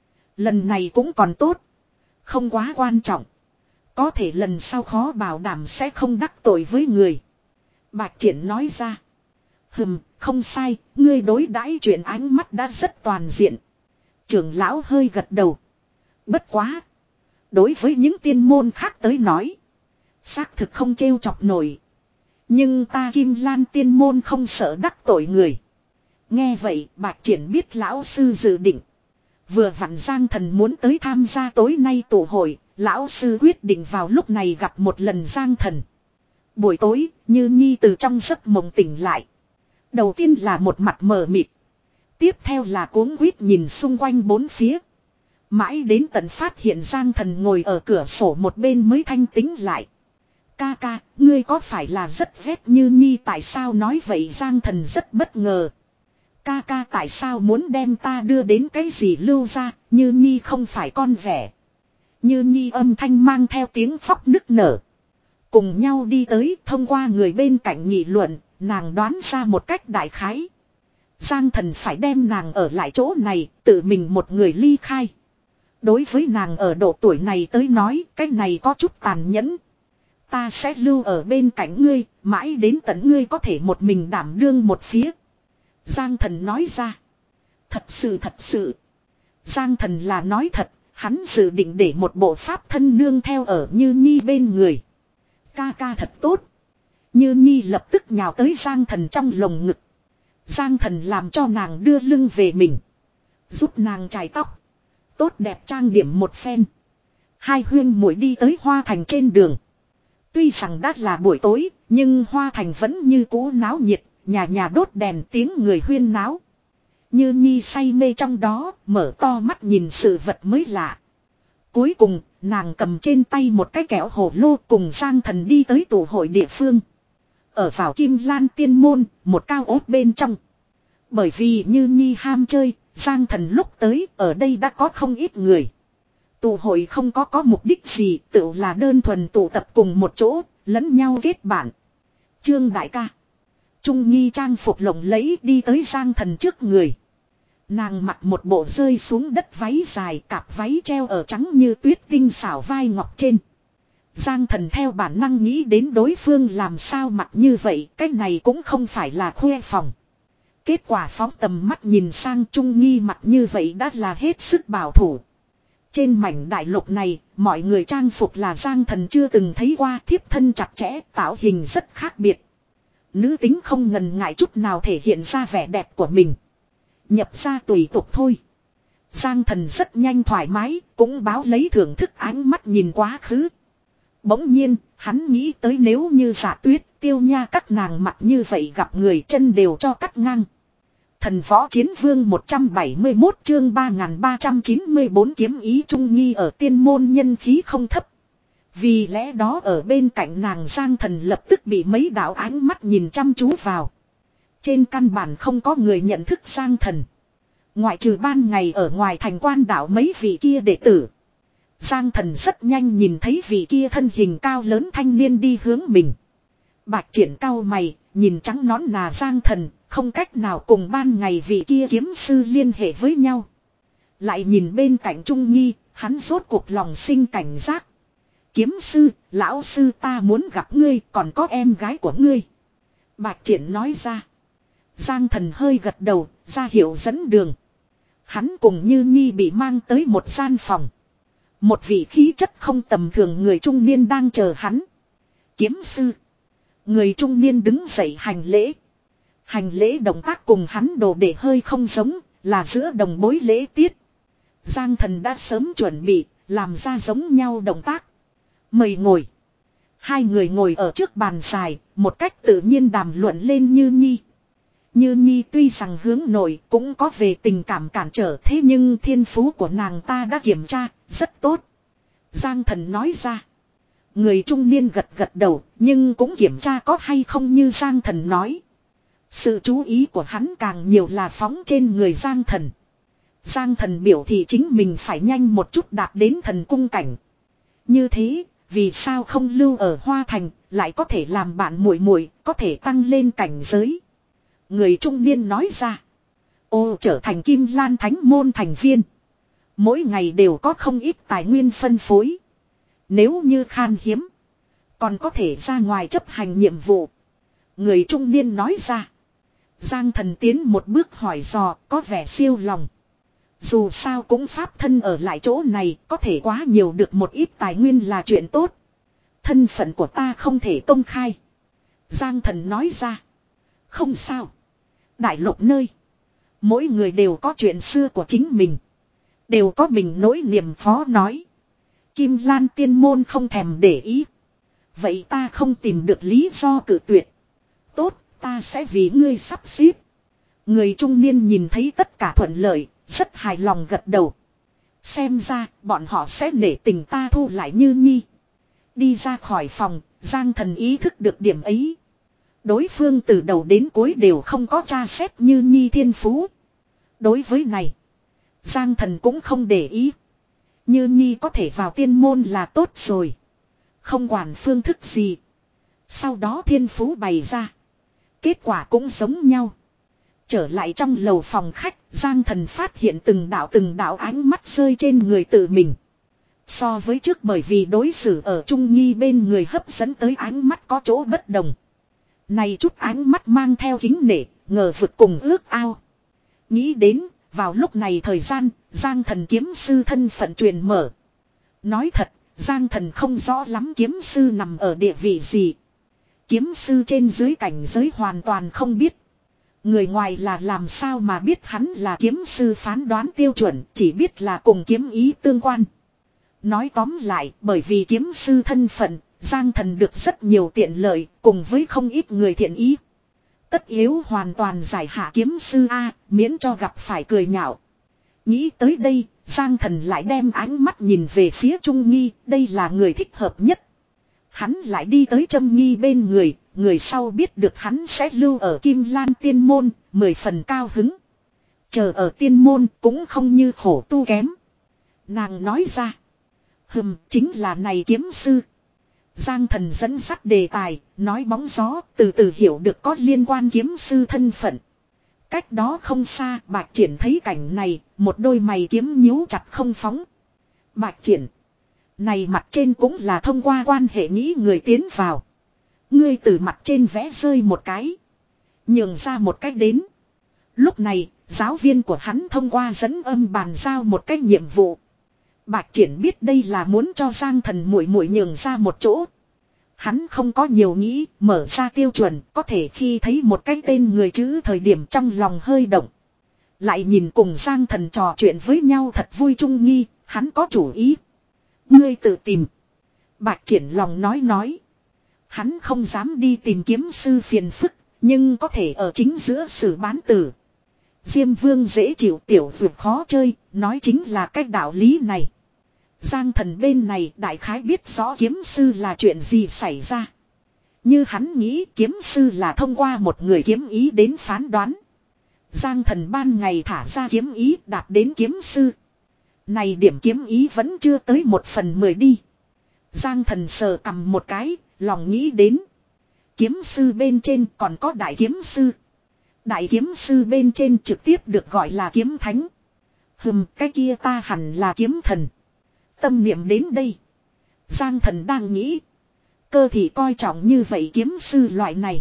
Lần này cũng còn tốt, không quá quan trọng. Có thể lần sau khó bảo đảm sẽ không đắc tội với người. Bạch Triển nói ra. Hừm, không sai, ngươi đối đãi chuyện ánh mắt đã rất toàn diện. Trưởng lão hơi gật đầu. Bất quá, đối với những tiên môn khác tới nói, xác thực không trêu chọc nổi. Nhưng ta Kim Lan tiên môn không sợ đắc tội người. Nghe vậy, Bạch Triển biết lão sư dự định. Vừa vặn Giang Thần muốn tới tham gia tối nay tụ hội, lão sư quyết định vào lúc này gặp một lần Giang Thần. Buổi tối, Như Nhi từ trong giấc mộng tỉnh lại. Đầu tiên là một mặt mờ mịt. Tiếp theo là cuống quýt nhìn xung quanh bốn phía. Mãi đến tận phát hiện Giang Thần ngồi ở cửa sổ một bên mới thanh tĩnh lại. Ca ca, ngươi có phải là rất ghét Như Nhi, tại sao nói vậy? Giang Thần rất bất ngờ. Ca ca tại sao muốn đem ta đưa đến cái gì lưu ra, Như Nhi không phải con rẻ. Như Nhi âm thanh mang theo tiếng khóc nức nở. Cùng nhau đi tới, thông qua người bên cạnh nghị luận, nàng đoán ra một cách đại khái. Giang Thần phải đem nàng ở lại chỗ này, tự mình một người ly khai. Đối với nàng ở độ tuổi này tới nói, cái này có chút tàn nhẫn. Ta sẽ lưu ở bên cạnh ngươi, mãi đến tận ngươi có thể một mình đảm đương một phía. Giang Thần nói ra. Thật sự thật sự. Giang Thần là nói thật, hắn dự định để một bộ pháp thân nương theo ở Như Nhi bên người. Ca ca thật tốt. Như Nhi lập tức nhào tới Giang Thần trong lồng ngực. Giang Thần làm cho nàng đưa lưng về mình. Giúp nàng chải tóc. Tốt đẹp trang điểm một phen. Hai huyên muội đi tới Hoa Thành trên đường. Tuy rằng đã là buổi tối, nhưng Hoa Thành vẫn như cũ náo nhiệt, nhà nhà đốt đèn tiếng người huyên náo. Như Nhi say mê trong đó, mở to mắt nhìn sự vật mới lạ. Cuối cùng, nàng cầm trên tay một cái kẹo hồ lô cùng Giang Thần đi tới tụ hội địa phương. Ở vào Kim Lan tiên môn, một cao ốt bên trong. Bởi vì Như Nhi ham chơi, Giang Thần lúc tới ở đây đã có không ít người. Tụ hội không có có mục đích gì, tự là đơn thuần tụ tập cùng một chỗ, lẫn nhau kết bạn. Trương đại ca. Trung Nghi trang phục lộng lẫy đi tới Giang Thần trước người. Nàng mặc một bộ rơi xuống đất váy dài, cạp váy treo ở trắng như tuyết tinh xảo vai ngọc trên. Giang Thần theo bản năng nghĩ đến đối phương làm sao mặc như vậy, cái này cũng không phải là khoe phòng. Kết quả phóng tầm mắt nhìn sang Trung Nghi mặc như vậy đã là hết sức bảo thủ. Trên mảnh đại lục này, mọi người trang phục là Giang Thần chưa từng thấy qua, thiếp thân chặt chẽ, tạo hình rất khác biệt. Nữ tính không ngần ngại chút nào thể hiện ra vẻ đẹp của mình. Nhập ra tùy tục thôi. Giang Thần rất nhanh thoải mái, cũng báo lấy thưởng thức ánh mắt nhìn quá khứ. Bỗng nhiên, hắn nghĩ tới nếu như Dạ Tuyết, Tiêu Nha các nàng mặc như vậy gặp người chân đều cho cắt ngang. Thần Võ Chiến Vương một trăm bảy mươi mốt chương ba nghìn ba trăm chín mươi bốn kiếm ý Trung Nghi ở tiên môn nhân khí không thấp. Vì lẽ đó ở bên cạnh nàng Giang Thần lập tức bị mấy đạo ánh mắt nhìn chăm chú vào. Trên căn bản không có người nhận thức Giang Thần. Ngoại trừ ban ngày ở ngoài thành quan đảo mấy vị kia đệ tử. Giang Thần rất nhanh nhìn thấy vị kia thân hình cao lớn thanh niên đi hướng mình. Bạch Triển cao mày, nhìn trắng nón nà Giang Thần, không cách nào cùng ban ngày vị kia kiếm sư liên hệ với nhau. Lại nhìn bên cạnh Trung Nghi, hắn rốt cuộc lòng sinh cảnh giác. Kiếm sư, lão sư ta muốn gặp ngươi, còn có em gái của ngươi. Bạch Triển nói ra. Giang Thần hơi gật đầu, ra hiệu dẫn đường. Hắn cùng Như Nhi bị mang tới một gian phòng. Một vị khí chất không tầm thường người trung niên đang chờ hắn. Kiếm sư. Người trung niên đứng dậy hành lễ. Hành lễ động tác cùng hắn đồ để hơi không giống, là giữa đồng bối lễ tiết. Giang Thần đã sớm chuẩn bị, làm ra giống nhau động tác. Mời ngồi. Hai người ngồi ở trước bàn dài, một cách tự nhiên đàm luận lên Như Nhi. Như Nhi tuy rằng hướng nội cũng có về tình cảm cản trở, thế nhưng thiên phú của nàng ta đã kiểm tra, rất tốt. Giang Thần nói ra. Người trung niên gật gật đầu, nhưng cũng kiểm tra có hay không như Giang Thần nói. Sự chú ý của hắn càng nhiều là phóng trên người Giang Thần. Giang Thần biểu thị chính mình phải nhanh một chút đạt đến thần cung cảnh. Như thế, vì sao không lưu ở Hoa Thành, lại có thể làm bạn muội muội, có thể tăng lên cảnh giới. Người trung niên nói ra. Ô, trở thành Kim Lan Thánh môn thành viên. Mỗi ngày đều có không ít tài nguyên phân phối. Nếu như khan hiếm, còn có thể ra ngoài chấp hành nhiệm vụ. Người trung niên nói ra. Giang Thần tiến một bước hỏi dò, có vẻ siêu lòng. Dù sao cũng pháp thân ở lại chỗ này, có thể quá nhiều được một ít tài nguyên là chuyện tốt. Thân phận của ta không thể công khai. Giang Thần nói ra. Không sao. Đại lục nơi. Mỗi người đều có chuyện xưa của chính mình. Đều có mình nỗi niềm khó nói. Kim Lan tiên môn không thèm để ý. Vậy ta không tìm được lý do cự tuyệt. Tốt, ta sẽ vì ngươi sắp xếp. Người trung niên nhìn thấy tất cả thuận lợi, rất hài lòng gật đầu. Xem ra, bọn họ sẽ nể tình ta thu lại Như Nhi. Đi ra khỏi phòng, Giang Thần ý thức được điểm ấy. Đối phương từ đầu đến cuối đều không có tra xét Như Nhi thiên phú. Đối với này, Giang Thần cũng không để ý. Như Nhi có thể vào tiên môn là tốt rồi. Không quản phương thức gì. Sau đó thiên phú bày ra. Kết quả cũng giống nhau. Trở lại trong lầu phòng khách, Giang Thần phát hiện từng đạo từng đạo ánh mắt rơi trên người tự mình. So với trước bởi vì đối xử ở Trung Nhi bên người hấp dẫn tới ánh mắt có chỗ bất đồng. Này chút ánh mắt mang theo kính nể, ngờ vực cùng ước ao. Nghĩ đến, vào lúc này thời gian, Giang Thần kiếm sư thân phận truyền mở. Nói thật, Giang Thần không rõ lắm kiếm sư nằm ở địa vị gì. Kiếm sư trên dưới cảnh giới hoàn toàn không biết. Người ngoài là làm sao mà biết hắn là kiếm sư phán đoán tiêu chuẩn, chỉ biết là cùng kiếm ý tương quan. Nói tóm lại, bởi vì kiếm sư thân phận, Giang Thần được rất nhiều tiện lợi, cùng với không ít người thiện ý. Tất yếu hoàn toàn giải hạ kiếm sư A, miễn cho gặp phải cười nhạo. Nghĩ tới đây, Giang Thần lại đem ánh mắt nhìn về phía Trung Nghi, đây là người thích hợp nhất. Hắn lại đi tới Trâm Nghi bên người, người sau biết được hắn sẽ lưu ở Kim Lan tiên môn, mười phần cao hứng. Chờ ở tiên môn cũng không như khổ tu kém. Nàng nói ra. Hừm, chính là này kiếm sư. Giang Thần dẫn dắt đề tài, nói bóng gió, từ từ hiểu được có liên quan kiếm sư thân phận. Cách đó không xa, Bạch Triển thấy cảnh này, một đôi mày kiếm nhíu chặt không phóng. Bạch Triển. Này mặt trên cũng là thông qua quan hệ nghĩ người tiến vào. Ngươi từ mặt trên vẽ rơi một cái. Nhường ra một cách đến. Lúc này, giáo viên của hắn thông qua dẫn âm bàn giao một cách nhiệm vụ. Bạch Triển biết đây là muốn cho Giang Thần muội muội nhường ra một chỗ. Hắn không có nhiều nghĩ, mở ra tiêu chuẩn, có thể khi thấy một cái tên người chữ thời điểm trong lòng hơi động. Lại nhìn cùng Giang Thần trò chuyện với nhau thật vui Trung Nghi, hắn có chủ ý. Ngươi tự tìm. Bạch Triển lòng nói nói. Hắn không dám đi tìm kiếm sư phiền phức, nhưng có thể ở chính giữa sử bán tử. Diêm Vương dễ chịu tiểu vượt khó chơi, nói chính là cách đạo lý này. Giang Thần bên này đại khái biết rõ kiếm sư là chuyện gì xảy ra. Như hắn nghĩ kiếm sư là thông qua một người kiếm ý đến phán đoán. Giang Thần ban ngày thả ra kiếm ý đạt đến kiếm sư. Này điểm kiếm ý vẫn chưa tới một phần mười đi. Giang Thần sờ cầm một cái, lòng nghĩ đến. Kiếm sư bên trên còn có đại kiếm sư. Đại kiếm sư bên trên trực tiếp được gọi là kiếm thánh. Hừm, cái kia ta hẳn là kiếm thần. Tâm niệm đến đây. Giang Thần đang nghĩ. Cơ thì coi trọng như vậy kiếm sư loại này.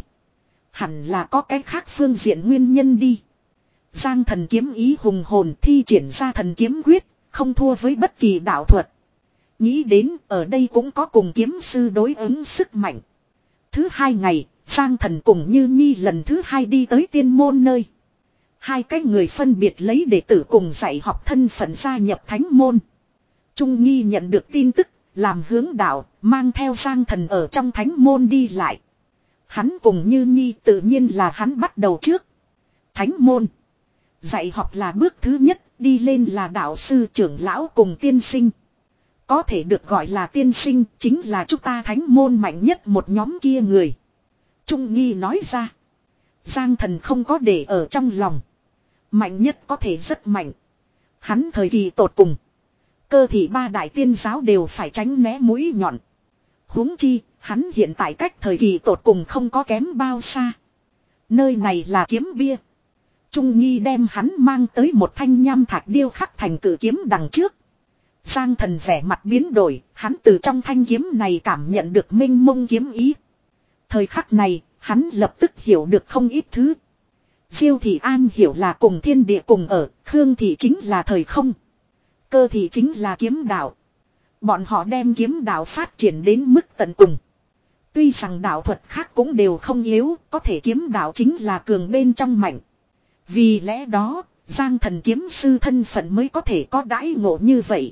Hẳn là có cái khác phương diện nguyên nhân đi. Giang Thần kiếm ý hùng hồn thi triển ra thần kiếm quyết. Không thua với bất kỳ đạo thuật. Nghĩ đến ở đây cũng có cùng kiếm sư đối ứng sức mạnh. Thứ hai ngày, Giang Thần cùng Như Nhi lần thứ hai đi tới tiên môn nơi. Hai cái người phân biệt lấy đệ tử cùng dạy học thân phận gia nhập thánh môn. Trung Nghi nhận được tin tức, làm hướng đạo, mang theo Giang Thần ở trong thánh môn đi lại. Hắn cùng Như Nhi tự nhiên là hắn bắt đầu trước. Thánh môn. Dạy học là bước thứ nhất, đi lên là đạo sư trưởng lão cùng tiên sinh. Có thể được gọi là tiên sinh, chính là chúng ta thánh môn mạnh nhất một nhóm kia người. Trung Nghi nói ra. Giang Thần không có để ở trong lòng. Mạnh nhất có thể rất mạnh. Hắn thời kỳ tột cùng. Cơ thị ba đại tiên giáo đều phải tránh né mũi nhọn. Huống chi, hắn hiện tại cách thời kỳ tột cùng không có kém bao xa. Nơi này là kiếm bia. Trung Nghi đem hắn mang tới một thanh nham thạch điêu khắc thành cử kiếm đằng trước. Giang Thần vẻ mặt biến đổi, hắn từ trong thanh kiếm này cảm nhận được mênh mông kiếm ý. Thời khắc này, hắn lập tức hiểu được không ít thứ. Diêu Thị An hiểu là cùng thiên địa cùng ở, Khương Thị chính là thời không. Cơ Thị chính là kiếm đạo. Bọn họ đem kiếm đạo phát triển đến mức tận cùng. Tuy rằng đạo thuật khác cũng đều không yếu, có thể kiếm đạo chính là cường bên trong mạnh. Vì lẽ đó, Giang Thần kiếm sư thân phận mới có thể có đãi ngộ như vậy.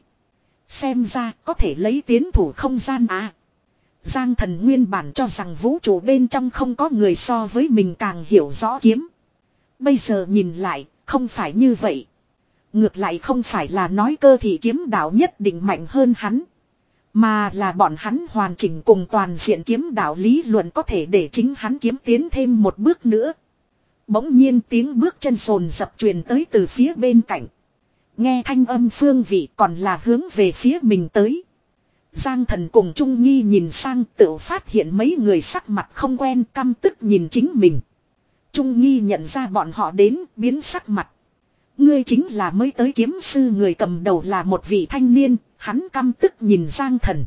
Xem ra có thể lấy tiến thủ không gian à. Giang Thần nguyên bản cho rằng vũ trụ bên trong không có người so với mình càng hiểu rõ kiếm. Bây giờ nhìn lại, không phải như vậy. Ngược lại không phải là nói cơ thị kiếm đạo nhất định mạnh hơn hắn. Mà là bọn hắn hoàn chỉnh cùng toàn diện kiếm đạo lý luận có thể để chính hắn kiếm tiến thêm một bước nữa. Bỗng nhiên tiếng bước chân sồn dập truyền tới từ phía bên cạnh. Nghe thanh âm phương vị còn là hướng về phía mình tới. Giang Thần cùng Trung Nghi nhìn sang tự phát hiện mấy người sắc mặt không quen căm tức nhìn chính mình. Trung Nghi nhận ra bọn họ đến biến sắc mặt. Ngươi chính là mới tới kiếm sư người cầm đầu là một vị thanh niên, hắn căm tức nhìn Giang Thần.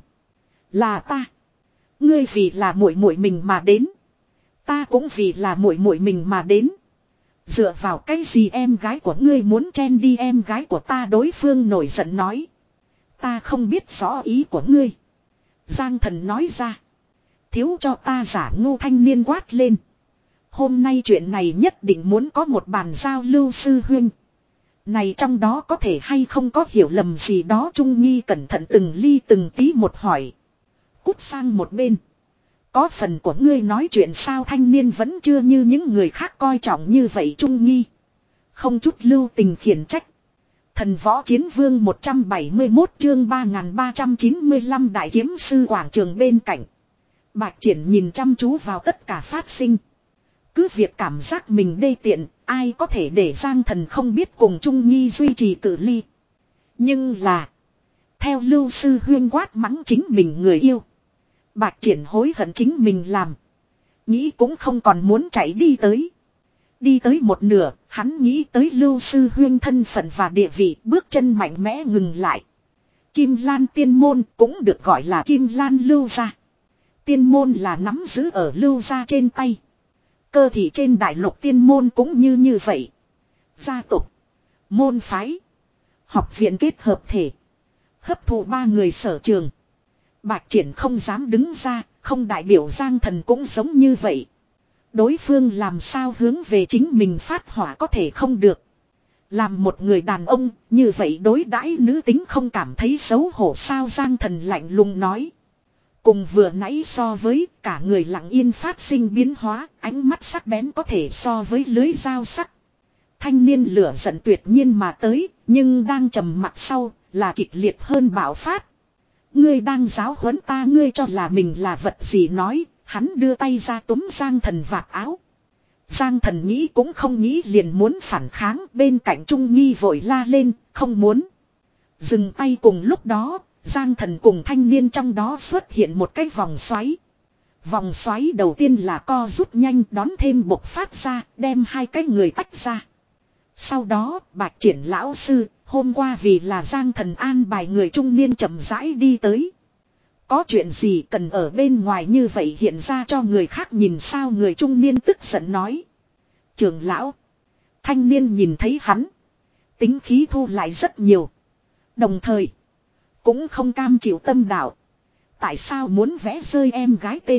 Là ta. Ngươi vì là muội muội mình mà đến. Ta cũng vì là muội muội mình mà đến. Dựa vào cái gì em gái của ngươi muốn chen đi em gái của ta, đối phương nổi giận nói. Ta không biết rõ ý của ngươi. Giang Thần nói ra. Thiếu cho ta giả ngu thanh niên quát lên. Hôm nay chuyện này nhất định muốn có một bàn giao lưu sư huynh. Này trong đó có thể hay không có hiểu lầm gì đó. Trung Nghi cẩn thận từng ly từng tí một hỏi. Cút sang một bên. Có phần của ngươi nói chuyện sao, thanh niên vẫn chưa như những người khác coi trọng như vậy. Trung Nghi không chút lưu tình khiển trách. Thần võ chiến vương một trăm bảy mươi mốt chương ba nghìn ba trăm chín mươi lăm đại kiếm sư quảng trường bên cạnh. Bạch Triển nhìn chăm chú vào tất cả phát sinh. Cứ việc cảm giác mình đê tiện, ai có thể để Giang Thần không biết cùng Trung Nghi duy trì cự ly. Nhưng là, theo lưu sư huyên quát mắng chính mình người yêu. Bạch Triển hối hận chính mình làm. Nghĩ cũng không còn muốn chạy đi tới. Đi tới một nửa, hắn nghĩ tới lưu sư huyên thân phận và địa vị, bước chân mạnh mẽ ngừng lại. Kim Lan tiên môn cũng được gọi là Kim Lan lưu gia. Tiên môn là nắm giữ ở lưu gia trên tay. Cơ thị trên đại lục tiên môn cũng như như vậy. Gia tộc, môn phái, học viện kết hợp thể, hấp thụ ba người sở trường. Bạch Triển không dám đứng ra, không đại biểu Giang Thần cũng giống như vậy. Đối phương làm sao hướng về chính mình phát hỏa có thể không được. Làm một người đàn ông, như vậy đối đãi nữ tính không cảm thấy xấu hổ sao, Giang Thần lạnh lùng nói. Cùng vừa nãy so với, cả người lặng yên phát sinh biến hóa, ánh mắt sắc bén có thể so với lưới dao sắc. Thanh niên lửa giận tuyệt nhiên mà tới, nhưng đang trầm mặc sau, là kịch liệt hơn bạo phát. Ngươi đang giáo huấn ta, ngươi cho là mình là vật gì nói, hắn đưa tay ra túm Giang Thần vạt áo. Giang Thần nghĩ cũng không nghĩ liền muốn phản kháng, bên cạnh Trung Nghi vội la lên, không muốn. Dừng tay, cùng lúc đó, Giang Thần cùng thanh niên trong đó xuất hiện một cái vòng xoáy. Vòng xoáy đầu tiên là co rút nhanh, đón thêm bộc phát ra, đem hai cái người tách ra. Sau đó, Bạch Triển lão sư, hôm qua vì là Giang Thần an bài người trung niên chậm rãi đi tới. Có chuyện gì cần ở bên ngoài như vậy hiện ra cho người khác nhìn sao, người trung niên tức giận nói. Trưởng lão. Thanh niên nhìn thấy hắn, tính khí thu lại rất nhiều. Đồng thời, cũng không cam chịu tâm đạo. Tại sao muốn vẽ rơi em gái tên?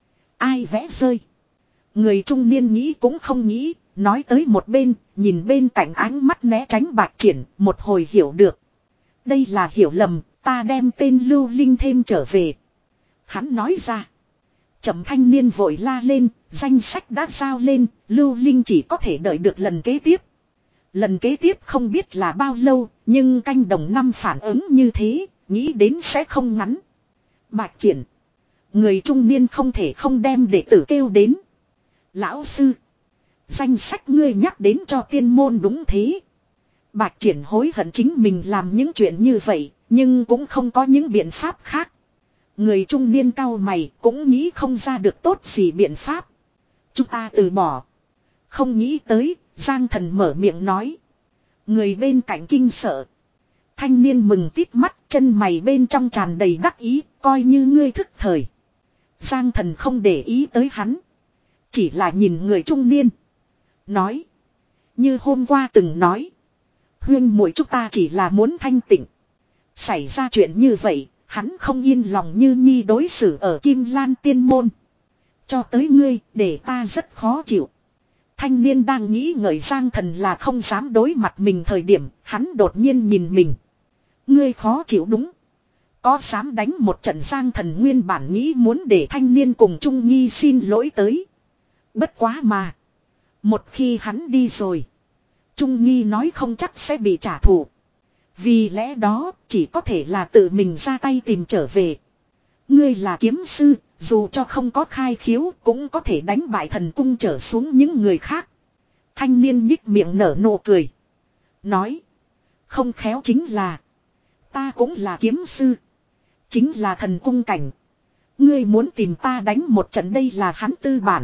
Ai vẽ rơi? Người trung niên nghĩ cũng không nghĩ, nói tới một bên, nhìn bên cạnh ánh mắt né tránh Bạch Triển, một hồi hiểu được. Đây là hiểu lầm, ta đem tên Lưu Linh thêm trở về. Hắn nói ra. Chậm thanh niên vội la lên, danh sách đã giao lên, Lưu Linh chỉ có thể đợi được lần kế tiếp. Lần kế tiếp không biết là bao lâu, nhưng canh đồng năm phản ứng như thế, nghĩ đến sẽ không ngắn. Bạch Triển. Người trung niên không thể không đem đệ tử kêu đến. Lão sư. Danh sách ngươi nhắc đến cho tiên môn đúng thế. Bạch Triển hối hận chính mình làm những chuyện như vậy, nhưng cũng không có những biện pháp khác. Người trung niên cau mày cũng nghĩ không ra được tốt gì biện pháp. Chúng ta từ bỏ. Không nghĩ tới, Giang Thần mở miệng nói. Người bên cạnh kinh sợ. Thanh niên mừng tít mắt, chân mày bên trong tràn đầy đắc ý, coi như ngươi thức thời. Giang Thần không để ý tới hắn. Chỉ là nhìn người trung niên. Nói. Như hôm qua từng nói. Huyên muội chúng ta chỉ là muốn thanh tịnh. Xảy ra chuyện như vậy, hắn không yên lòng như nhi đối xử ở Kim Lan tiên môn. Cho tới ngươi, để ta rất khó chịu. Thanh niên đang nghĩ ngợi Giang Thần là không dám đối mặt mình thời điểm, hắn đột nhiên nhìn mình. Ngươi khó chịu đúng. Có dám đánh một trận Giang Thần nguyên bản nghĩ muốn để thanh niên cùng Trung Nghi xin lỗi tới. Bất quá mà. Một khi hắn đi rồi. Trung Nghi nói không chắc sẽ bị trả thù. Vì lẽ đó chỉ có thể là tự mình ra tay tìm trở về. Ngươi là kiếm sư, dù cho không có khai khiếu cũng có thể đánh bại thần cung trở xuống những người khác. Thanh niên nhích miệng nở nụ cười. Nói. Không khéo chính là. Ta cũng là kiếm sư. Chính là thần cung cảnh. Ngươi muốn tìm ta đánh một trận đây là hắn tư bản.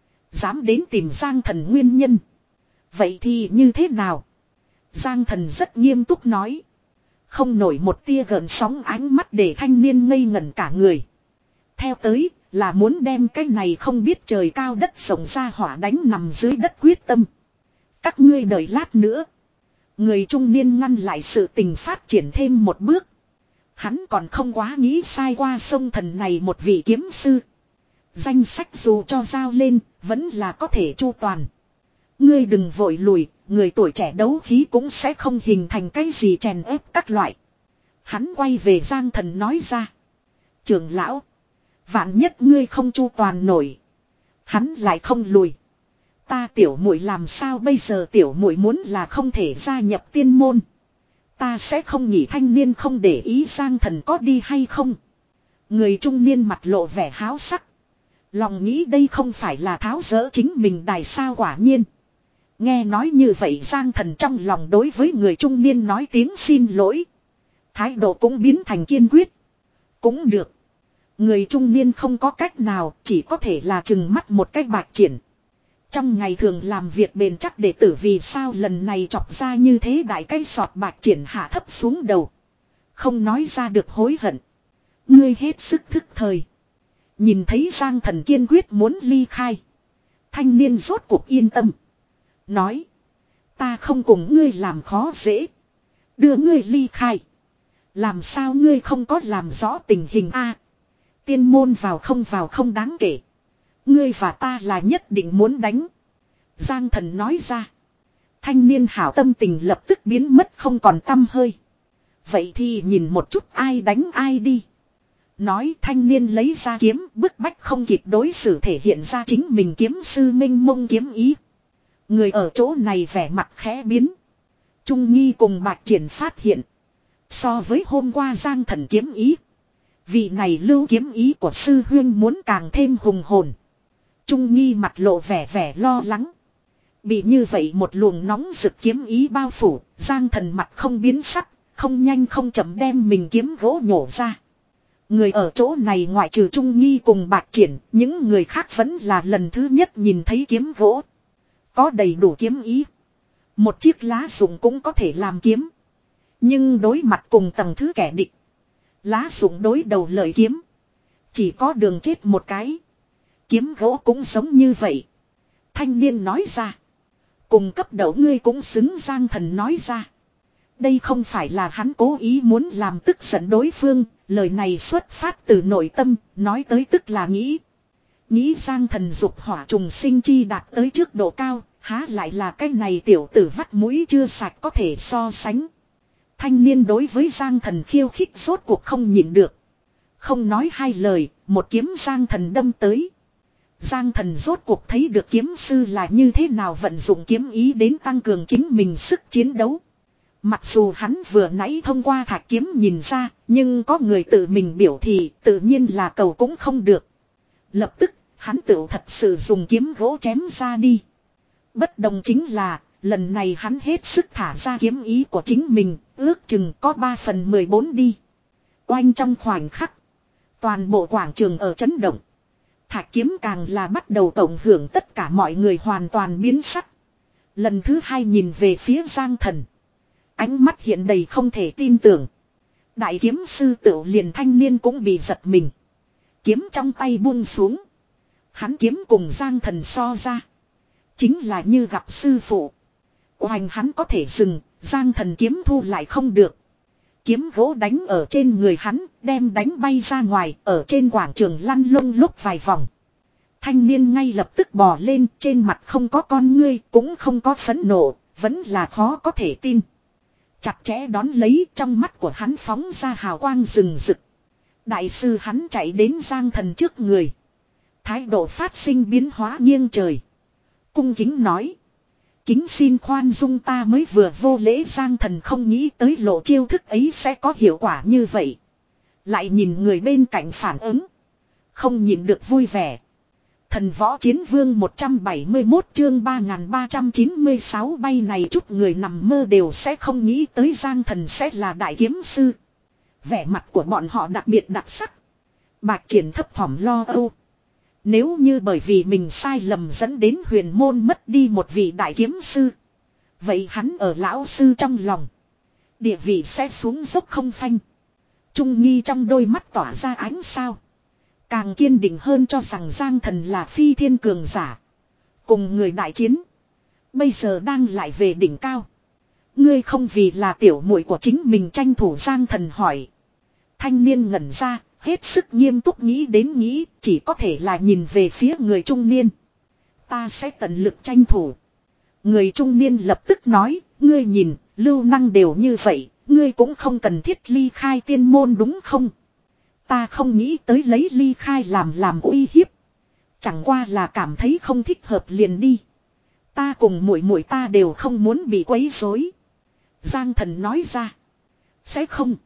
Dám đến tìm Giang Thần nguyên nhân. Vậy thì như thế nào? Giang Thần rất nghiêm túc nói. Không nổi một tia gợn sóng ánh mắt để thanh niên ngây ngẩn cả người. Theo tới là muốn đem cái này không biết trời cao đất rộng ra hỏa đánh nằm dưới đất quyết tâm. Các ngươi đợi lát nữa. Người trung niên ngăn lại sự tình phát triển thêm một bước. Hắn còn không quá nghĩ sai qua sông thần này một vị kiếm sư. Danh sách dù cho giao lên, vẫn là có thể chu toàn. Ngươi đừng vội lùi, người tuổi trẻ đấu khí cũng sẽ không hình thành cái gì chèn ép các loại. Hắn quay về Giang Thần nói ra. Trưởng lão, vạn nhất ngươi không chu toàn nổi. Hắn lại không lùi. Ta tiểu muội làm sao bây giờ tiểu muội muốn là không thể gia nhập tiên môn. Ta sẽ không nghỉ thanh niên không để ý Giang Thần có đi hay không. Người trung niên mặt lộ vẻ háo sắc. Lòng nghĩ đây không phải là tháo dỡ chính mình đài sao quả nhiên. Nghe nói như vậy Giang Thần trong lòng đối với người trung niên nói tiếng xin lỗi. Thái độ cũng biến thành kiên quyết. Cũng được. Người trung niên không có cách nào, chỉ có thể là chừng mắt một cách Bạch Triển. Trong ngày thường làm việc bền chắc đệ tử vì sao lần này chọc ra như thế đại cái sọt Bạch Triển hạ thấp xuống đầu. Không nói ra được hối hận. Ngươi hết sức thức thời. Nhìn thấy Giang Thần kiên quyết muốn ly khai. Thanh niên rốt cuộc yên tâm. Nói. Ta không cùng ngươi làm khó dễ. Đưa ngươi ly khai. Làm sao ngươi không có làm rõ tình hình a? Tiên môn vào không vào không đáng kể. Ngươi và ta là nhất định muốn đánh. Giang Thần nói ra. Thanh niên hảo tâm tình lập tức biến mất không còn tăm hơi. Vậy thì nhìn một chút ai đánh ai đi. Nói thanh niên lấy ra kiếm bức bách không kịp đối xử thể hiện ra chính mình kiếm sư minh mông kiếm ý. Người ở chỗ này vẻ mặt khẽ biến. Trung Nghi cùng Bạch Triển phát hiện. So với hôm qua Giang Thần kiếm ý. Vị này lưu kiếm ý của sư huyên muốn càng thêm hùng hồn. Trung Nghi mặt lộ vẻ vẻ lo lắng. Bị như vậy một luồng nóng rực kiếm ý bao phủ. Giang Thần mặt không biến sắc. Không nhanh không chậm đem mình kiếm gỗ nhổ ra. Người ở chỗ này ngoại trừ Trung Nghi cùng Bạch Triển. Những người khác vẫn là lần thứ nhất nhìn thấy kiếm gỗ. Có đầy đủ kiếm ý. Một chiếc lá dụng cũng có thể làm kiếm. Nhưng đối mặt cùng tầng thứ kẻ địch. Lá dụng đối đầu lợi kiếm. Chỉ có đường chết một cái. Kiếm gỗ cũng giống như vậy. Thanh niên nói ra. Cùng cấp đầu ngươi cũng xứng Giang Thần nói ra. Đây không phải là hắn cố ý muốn làm tức giận đối phương. Lời này xuất phát từ nội tâm. Nói tới tức là nghĩ. Nghĩ Giang Thần dục hỏa trùng sinh chi đạt tới trước độ cao. Há lại là cái này tiểu tử vắt mũi chưa sạch có thể so sánh. Thanh niên đối với Giang Thần khiêu khích rốt cuộc không nhịn được. Không nói hai lời, một kiếm Giang Thần đâm tới. Giang Thần rốt cuộc thấy được kiếm sư là như thế nào vận dụng kiếm ý đến tăng cường chính mình sức chiến đấu. Mặc dù hắn vừa nãy thông qua thạch kiếm nhìn ra, nhưng có người tự mình biểu thị tự nhiên là cầu cũng không được. Lập tức, hắn tự thật sự dùng kiếm gỗ chém ra đi. Bất đồng chính là, lần này hắn hết sức thả ra kiếm ý của chính mình, ước chừng có ba phần mười bốn đi. Oanh trong khoảnh khắc. Toàn bộ quảng trường ở chấn động. Thạch kiếm càng là bắt đầu cộng hưởng tất cả mọi người hoàn toàn biến sắc. Lần thứ hai nhìn về phía Giang Thần. Ánh mắt hiện đầy không thể tin tưởng. Đại kiếm sư Tựu liền thanh niên cũng bị giật mình. Kiếm trong tay buông xuống. Hắn kiếm cùng Giang Thần so ra. Chính là như gặp sư phụ. Oanh hắn có thể dừng, Giang Thần kiếm thu lại không được. Kiếm gỗ đánh ở trên người hắn, đem đánh bay ra ngoài, ở trên quảng trường lăn lông lúc vài vòng. Thanh niên ngay lập tức bò lên, trên mặt không có con ngươi, cũng không có phẫn nộ, vẫn là khó có thể tin. Chặt chẽ đón lấy, trong mắt của hắn phóng ra hào quang rừng rực. Đại sư hắn chạy đến Giang Thần trước người. Thái độ phát sinh biến hóa nghiêng trời. Cung kính nói. Kính xin khoan dung ta mới vừa vô lễ. Giang Thần không nghĩ tới lộ chiêu thức ấy sẽ có hiệu quả như vậy. Lại nhìn người bên cạnh phản ứng. Không nhìn được vui vẻ. Thần võ chiến vương một trăm bảy mươi mốt chương ba nghìn ba trăm chín mươi sáu bay này chút người nằm mơ đều sẽ không nghĩ tới Giang Thần sẽ là đại kiếm sư. Vẻ mặt của bọn họ đặc biệt đặc sắc. Bạch Triển thấp thỏm lo âu. Nếu như bởi vì mình sai lầm dẫn đến huyền môn mất đi một vị đại kiếm sư. Vậy hắn ở lão sư trong lòng. Địa vị sẽ xuống dốc không phanh. Trung nghi trong đôi mắt tỏa ra ánh sao. Càng kiên định hơn cho rằng Giang Thần là phi thiên cường giả. Cùng người đại chiến. Bây giờ đang lại về đỉnh cao. Ngươi không vì là tiểu muội của chính mình tranh thủ. Giang Thần hỏi. Thanh niên ngẩn ra. Hết sức nghiêm túc nghĩ đến nghĩ. Chỉ có thể là nhìn về phía người trung niên. Ta sẽ tận lực tranh thủ. Người trung niên lập tức nói. Ngươi nhìn lưu năng đều như vậy. Ngươi cũng không cần thiết ly khai tiên môn đúng không? Ta không nghĩ tới lấy ly khai làm làm uy hiếp. Chẳng qua là cảm thấy không thích hợp liền đi. Ta cùng muội muội ta đều không muốn bị quấy rối. Giang Thần nói ra. Sẽ không.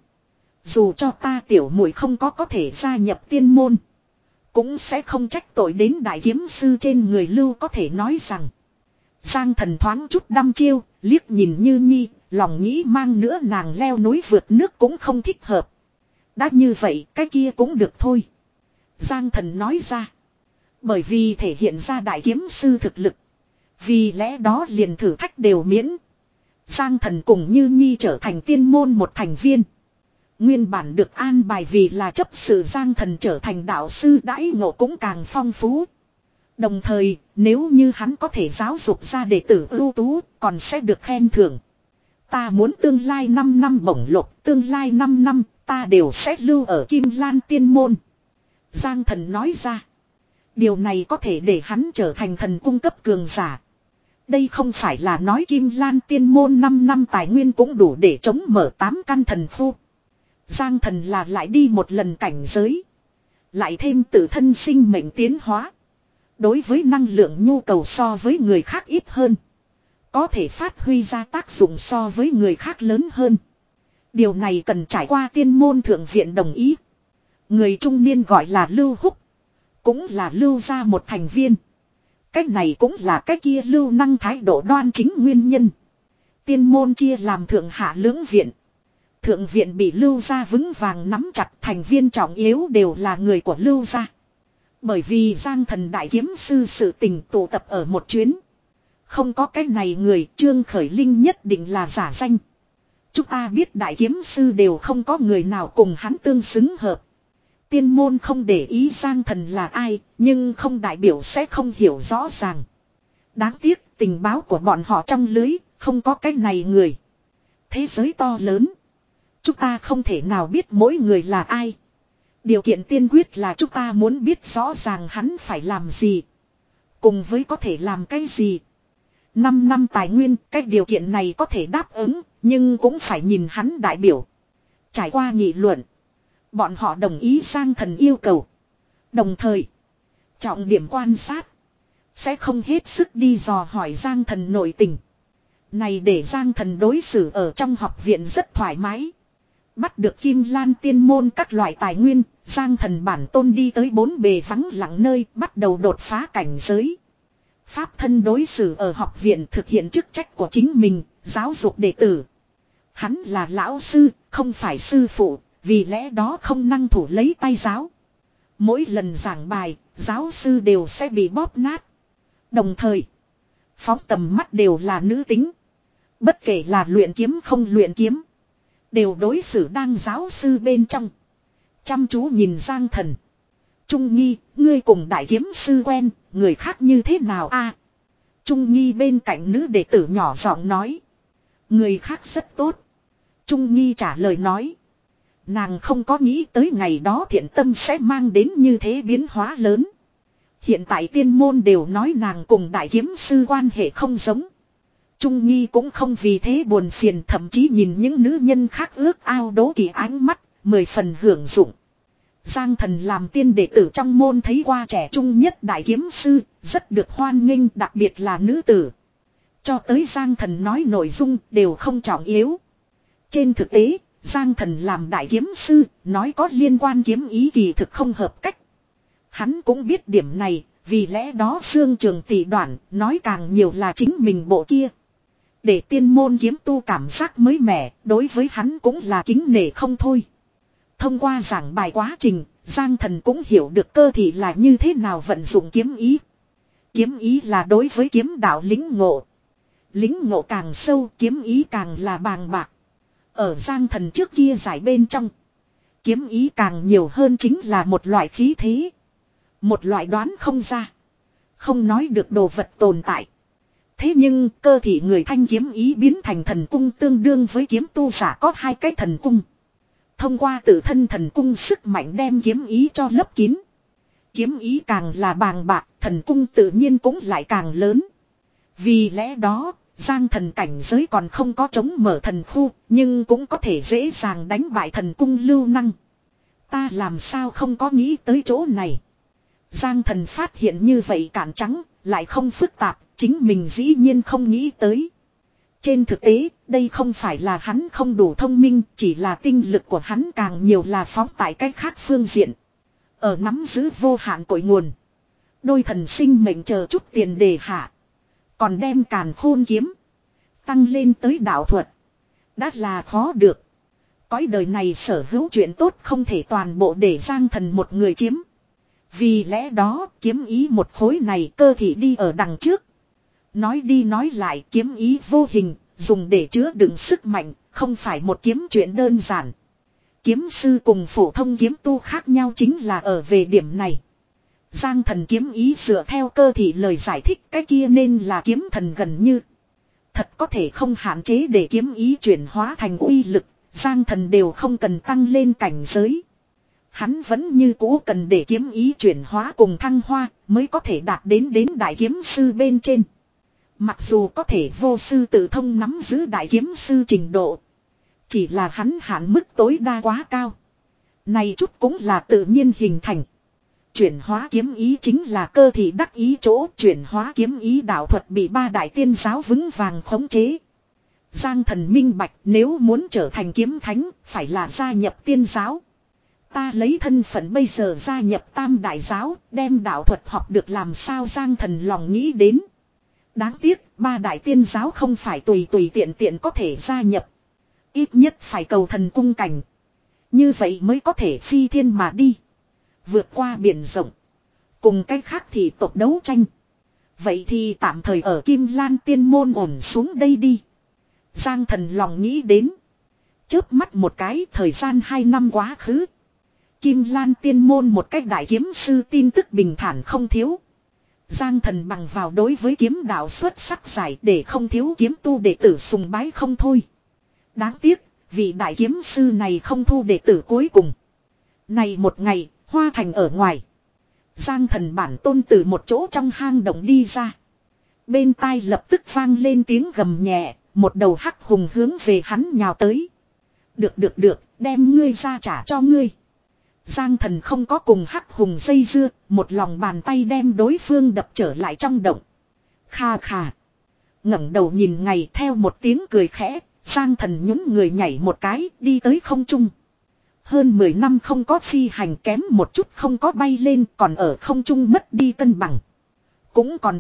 Dù cho ta tiểu muội không có có thể gia nhập tiên môn. Cũng sẽ không trách tội đến đại kiếm sư trên người lưu có thể nói rằng. Giang Thần thoáng chút đăm chiêu, liếc nhìn Như Nhi, lòng nghĩ mang nữa nàng leo núi vượt nước cũng không thích hợp. Đã như vậy cái kia cũng được thôi. Giang Thần nói ra. Bởi vì thể hiện ra đại kiếm sư thực lực. Vì lẽ đó liền thử thách đều miễn. Giang Thần cùng Như Nhi trở thành tiên môn một thành viên. Nguyên bản được an bài vì là chấp sự Giang Thần trở thành đạo sư đãi ngộ cũng càng phong phú. Đồng thời nếu như hắn có thể giáo dục ra đệ tử ưu tú còn sẽ được khen thưởng. Ta muốn tương lai năm năm bổng lộc, tương lai năm năm ta đều sẽ lưu ở Kim Lan tiên môn. Giang Thần nói ra. Điều này có thể để hắn trở thành thần cung cấp cường giả. Đây không phải là nói Kim Lan tiên môn năm năm tài nguyên cũng đủ để chống mở tám căn thần khu. Giang Thần là lại đi một lần cảnh giới. Lại thêm tự thân sinh mệnh tiến hóa. Đối với năng lượng nhu cầu so với người khác ít hơn. Có thể phát huy ra tác dụng so với người khác lớn hơn. Điều này cần trải qua tiên môn thượng viện đồng ý. Người trung niên gọi là Lưu Húc. Cũng là Lưu gia một thành viên. Cái này cũng là cái kia Lưu năng thái độ đoan chính nguyên nhân. Tiên môn chia làm thượng hạ lưỡng viện. Thượng viện bị Lưu gia vững vàng nắm chặt, thành viên trọng yếu đều là người của Lưu gia. Bởi vì Giang Thần đại kiếm sư sự tình tụ tập ở một chuyến. Không có cái này người, Trương Khởi Linh nhất định là giả danh. Chúng ta biết đại kiếm sư đều không có người nào cùng hắn tương xứng hợp. Tiên môn không để ý Giang Thần là ai, nhưng không đại biểu sẽ không hiểu rõ ràng. Đáng tiếc tình báo của bọn họ trong lưới, không có cái này người. Thế giới to lớn. Chúng ta không thể nào biết mỗi người là ai. Điều kiện tiên quyết là chúng ta muốn biết rõ ràng hắn phải làm gì. Cùng với có thể làm cái gì. Năm năm tài nguyên, cái điều kiện này có thể đáp ứng, nhưng cũng phải nhìn hắn đại biểu. Trải qua nghị luận. Bọn họ đồng ý Giang Thần yêu cầu. Đồng thời, trọng điểm quan sát. Sẽ không hết sức đi dò hỏi Giang Thần nội tình. Này để Giang Thần đối xử ở trong học viện rất thoải mái. Bắt được Kim Lan tiên môn các loại tài nguyên, Giang Thần bản tôn đi tới bốn bề vắng lặng nơi, bắt đầu đột phá cảnh giới. Pháp thân đối xử ở học viện thực hiện chức trách của chính mình, giáo dục đệ tử. Hắn là lão sư, không phải sư phụ, vì lẽ đó không năng thủ lấy tay giáo. Mỗi lần giảng bài, giáo sư đều sẽ bị bóp nát. Đồng thời, phóng tầm mắt đều là nữ tính. Bất kể là luyện kiếm không luyện kiếm, đều đối xử đang giáo sư bên trong. Chăm chú nhìn Giang Thần. Trung Nghi, ngươi cùng đại kiếm sư quen, người khác như thế nào a? Trung Nghi bên cạnh nữ đệ tử nhỏ giọng nói. Người khác rất tốt. Trung Nghi trả lời nói. Nàng không có nghĩ tới ngày đó thiện tâm sẽ mang đến như thế biến hóa lớn. Hiện tại tiên môn đều nói nàng cùng đại kiếm sư quan hệ không giống. Trung Nghi cũng không vì thế buồn phiền, thậm chí nhìn những nữ nhân khác ước ao đố kỵ ánh mắt, mười phần hưởng dụng. Giang Thần làm tiên đệ tử trong môn thấy qua trẻ trung nhất đại kiếm sư, rất được hoan nghênh, đặc biệt là nữ tử. Cho tới Giang Thần nói nội dung đều không trọng yếu. Trên thực tế, Giang Thần làm đại kiếm sư, nói có liên quan kiếm ý kỳ thực không hợp cách. Hắn cũng biết điểm này, vì lẽ đó Dương Trường tỷ đoạn, nói càng nhiều là chính mình bộ kia. Để tiên môn kiếm tu cảm giác mới mẻ, đối với hắn cũng là kính nể không thôi. Thông qua giảng bài quá trình, Giang Thần cũng hiểu được cơ thị là như thế nào vận dụng kiếm ý. Kiếm ý là đối với kiếm đạo lĩnh ngộ. Lĩnh ngộ càng sâu, kiếm ý càng là bàng bạc. Ở Giang Thần trước kia giải bên trong, kiếm ý càng nhiều hơn chính là một loại khí thế. Một loại đoán không ra, không nói được đồ vật tồn tại. Thế nhưng cơ thị người thanh kiếm ý biến thành thần cung, tương đương với kiếm tu giả có hai cái thần cung. Thông qua tự thân thần cung sức mạnh đem kiếm ý cho lấp kín. Kiếm ý càng là bàng bạc, thần cung tự nhiên cũng lại càng lớn. Vì lẽ đó, Giang Thần cảnh giới còn không có chống mở thần khu, nhưng cũng có thể dễ dàng đánh bại thần cung lưu năng. Ta làm sao không có nghĩ tới chỗ này. Giang Thần phát hiện như vậy cản trắng, lại không phức tạp, chính mình dĩ nhiên không nghĩ tới. Trên thực tế, đây không phải là hắn không đủ thông minh, chỉ là tinh lực của hắn càng nhiều là phóng tại cách khác phương diện. Ở nắm giữ vô hạn cội nguồn. Đôi thần sinh mệnh chờ chút tiền đề hạ. Còn đem càn khôn kiếm tăng lên tới đạo thuật. Đã là khó được. Cõi đời này sở hữu chuyện tốt không thể toàn bộ để Giang Thần một người chiếm. Vì lẽ đó kiếm ý một khối này cơ thị đi ở đằng trước. Nói đi nói lại kiếm ý vô hình, dùng để chứa đựng sức mạnh, không phải một kiếm chuyện đơn giản. Kiếm sư cùng phổ thông kiếm tu khác nhau chính là ở về điểm này. Giang Thần kiếm ý dựa theo cơ thị lời giải thích, cái kia nên là kiếm thần gần như. Thật có thể không hạn chế để kiếm ý chuyển hóa thành uy lực, Giang Thần đều không cần tăng lên cảnh giới. Hắn vẫn như cũ cần để kiếm ý chuyển hóa cùng thăng hoa mới có thể đạt đến đến đại kiếm sư bên trên. Mặc dù có thể vô sư tự thông nắm giữ đại kiếm sư trình độ, chỉ là hắn hạn mức tối đa quá cao. Này chút cũng là tự nhiên hình thành. Chuyển hóa kiếm ý chính là cơ thị đắc ý chỗ, chuyển hóa kiếm ý đạo thuật bị ba đại tiên giáo vững vàng khống chế. Giang Thần minh bạch, nếu muốn trở thành kiếm thánh, phải là gia nhập tiên giáo. Ta lấy thân phận bây giờ gia nhập tam đại giáo, đem đạo thuật học được làm sao Giang Thần lòng nghĩ đến. Đáng tiếc, ba đại tiên giáo không phải tùy tùy tiện tiện có thể gia nhập. Ít nhất phải cầu thần cung cảnh. Như vậy mới có thể phi thiên mà đi. Vượt qua biển rộng. Cùng cách khác thì tộc đấu tranh. Vậy thì tạm thời ở Kim Lan tiên môn ổn xuống đây đi. Giang Thần lòng nghĩ đến. Chớp mắt một cái, thời gian hai năm quá khứ. Kim Lan tiên môn một cách đại kiếm sư tin tức bình thản không thiếu. Giang Thần bằng vào đối với kiếm đạo xuất sắc giải để không thiếu kiếm tu đệ tử sùng bái không thôi. Đáng tiếc, vị đại kiếm sư này không thu đệ tử cuối cùng. Này một ngày, Hoa Thành ở ngoài. Giang Thần bản tôn từ một chỗ trong hang động đi ra. Bên tai lập tức vang lên tiếng gầm nhẹ, một đầu hắc hùng hướng về hắn nhào tới. Được được được, đem ngươi ra trả cho ngươi. Giang Thần không có cùng hắc hùng dây dưa, một lòng bàn tay đem đối phương đập trở lại trong động. Kha kha. Ngẩng đầu nhìn ngày theo một tiếng cười khẽ, Giang Thần nhún người nhảy một cái, đi tới không trung. Hơn mười năm không có phi hành, kém một chút không có bay lên, còn ở không trung mất đi cân bằng. Cũng còn tốt,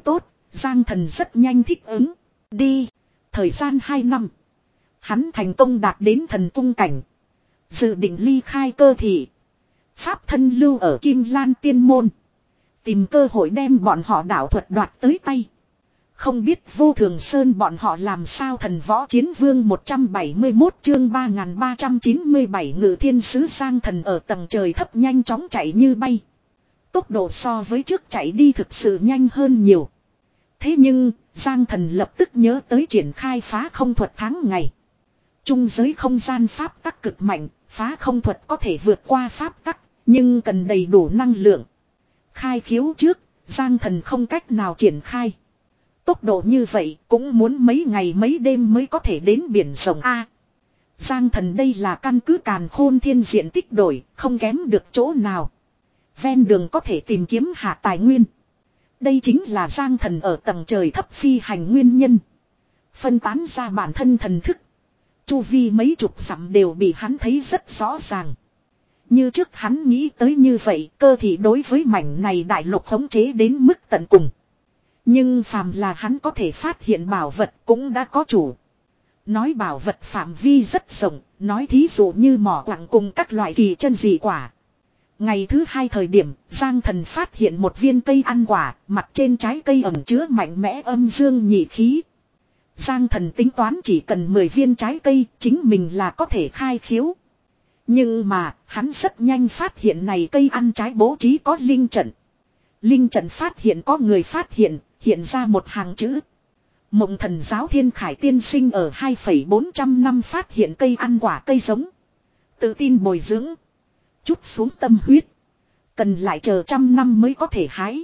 Giang Thần rất nhanh thích ứng. Đi. Thời gian hai năm. Hắn thành công đạt đến thần cung cảnh. Dự định ly khai cơ thị. Pháp thân lưu ở Kim Lan Tiên Môn. Tìm cơ hội đem bọn họ đạo thuật đoạt tới tay. Không biết Vô Thường Sơn bọn họ làm sao. Thần Võ Chiến Vương một trăm bảy mươi mốt chương ba nghìn ba trăm chín mươi bảy Ngự Thiên Sứ Giang Thần ở tầng trời thấp nhanh chóng chạy như bay. Tốc độ so với trước chạy đi thực sự nhanh hơn nhiều. Thế nhưng, Giang Thần lập tức nhớ tới triển khai phá không thuật tháng ngày. Trung giới không gian pháp tắc cực mạnh, phá không thuật có thể vượt qua pháp tắc, nhưng cần đầy đủ năng lượng. Khai khiếu trước, Giang Thần không cách nào triển khai. Tốc độ như vậy cũng muốn mấy ngày mấy đêm mới có thể đến biển rộng A. Giang Thần đây là căn cứ càn khôn thiên diện tích đổi, không kém được chỗ nào. Ven đường có thể tìm kiếm hạ tài nguyên. Đây chính là Giang Thần ở tầng trời thấp phi hành nguyên nhân. Phân tán ra bản thân thần thức. Chu vi mấy chục dặm đều bị hắn thấy rất rõ ràng. Như trước hắn nghĩ tới như vậy, cơ thị đối với mảnh này đại lục khống chế đến mức tận cùng. Nhưng phàm là hắn có thể phát hiện bảo vật cũng đã có chủ. Nói bảo vật phạm vi rất rộng, nói thí dụ như mỏ quặng cùng các loại kỳ chân dị quả. Ngày thứ hai thời điểm, Giang Thần phát hiện một viên cây ăn quả, mặt trên trái cây ẩn chứa mạnh mẽ âm dương nhị khí. Giang Thần tính toán chỉ cần mười viên trái cây, chính mình là có thể khai khiếu. Nhưng mà, hắn rất nhanh phát hiện này cây ăn trái bố trí có linh trận. Linh trận phát hiện có người phát hiện, hiện ra một hàng chữ. Mộng Thần Giáo Thiên Khải tiên sinh ở hai phẩy bốn trăm năm phát hiện cây ăn quả cây giống. Tự tin bồi dưỡng. Chút xuống tâm huyết. Cần lại chờ trăm năm mới có thể hái.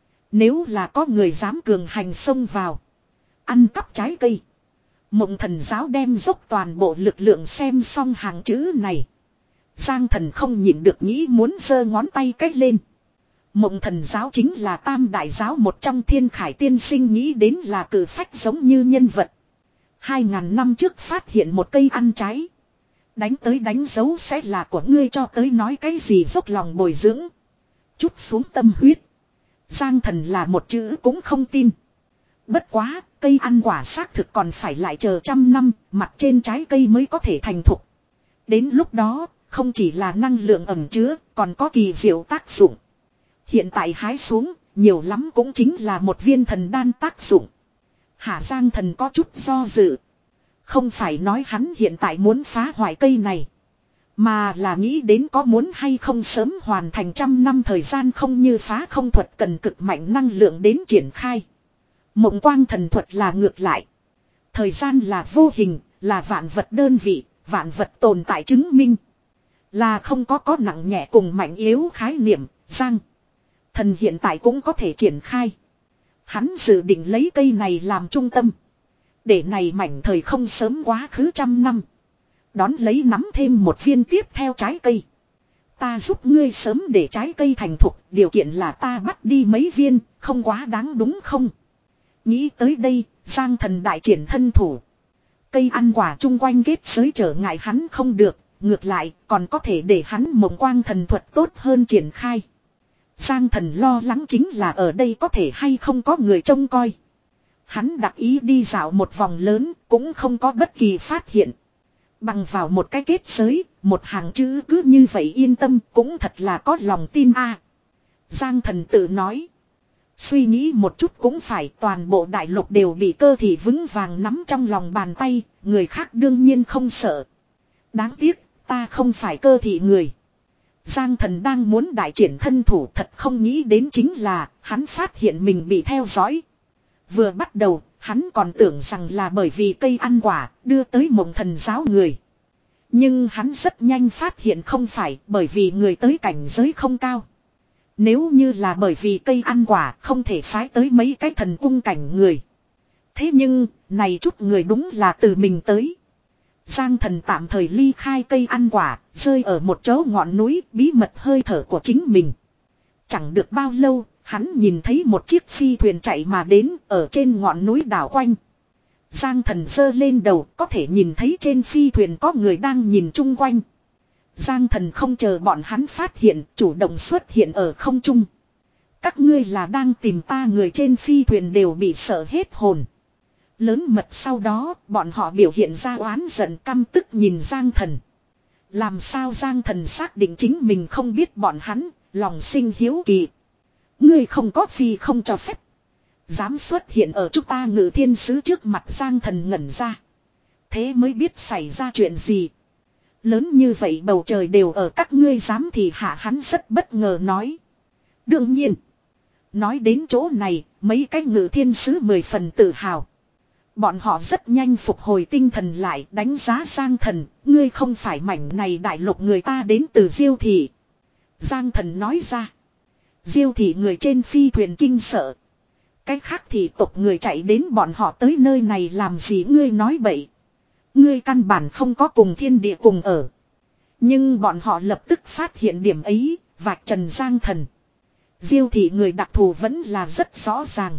Nếu là có người dám cường hành xông vào. Ăn cắp trái cây. Mộng Thần Giáo đem dốc toàn bộ lực lượng xem xong hàng chữ này. Giang Thần không nhịn được nghĩ muốn giơ ngón tay cách lên. Mộng Thần Giáo chính là tam đại giáo một trong Thiên Khải tiên sinh nghĩ đến là cử phách giống như nhân vật. Hai ngàn năm trước phát hiện một cây ăn trái. Đánh tới đánh dấu sẽ là của ngươi cho tới nói cái gì dốc lòng bồi dưỡng. Chút xuống tâm huyết. Giang Thần là một chữ cũng không tin. Bất quá, cây ăn quả xác thực còn phải lại chờ trăm năm, mặt trên trái cây mới có thể thành thục. Đến lúc đó, không chỉ là năng lượng ẩm chứa, còn có kỳ diệu tác dụng. Hiện tại hái xuống, nhiều lắm cũng chính là một viên thần đan tác dụng. Hạ Giang Thần có chút do dự. Không phải nói hắn hiện tại muốn phá hoại cây này. Mà là nghĩ đến có muốn hay không sớm hoàn thành trăm năm thời gian không như phá không thuật cần cực mạnh năng lượng đến triển khai. Mộng quang thần thuật là ngược lại. Thời gian là vô hình, là vạn vật đơn vị, vạn vật tồn tại chứng minh. Là không có có nặng nhẹ cùng mạnh yếu khái niệm, Giang Thần hiện tại cũng có thể triển khai. Hắn dự định lấy cây này làm trung tâm. Để này mảnh thời không sớm quá khứ trăm năm. Đón lấy nắm thêm một viên tiếp theo trái cây. Ta giúp ngươi sớm để trái cây thành thục, điều kiện là ta bắt đi mấy viên, không quá đáng đúng không? Nghĩ tới đây, Giang Thần đại triển thân thủ. Cây ăn quả chung quanh kết giới trở ngại hắn không được, ngược lại còn có thể để hắn mộng quang thần thuật tốt hơn triển khai. Giang Thần lo lắng chính là ở đây có thể hay không có người trông coi. Hắn đặc ý đi dạo một vòng lớn cũng không có bất kỳ phát hiện. Bằng vào một cái kết giới, một hàng chữ cứ như vậy yên tâm cũng thật là có lòng tin a. Giang Thần tự nói. Suy nghĩ một chút cũng phải, toàn bộ đại lục đều bị cơ thị vững vàng nắm trong lòng bàn tay, người khác đương nhiên không sợ. Đáng tiếc, ta không phải cơ thị người. Giang Thần đang muốn đại triển thân thủ, thật không nghĩ đến chính là, hắn phát hiện mình bị theo dõi. Vừa bắt đầu, hắn còn tưởng rằng là bởi vì cây ăn quả, đưa tới Mộng Thần Giáo người. Nhưng hắn rất nhanh phát hiện không phải, bởi vì người tới cảnh giới không cao. Nếu như là bởi vì cây ăn quả, không thể phái tới mấy cái thần cung cảnh người. Thế nhưng, này chút người đúng là từ mình tới. Giang Thần tạm thời ly khai cây ăn quả, rơi ở một chỗ ngọn núi, bí mật hơi thở của chính mình. Chẳng được bao lâu, hắn nhìn thấy một chiếc phi thuyền chạy mà đến, ở trên ngọn núi đảo quanh. Giang Thần giơ lên đầu, có thể nhìn thấy trên phi thuyền có người đang nhìn chung quanh. Giang Thần không chờ bọn hắn phát hiện, chủ động xuất hiện ở không trung. Các ngươi là đang tìm ta, người trên phi thuyền đều bị sợ hết hồn. Lớn mật sau đó bọn họ biểu hiện ra oán giận căm tức nhìn Giang Thần. Làm sao Giang Thần xác định chính mình không biết bọn hắn, lòng sinh hiếu kỳ. Ngươi không có phi không cho phép. Dám xuất hiện ở chúng ta Ngự Thiên Sứ trước mặt. Giang Thần ngẩn ra. Thế mới biết xảy ra chuyện gì. Lớn như vậy bầu trời đều ở các ngươi dám thì hạ, hắn rất bất ngờ nói. Đương nhiên. Nói đến chỗ này, mấy cái Ngự Thiên Sứ mười phần tự hào. Bọn họ rất nhanh phục hồi tinh thần lại, đánh giá Giang Thần. Ngươi không phải mảnh này đại lục, người ta đến từ Diêu Thị. Giang Thần nói ra. Diêu Thị người trên phi thuyền kinh sợ. Cái khác thì tộc người chạy đến bọn họ tới nơi này làm gì? Ngươi nói bậy. Ngươi căn bản không có cùng thiên địa cùng ở. Nhưng bọn họ lập tức phát hiện điểm ấy, vạch trần Giang Thần. Diêu Thị người đặc thù vẫn là rất rõ ràng.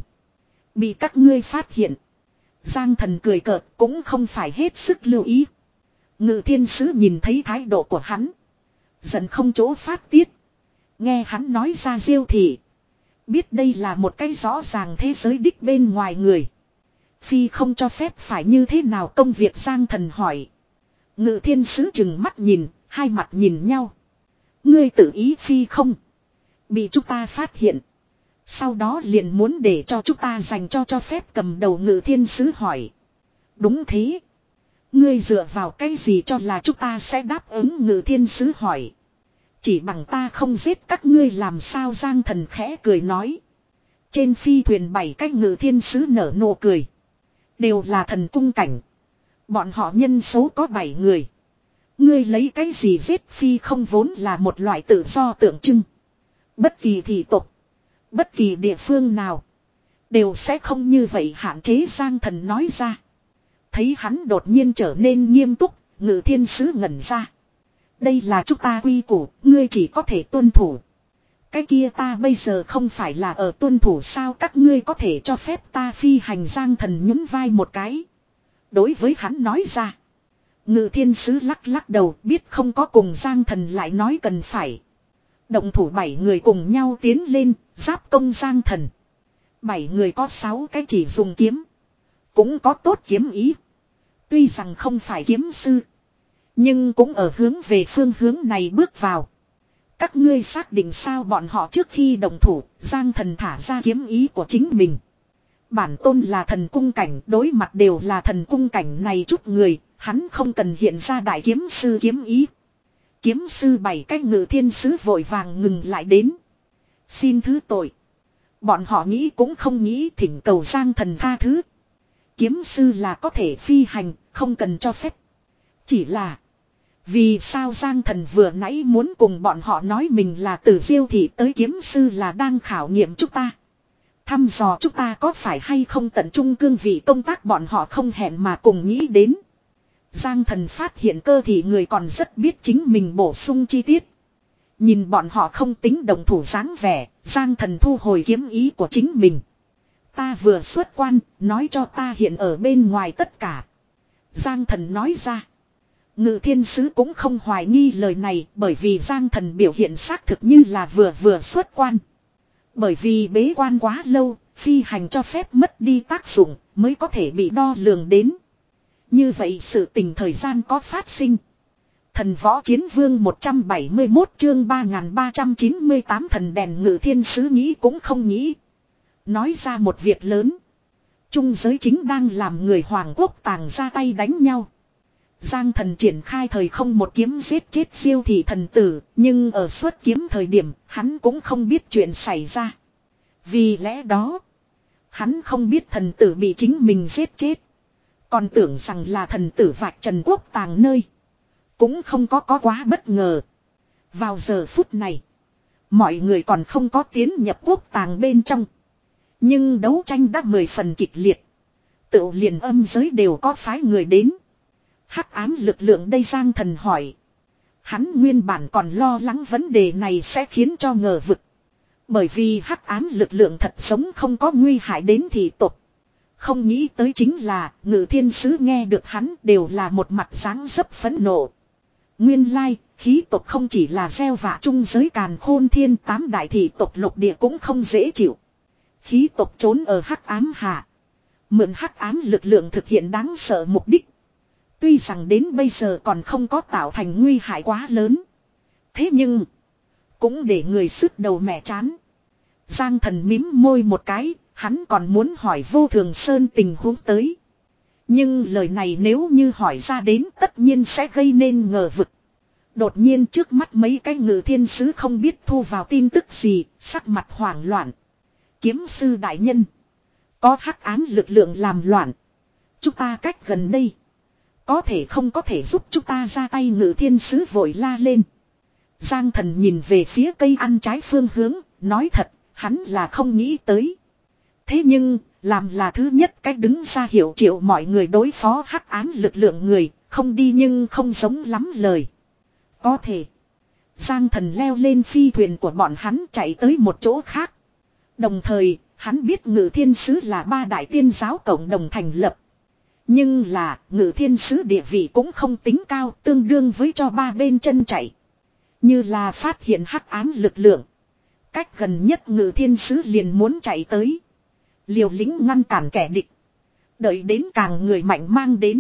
Bị các ngươi phát hiện. Giang Thần cười cợt, cũng không phải hết sức lưu ý. Ngự Thiên Sứ nhìn thấy thái độ của hắn, giận không chỗ phát tiết. Nghe hắn nói ra Diêu Thị, biết đây là một cái rõ ràng thế giới đích bên ngoài người. Phi không cho phép phải như thế nào công việc? Giang Thần hỏi. Ngự Thiên Sứ chừng mắt nhìn, hai mặt nhìn nhau. Ngươi tự ý phi không? Bị chúng ta phát hiện. Sau đó liền muốn để cho chúng ta dành cho cho phép cầm đầu. Ngự Thiên Sứ hỏi. Đúng thế. Ngươi dựa vào cái gì cho là chúng ta sẽ đáp ứng? Ngự Thiên Sứ hỏi. Chỉ bằng ta không giết các ngươi làm sao? Giang Thần khẽ cười nói. Trên phi thuyền bảy cái Ngự Thiên Sứ nở nụ cười. Đều là thần cung cảnh. Bọn họ nhân số có bảy người. Ngươi lấy cái gì giết? Phi không vốn là một loại tự do tượng trưng. Bất kỳ thị tộc, bất kỳ địa phương nào, đều sẽ không như vậy hạn chế. Giang Thần nói ra. Thấy hắn đột nhiên trở nên nghiêm túc, Ngự Thiên Sứ ngẩn ra. Đây là chúng ta quy củ, ngươi chỉ có thể tuân thủ. Cái kia ta bây giờ không phải là ở tuân thủ sao? Các ngươi có thể cho phép ta phi hành? Giang Thần nhún vai một cái. Đối với hắn nói ra. Ngự Thiên Sứ lắc lắc đầu, biết không có cùng Giang Thần lại nói cần phải. Động thủ bảy người cùng nhau tiến lên, giáp công Giang Thần. Bảy người có sáu cái chỉ dùng kiếm. Cũng có tốt kiếm ý. Tuy rằng không phải kiếm sư, nhưng cũng ở hướng về phương hướng này bước vào. Các ngươi xác định sao? Bọn họ trước khi động thủ, Giang Thần thả ra kiếm ý của chính mình. Bản tôn là thần cung cảnh, đối mặt đều là thần cung cảnh này chút người, hắn không cần hiện ra đại kiếm sư kiếm ý. Kiếm sư bảy cái Ngự Thiên Sứ vội vàng ngừng lại đến. Xin thứ tội. Bọn họ nghĩ cũng không nghĩ, thỉnh cầu Giang Thần tha thứ. Kiếm sư là có thể phi hành, không cần cho phép. Chỉ là, vì sao Giang Thần vừa nãy muốn cùng bọn họ nói mình là từ Diêu Thị tới? Kiếm sư là đang khảo nghiệm chúng ta, thăm dò chúng ta có phải hay không tận trung cương vị công tác. Bọn họ không hẹn mà cùng nghĩ đến. Giang Thần phát hiện cơ thị người còn rất biết chính mình bổ sung chi tiết. Nhìn bọn họ không tính đồng thủ dáng vẻ, Giang Thần thu hồi kiếm ý của chính mình. Ta vừa xuất quan, nói cho ta hiện ở bên ngoài tất cả. Giang Thần nói ra. Ngự Thiên Sứ cũng không hoài nghi lời này, bởi vì Giang Thần biểu hiện xác thực như là vừa vừa xuất quan. Bởi vì bế quan quá lâu, phi hành cho phép mất đi tác dụng, mới có thể bị đo lường đến. Như vậy sự tình thời gian có phát sinh. Thần Võ Chiến Vương một trăm bảy mươi mốt chương ba nghìn ba trăm chín mươi tám. Thần đèn. Ngự Thiên Sứ nghĩ cũng không nghĩ. Nói ra một việc lớn. Trung giới chính đang làm người Hoàng Quốc Tàng ra tay đánh nhau. Giang Thần triển khai thời không một kiếm giết chết Diêu Thị thần tử, nhưng ở xuất kiếm thời điểm, hắn cũng không biết chuyện xảy ra. Vì lẽ đó, hắn không biết thần tử bị chính mình giết chết. Còn tưởng rằng là thần tử vạch trần quốc tàng nơi. Cũng không có có quá bất ngờ. Vào giờ phút này, mọi người còn không có tiến nhập quốc tàng bên trong. Nhưng đấu tranh đã mười phần kịch liệt. Tự liền âm giới đều có phái người đến. Hắc ám lực lượng đây? Giang Thần hỏi. Hắn nguyên bản còn lo lắng vấn đề này sẽ khiến cho ngờ vực. Bởi vì hắc ám lực lượng thật sống không có nguy hại đến thị tộc. Không nghĩ tới chính là Ngự Thiên Sứ nghe được hắn đều là một mặt dáng dấp phẫn nộ. Nguyên lai, khí tộc không chỉ là gieo vạ trung giới càn khôn thiên, tám đại thị tộc lục địa cũng không dễ chịu. Khí tộc trốn ở hắc ám hạ. Mượn hắc ám lực lượng thực hiện đáng sợ mục đích. Tuy rằng đến bây giờ còn không có tạo thành nguy hại quá lớn. Thế nhưng, cũng để người sứt đầu mẻ chán. Giang Thần mím môi một cái, hắn còn muốn hỏi Vô Thường Sơn tình huống tới. Nhưng lời này nếu như hỏi ra đến tất nhiên sẽ gây nên ngờ vực. Đột nhiên trước mắt mấy cái ngự thiên sứ không biết thu vào tin tức gì, sắc mặt hoảng loạn. Kiếm sư đại nhân. Có hắc ám lực lượng làm loạn. Chúng ta cách gần đây. Có thể không có thể giúp chúng ta ra tay, ngự thiên sứ vội la lên. Giang Thần nhìn về phía cây ăn trái phương hướng, nói thật, hắn là không nghĩ tới. Thế nhưng, làm là thứ nhất cách đứng ra hiệu triệu mọi người đối phó hắc ám lực lượng người, không đi nhưng không giống lắm lời. Có thể. Giang Thần leo lên phi thuyền của bọn hắn chạy tới một chỗ khác. Đồng thời, hắn biết ngự thiên sứ là ba đại tiên giáo cộng đồng thành lập. Nhưng là, ngự thiên sứ địa vị cũng không tính cao, tương đương với cho ba bên chân chạy. Như là phát hiện hắc ám lực lượng. Cách gần nhất ngự thiên sứ liền muốn chạy tới. Liều lĩnh ngăn cản kẻ địch. Đợi đến càng người mạnh mang đến.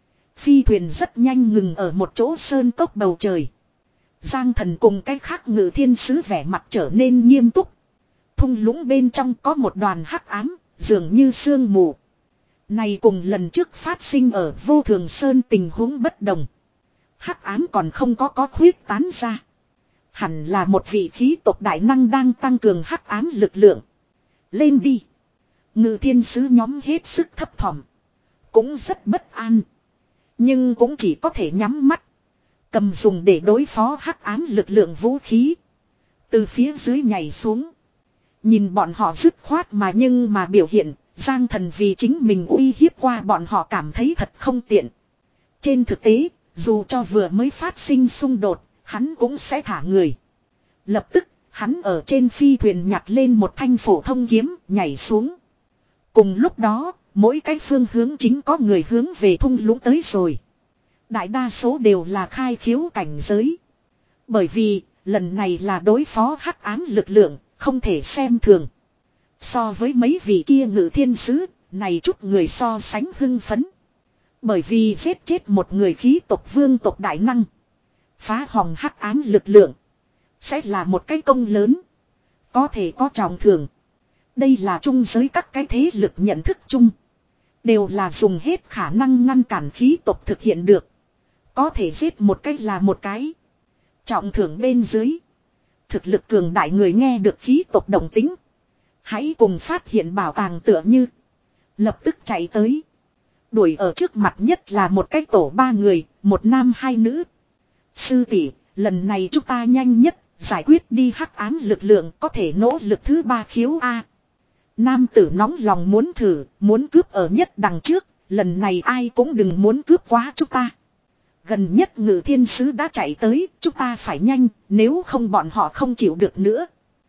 Phi thuyền rất nhanh ngừng ở một chỗ sơn cốc bầu trời. Giang Thần cùng cái khác ngự thiên sứ vẻ mặt trở nên nghiêm túc. Thung lũng bên trong có một đoàn hắc ám, dường như sương mù. Này cùng lần trước phát sinh ở Vô Thường Sơn tình huống bất đồng. Hắc ám còn không có có khuyết tán ra. Hẳn là một vị khí tộc đại năng đang tăng cường hắc ám lực lượng. Lên đi. Ngự thiên sứ nhóm hết sức thấp thỏm. Cũng rất bất an. Nhưng cũng chỉ có thể nhắm mắt. Cầm dùng để đối phó hắc ám lực lượng vũ khí. Từ phía dưới nhảy xuống. Nhìn bọn họ dứt khoát mà nhưng mà biểu hiện. Giang Thần vì chính mình uy hiếp qua bọn họ cảm thấy thật không tiện. Trên thực tế, dù cho vừa mới phát sinh xung đột, hắn cũng sẽ thả người. Lập tức, hắn ở trên phi thuyền nhặt lên một thanh phổ thông kiếm, nhảy xuống. Cùng lúc đó, mỗi cái phương hướng chính có người hướng về thung lũng tới rồi. Đại đa số đều là khai khiếu cảnh giới. Bởi vì, lần này là đối phó hắc ám lực lượng, không thể xem thường. So với mấy vị kia ngự thiên sứ, này chút người so sánh hưng phấn. Bởi vì giết chết một người khí tộc vương tộc đại năng. Phá hỏng hắc ám lực lượng. Sẽ là một cái công lớn. Có thể có trọng thưởng. Đây là chung giới các cái thế lực nhận thức chung. Đều là dùng hết khả năng ngăn cản khí tộc thực hiện được. Có thể giết một cái là một cái. Trọng thưởng bên dưới. Thực lực cường đại người nghe được khí tộc đồng tính. Hãy cùng phát hiện bảo tàng tựa như. Lập tức chạy tới. Đuổi ở trước mặt nhất là một cái tổ ba người, một nam hai nữ. Sư tỷ, lần này chúng ta nhanh nhất, giải quyết đi hắc ám lực lượng có thể nỗ lực thứ ba khiếu A. Nam tử nóng lòng muốn thử, muốn cướp ở nhất đằng trước, lần này ai cũng đừng muốn cướp quá chúng ta. Gần nhất ngự thiên sứ đã chạy tới, chúng ta phải nhanh, nếu không bọn họ không chịu được nữa.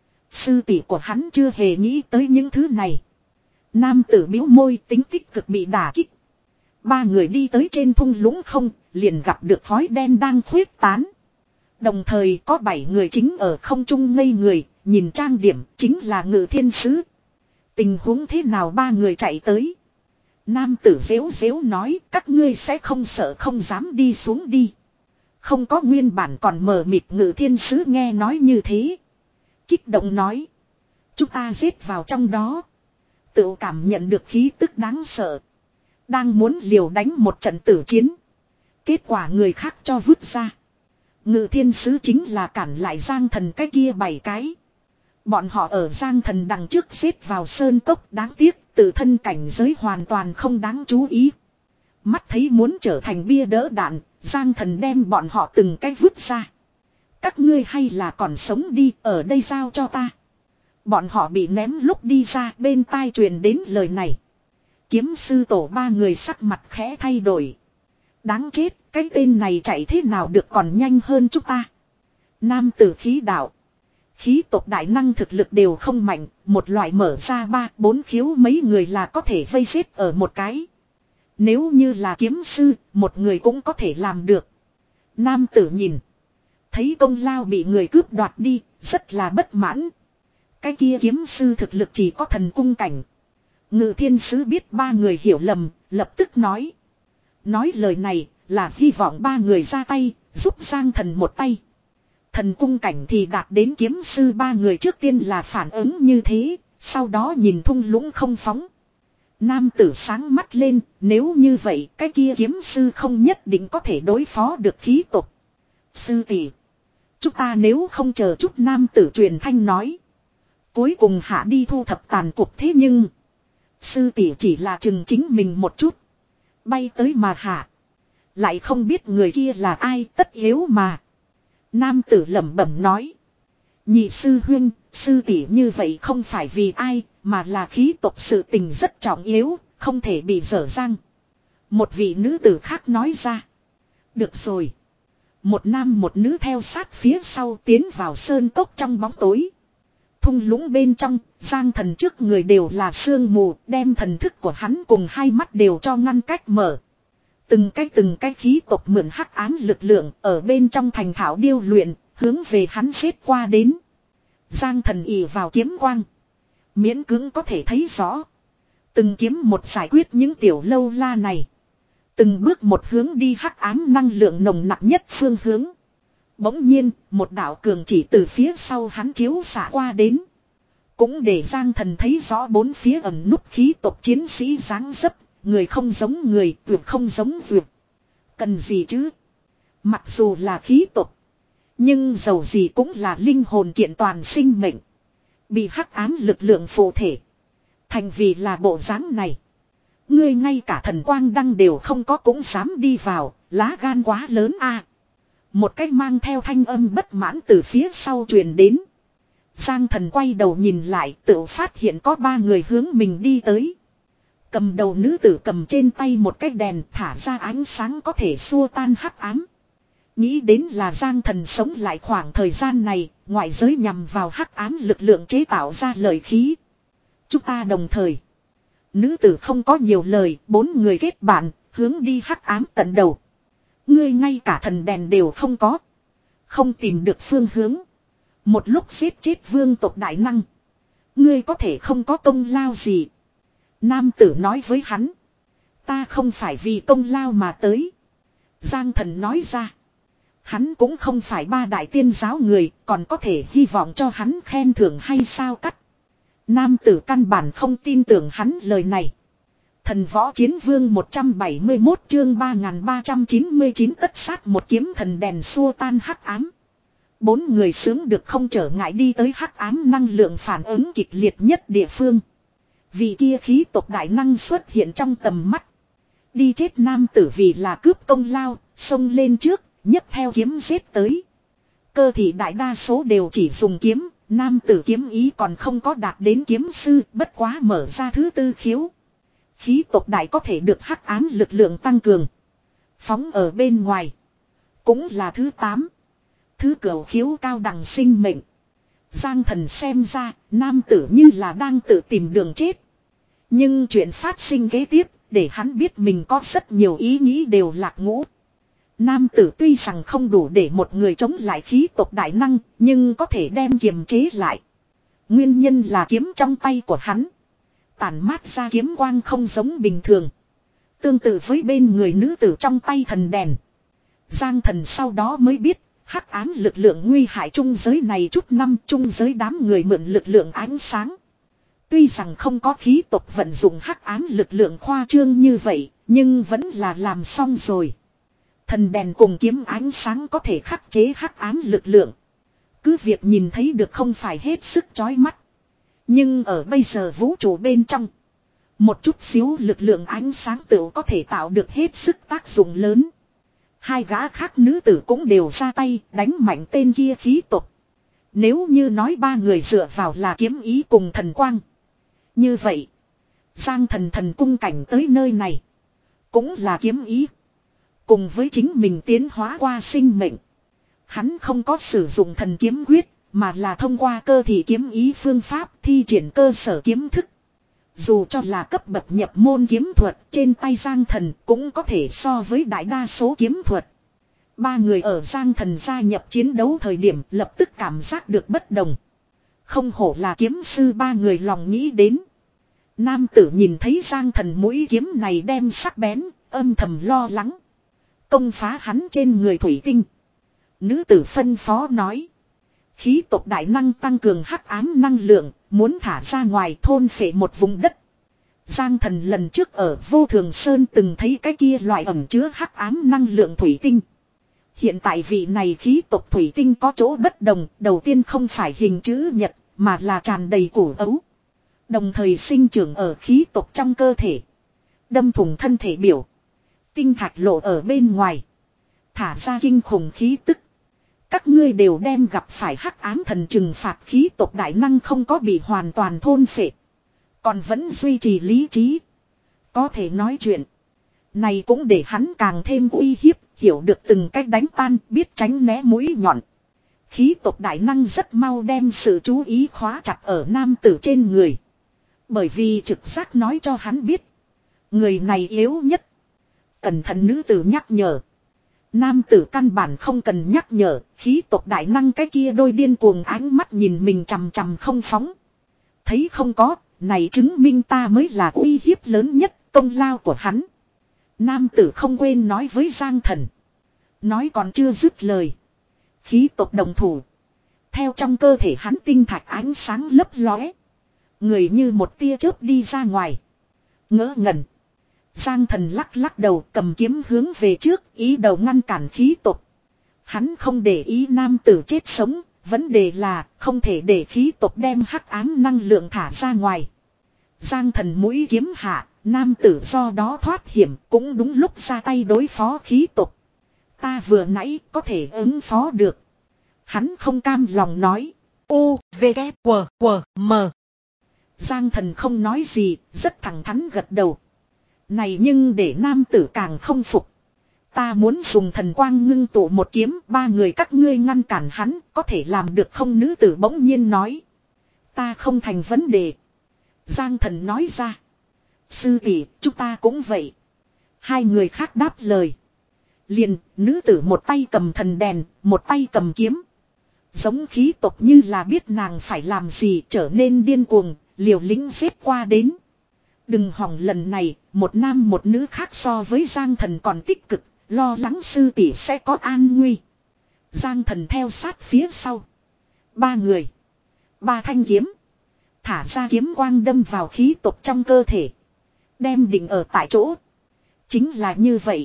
Sư tỷ của hắn chưa hề nghĩ tới những thứ này. Nam tử bĩu môi tính tích cực bị đả kích. Ba người đi tới trên thung lũng không, liền gặp được khói đen đang khuyết tán. Đồng thời có bảy người chính ở không trung ngây người, nhìn trang điểm chính là ngự thiên sứ. Tình huống thế nào ba người chạy tới. Nam tử dễu dễu nói các ngươi sẽ không sợ không dám đi xuống đi. Không có nguyên bản còn mờ mịt ngự thiên sứ nghe nói như thế. Kích động nói. Chúng ta giết vào trong đó. Tự cảm nhận được khí tức đáng sợ. Đang muốn liều đánh một trận tử chiến. Kết quả người khác cho vứt ra. Ngự thiên sứ chính là cản lại Giang Thần cái kia bảy cái. Bọn họ ở Giang Thần đằng trước xếp vào sơn cốc đáng tiếc. Tự thân cảnh giới hoàn toàn không đáng chú ý. Mắt thấy muốn trở thành bia đỡ đạn. Giang Thần đem bọn họ từng cái vứt ra. Các ngươi hay là còn sống đi ở đây giao cho ta. Bọn họ bị ném lúc đi ra bên tai truyền đến lời này. Kiếm sư tổ ba người sắc mặt khẽ thay đổi. Đáng chết, cái tên này chạy thế nào được còn nhanh hơn chúng ta. Nam tử khí đạo. Khí tộc đại năng thực lực đều không mạnh, một loại mở ra ba, bốn khiếu mấy người là có thể vây giết ở một cái. Nếu như là kiếm sư, một người cũng có thể làm được. Nam tử nhìn. Thấy công lao bị người cướp đoạt đi, rất là bất mãn. Cái kia kiếm sư thực lực chỉ có thần cung cảnh. Ngự thiên sứ biết ba người hiểu lầm, lập tức nói. Nói lời này là hy vọng ba người ra tay, giúp Giang Thần một tay. Thần cung cảnh thì đạt đến kiếm sư ba người trước tiên là phản ứng như thế, sau đó nhìn thung lũng không phóng. Nam tử sáng mắt lên, nếu như vậy cái kia kiếm sư không nhất định có thể đối phó được khí tục. Sư tỷ, chúng ta nếu không chờ chút, nam tử truyền thanh nói. Cuối cùng hạ đi thu thập tàn cuộc, thế nhưng sư tỷ chỉ là chừng chính mình một chút, bay tới mà hạ. Lại không biết người kia là ai, tất yếu mà. Nam tử lẩm bẩm nói. Nhị sư huynh, sư tỷ như vậy không phải vì ai, mà là khí tộc sự tình rất trọng yếu, không thể bị dở dang. Một vị nữ tử khác nói ra. Được rồi. Một nam một nữ theo sát phía sau tiến vào sơn cốc trong bóng tối. Thung lũng bên trong, Giang Thần trước người đều là sương mù, đem thần thức của hắn cùng hai mắt đều cho ngăn cách mở. Từng cái từng cái khí tộc mượn hắc ám lực lượng ở bên trong thành thảo điêu luyện, hướng về hắn xếp qua đến. Giang Thần ỷ vào kiếm quang, miễn cưỡng có thể thấy rõ. Từng kiếm một giải quyết những tiểu lâu la này. Từng bước một hướng đi hắc ám năng lượng nồng nặng nhất phương hướng. Bỗng nhiên, một đạo cường chỉ từ phía sau hắn chiếu xạ qua đến. Cũng để Giang Thần thấy rõ bốn phía ẩn núp khí tộc chiến sĩ dáng dấp. Người không giống người, vượt không giống vượt. Cần gì chứ? Mặc dù là khí tộc, nhưng dầu gì cũng là linh hồn kiện toàn sinh mệnh. Bị hắc ám lực lượng phụ thể. Thành vì là bộ dáng này. Ngươi ngay cả thần quang đăng đều không có cũng dám đi vào, lá gan quá lớn a. Một cách mang theo thanh âm bất mãn từ phía sau truyền đến. Giang Thần quay đầu nhìn lại, tự phát hiện có ba người hướng mình đi tới. Cầm đầu nữ tử cầm trên tay một cái đèn, thả ra ánh sáng có thể xua tan hắc ám. Nghĩ đến là Giang Thần sống lại khoảng thời gian này, ngoại giới nhằm vào hắc ám lực lượng chế tạo ra lời khí. Chúng ta đồng thời. Nữ tử không có nhiều lời, bốn người kết bạn, hướng đi hắc ám tận đầu. Ngươi ngay cả thần đèn đều không có. Không tìm được phương hướng. Một lúc giết chết vương tộc đại năng. Ngươi có thể không có công lao gì. Nam tử nói với hắn. Ta không phải vì công lao mà tới. Giang Thần nói ra. Hắn cũng không phải ba đại tiên giáo người, còn có thể hy vọng cho hắn khen thưởng hay sao cắt. Nam tử căn bản không tin tưởng hắn lời này. Thần võ chiến vương một trăm bảy mươi mốt chương ba nghìn ba trăm chín mươi chín tất sát một kiếm thần đèn xua tan hắc ám. Bốn người sướng được không trở ngại đi tới hắc ám năng lượng phản ứng kịch liệt nhất địa phương. Vì kia khí tộc đại năng xuất hiện trong tầm mắt. Đi chết nam tử vì là cướp công lao, xông lên trước, nhấc theo kiếm giết tới. Cơ thị đại đa số đều chỉ dùng kiếm, nam tử kiếm ý còn không có đạt đến kiếm sư, bất quá mở ra thứ tư khiếu. Khí tộc đại có thể được hắc ám lực lượng tăng cường. Phóng ở bên ngoài. Cũng là thứ tám. Thứ cửu khiếu cao đẳng sinh mệnh. Giang Thần xem ra, nam tử như là đang tự tìm đường chết. Nhưng chuyện phát sinh kế tiếp, để hắn biết mình có rất nhiều ý nghĩ đều lạc ngũ. Nam tử tuy rằng không đủ để một người chống lại khí tộc đại năng, nhưng có thể đem kiềm chế lại. Nguyên nhân là kiếm trong tay của hắn. Tản mát ra kiếm quang không giống bình thường. Tương tự với bên người nữ tử trong tay thần đèn. Giang Thần sau đó mới biết, hắc ám lực lượng nguy hại trung giới này chút năm trung giới đám người mượn lực lượng ánh sáng. Tuy rằng không có khí tộc vận dụng hắc ám lực lượng khoa trương như vậy, nhưng vẫn là làm xong rồi. Thần đèn cùng kiếm ánh sáng có thể khắc chế hắc ám lực lượng. Cứ việc nhìn thấy được không phải hết sức chói mắt. Nhưng ở bây giờ vũ trụ bên trong, một chút xíu lực lượng ánh sáng tựu có thể tạo được hết sức tác dụng lớn. Hai gã khác nữ tử cũng đều ra tay đánh mạnh tên kia khí tộc. Nếu như nói ba người dựa vào là kiếm ý cùng thần quang. Như vậy, Giang Thần thần cung cảnh tới nơi này cũng là kiếm ý. Cùng với chính mình tiến hóa qua sinh mệnh. Hắn không có sử dụng thần kiếm quyết, mà là thông qua cơ thể kiếm ý phương pháp thi triển cơ sở kiếm thức. Dù cho là cấp bậc nhập môn kiếm thuật trên tay Giang Thần cũng có thể so với đại đa số kiếm thuật. Ba người ở Giang Thần gia nhập chiến đấu thời điểm lập tức cảm giác được bất đồng. Không hổ là kiếm sư, ba người lòng nghĩ đến. Nam tử nhìn thấy Giang Thần mũi kiếm này đem sắc bén, âm thầm lo lắng. Công phá hắn trên người thủy tinh. Nữ tử phân phó nói. Khí tộc đại năng tăng cường hắc ám năng lượng, muốn thả ra ngoài thôn phệ một vùng đất. Giang Thần lần trước ở Vô Thường Sơn từng thấy cái kia loại ẩn chứa hắc ám năng lượng thủy tinh. Hiện tại vị này khí tộc thủy tinh có chỗ bất đồng, đầu tiên không phải hình chữ nhật, mà là tràn đầy củ ấu. Đồng thời sinh trưởng ở khí tộc trong cơ thể. Đâm thủng thân thể biểu. Tinh thạch lộ ở bên ngoài. Thả ra kinh khủng khí tức. Các ngươi đều đem gặp phải hắc ám thần trừng phạt, khí tộc đại năng không có bị hoàn toàn thôn phệ. Còn vẫn duy trì lý trí. Có thể nói chuyện. Này cũng để hắn càng thêm uy hiếp, hiểu được từng cách đánh tan, biết tránh né mũi nhọn. Khí tộc đại năng rất mau đem sự chú ý khóa chặt ở nam tử trên người. Bởi vì trực giác nói cho hắn biết. Người này yếu nhất. Cẩn thận, nữ tử nhắc nhở. Nam tử căn bản không cần nhắc nhở, khí tộc đại năng cái kia đôi điên cuồng ánh mắt nhìn mình chằm chằm không phóng. Thấy không có, này chứng minh ta mới là uy hiếp lớn nhất, công lao của hắn. Nam tử không quên nói với Giang Thần. Nói còn chưa dứt lời. Khí tộc đồng thủ. Theo trong cơ thể hắn tinh thạch ánh sáng lấp lóe. Người như một tia chớp đi ra ngoài. Ngỡ ngẩn. Giang Thần lắc lắc đầu, cầm kiếm hướng về trước, ý đầu ngăn cản khí tộc. Hắn không để ý nam tử chết sống, vấn đề là không thể để khí tộc đem hắc ám năng lượng thả ra ngoài. Giang Thần mũi kiếm hạ, nam tử do đó thoát hiểm, cũng đúng lúc ra tay đối phó khí tộc. Ta vừa nãy có thể ứng phó được. Hắn không cam lòng nói. U, V, K, W, W, M. Giang Thần không nói gì, rất thẳng thắn gật đầu. Này nhưng để nam tử càng không phục. Ta muốn dùng thần quang ngưng tụ một kiếm, ba người các ngươi ngăn cản hắn, có thể làm được không? Nữ tử bỗng nhiên nói. Ta không thành vấn đề. Giang Thần nói ra. Sư tỷ, chúng ta cũng vậy. Hai người khác đáp lời. Liền, nữ tử một tay cầm thần đèn, một tay cầm kiếm. Giống khí tộc như là biết nàng phải làm gì, trở nên điên cuồng, liều lĩnh giết qua đến. Đừng hỏng, lần này, một nam một nữ khác so với Giang Thần còn tích cực, lo lắng sư tỷ sẽ có an nguy. Giang Thần theo sát phía sau. Ba người. Ba thanh kiếm. Thả ra kiếm quang đâm vào khí tộc trong cơ thể. Đem định ở tại chỗ. Chính là như vậy.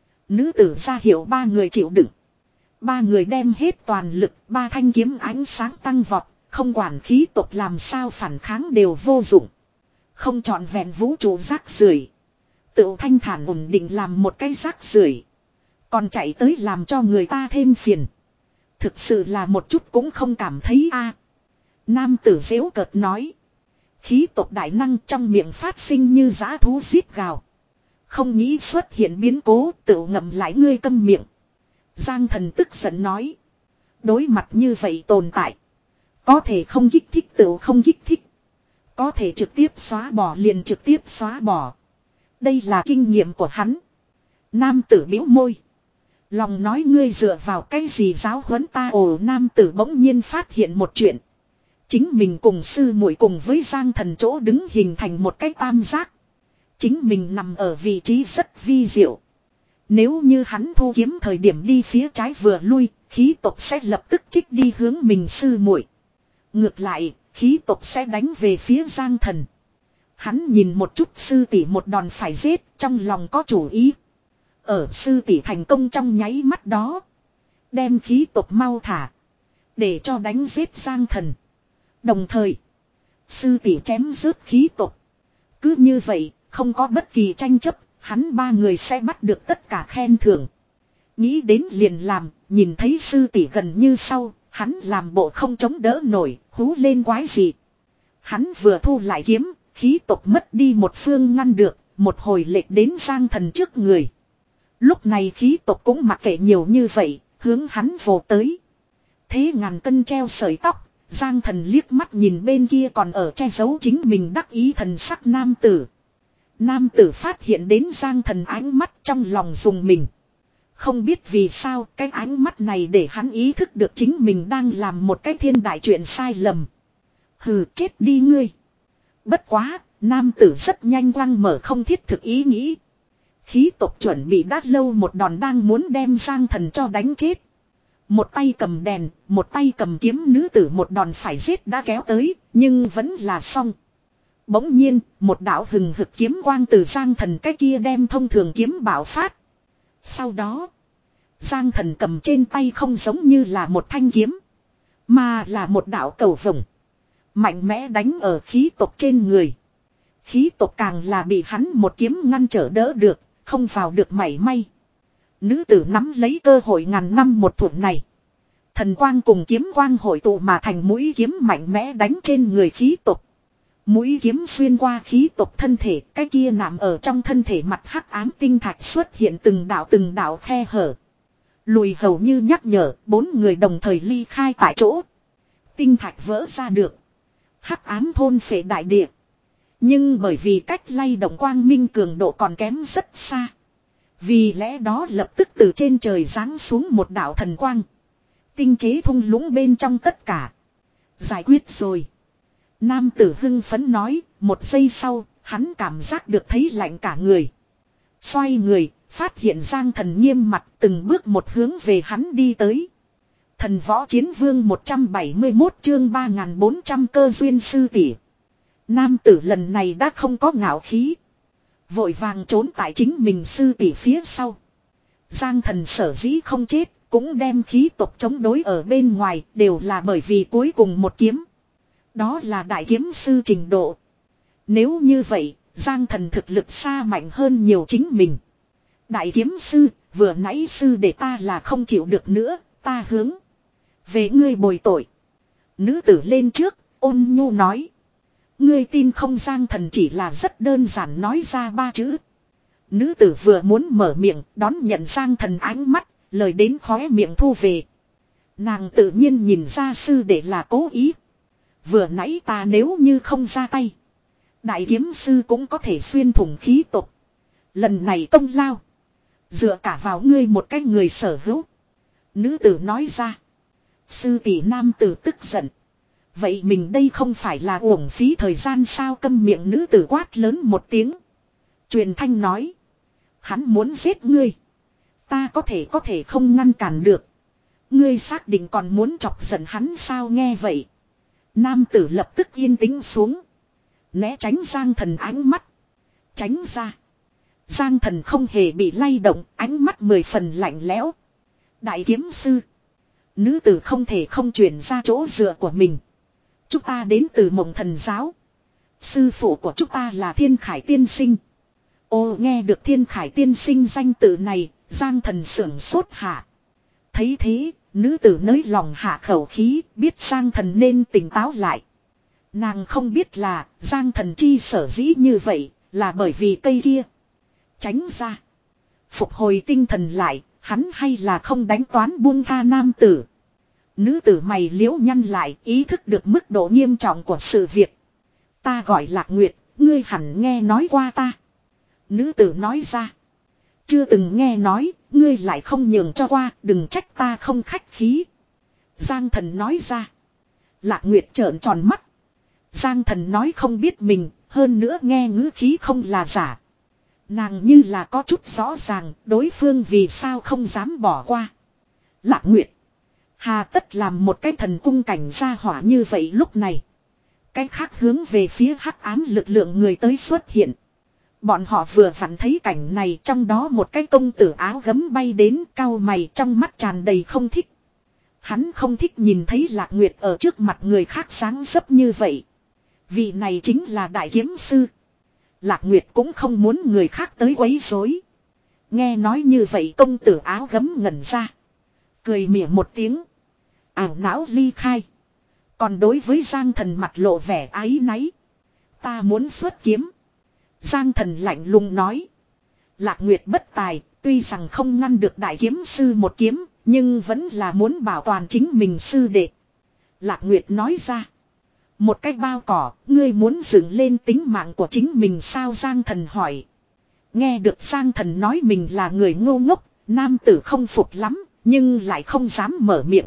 Nữ tử ra hiệu ba người chịu đựng. Ba người đem hết toàn lực, ba thanh kiếm ánh sáng tăng vọt, không quản khí tộc làm sao phản kháng đều vô dụng. Không trọn vẹn vũ trụ rác rưởi. Tự thanh thản ổn định làm một cái rác rưởi. Còn chạy tới làm cho người ta thêm phiền. Thực sự là một chút cũng không cảm thấy a. Nam tử giễu cợt nói. Khí tộc đại năng trong miệng phát sinh như dã thú rít gào. Không nghĩ xuất hiện biến cố, tự ngậm lại ngươi câm miệng. Giang Thần tức giận nói. Đối mặt như vậy tồn tại. Có thể không kích thích tự không kích thích. Có thể trực tiếp xóa bỏ liền trực tiếp xóa bỏ. Đây là kinh nghiệm của hắn. Nam tử bĩu môi. Lòng nói ngươi dựa vào cái gì giáo huấn ta? Ồ, nam tử bỗng nhiên phát hiện một chuyện. Chính mình cùng sư muội cùng với Giang Thần chỗ đứng hình thành một cái tam giác. Chính mình nằm ở vị trí rất vi diệu. Nếu như hắn thu kiếm thời điểm đi phía trái vừa lui, khí tộc sẽ lập tức trích đi hướng mình sư muội. Ngược lại, khí tộc sẽ đánh về phía Giang Thần. Hắn nhìn một chút sư tỷ một đòn phải giết, trong lòng có chủ ý. Ở sư tỷ thành công trong nháy mắt đó, đem khí tộc mau thả, để cho đánh giết Giang Thần. Đồng thời, sư tỷ chém rớt khí tộc. Cứ như vậy, không có bất kỳ tranh chấp, hắn ba người sẽ bắt được tất cả khen thưởng. Nghĩ đến liền làm, nhìn thấy sư tỷ gần như sau, hắn làm bộ không chống đỡ nổi, hú lên quái gì. Hắn vừa thu lại kiếm, khí tộc mất đi một phương ngăn được, một hồi lệch đến Giang Thần trước người. Lúc này khí tộc cũng mặc kệ nhiều như vậy, hướng hắn vồ tới. Thế ngàn cân treo sợi tóc, Giang Thần liếc mắt nhìn bên kia còn ở che giấu chính mình đắc ý thần sắc nam tử. Nam tử phát hiện đến Giang Thần ánh mắt trong lòng dùng mình. Không biết vì sao cái ánh mắt này để hắn ý thức được chính mình đang làm một cái thiên đại chuyện sai lầm. Hừ, chết đi ngươi. Bất quá, nam tử rất nhanh quăng mở không thiết thực ý nghĩ. Khí tộc chuẩn bị đã lâu một đòn đang muốn đem Giang Thần cho đánh chết. Một tay cầm đèn, một tay cầm kiếm, nữ tử một đòn phải giết đã kéo tới, nhưng vẫn là xong. Bỗng nhiên, một đạo hừng hực kiếm quang từ Giang Thần cái kia đem thông thường kiếm bạo phát. Sau đó, Giang Thần cầm trên tay không giống như là một thanh kiếm, mà là một đạo cầu vồng. Mạnh mẽ đánh ở khí tộc trên người. Khí tộc càng là bị hắn một kiếm ngăn trở đỡ được, không vào được mảy may. Nữ tử nắm lấy cơ hội ngàn năm một thủa này. Thần quang cùng kiếm quang hội tụ mà thành mũi kiếm mạnh mẽ đánh trên người khí tộc. Mũi kiếm xuyên qua khí tộc thân thể, cái kia nằm ở trong thân thể mặt hắc ám tinh thạch xuất hiện từng đạo từng đạo khe hở. Lùi hầu như nhắc nhở, bốn người đồng thời ly khai tại chỗ. Tinh thạch vỡ ra được. Hắc ám thôn phệ đại địa. Nhưng bởi vì cách lay động quang minh cường độ còn kém rất xa. Vì lẽ đó lập tức từ trên trời giáng xuống một đạo thần quang. Tinh chế thung lũng bên trong tất cả. Giải quyết rồi. Nam tử hưng phấn nói, một giây sau, hắn cảm giác được thấy lạnh cả người. Xoay người, phát hiện Giang Thần nghiêm mặt từng bước một hướng về hắn đi tới. Thần võ chiến vương một trăm bảy mươi mốt chương ba nghìn bốn trăm cơ duyên sư tỷ. Nam tử lần này đã không có ngạo khí. Vội vàng trốn tại chính mình sư tỷ phía sau. Giang Thần sở dĩ không chết, cũng đem khí tộc chống đối ở bên ngoài, đều là bởi vì cuối cùng một kiếm. Đó là đại kiếm sư trình độ. Nếu như vậy, Giang Thần thực lực xa mạnh hơn nhiều chính mình. Đại kiếm sư, vừa nãy sư để ta là không chịu được nữa, ta hướng về ngươi bồi tội. Nữ tử lên trước, ôn nhu nói. Ngươi tin không? Giang Thần chỉ là rất đơn giản nói ra ba chữ. Nữ tử vừa muốn mở miệng, đón nhận Giang Thần ánh mắt, lời đến khóe miệng thu về. Nàng tự nhiên nhìn ra sư để là cố ý. Vừa nãy ta nếu như không ra tay, đại kiếm sư cũng có thể xuyên thủng khí tộc. Lần này công lao dựa cả vào ngươi một cái người sở hữu. Nữ tử nói ra. Sư tỷ. Nam tử tức giận. Vậy mình đây không phải là uổng phí thời gian sao? Câm miệng. Nữ tử quát lớn một tiếng. Truyền thanh nói. Hắn muốn giết ngươi, ta có thể có thể không ngăn cản được. Ngươi xác định còn muốn chọc giận hắn sao? Nghe vậy, nam tử lập tức yên tĩnh xuống, né tránh Giang Thần ánh mắt. Tránh ra. Giang Thần không hề bị lay động, ánh mắt mười phần lạnh lẽo. Đại kiếm sư. Nữ tử không thể không chuyển ra chỗ dựa của mình. Chúng ta đến từ Mộng Thần giáo. Sư phụ của chúng ta là Thiên Khải tiên sinh. Ô, nghe được Thiên Khải tiên sinh danh tự này, Giang Thần sưởng sốt hạ. Thấy thế, nữ tử nới lòng hạ khẩu khí, biết Giang Thần nên tỉnh táo lại. Nàng không biết là Giang Thần chi sở dĩ như vậy, là bởi vì cây kia. Tránh ra. Phục hồi tinh thần lại, hắn hay là không đánh toán buông tha nam tử. Nữ tử mày liễu nhăn lại, ý thức được mức độ nghiêm trọng của sự việc. Ta gọi Lạc Nguyệt, ngươi hẳn nghe nói qua ta. Nữ tử nói ra. Chưa từng nghe nói, ngươi lại không nhường cho qua, đừng trách ta không khách khí. Giang Thần nói ra. Lạc Nguyệt trợn tròn mắt. Giang Thần nói không biết mình, hơn nữa nghe ngữ khí không là giả. Nàng như là có chút rõ ràng, đối phương vì sao không dám bỏ qua. Lạc Nguyệt. Hà tất làm một cái thần cung cảnh gia hỏa như vậy lúc này. Cái khác hướng về phía hắc ám lực lượng người tới xuất hiện. Bọn họ vừa vặn thấy cảnh này, trong đó một cái công tử áo gấm bay đến, cau mày, trong mắt tràn đầy không thích. Hắn không thích nhìn thấy Lạc Nguyệt ở trước mặt người khác sáng dấp như vậy. Vị này chính là đại kiếm sư. Lạc Nguyệt cũng không muốn người khác tới quấy rối. Nghe nói như vậy công tử áo gấm ngẩn ra. Cười mỉa một tiếng. Ảo não ly khai. Còn đối với Giang Thần mặt lộ vẻ áy náy. Ta muốn xuất kiếm. Giang Thần lạnh lùng nói. Lạc Nguyệt bất tài, tuy rằng không ngăn được đại kiếm sư một kiếm, nhưng vẫn là muốn bảo toàn chính mình sư đệ. Lạc Nguyệt nói ra. Một cái bao cỏ, ngươi muốn dựng lên tính mạng của chính mình sao? Giang Thần hỏi. Nghe được Giang Thần nói mình là người ngu ngốc, Nam tử không phục lắm, nhưng lại không dám mở miệng.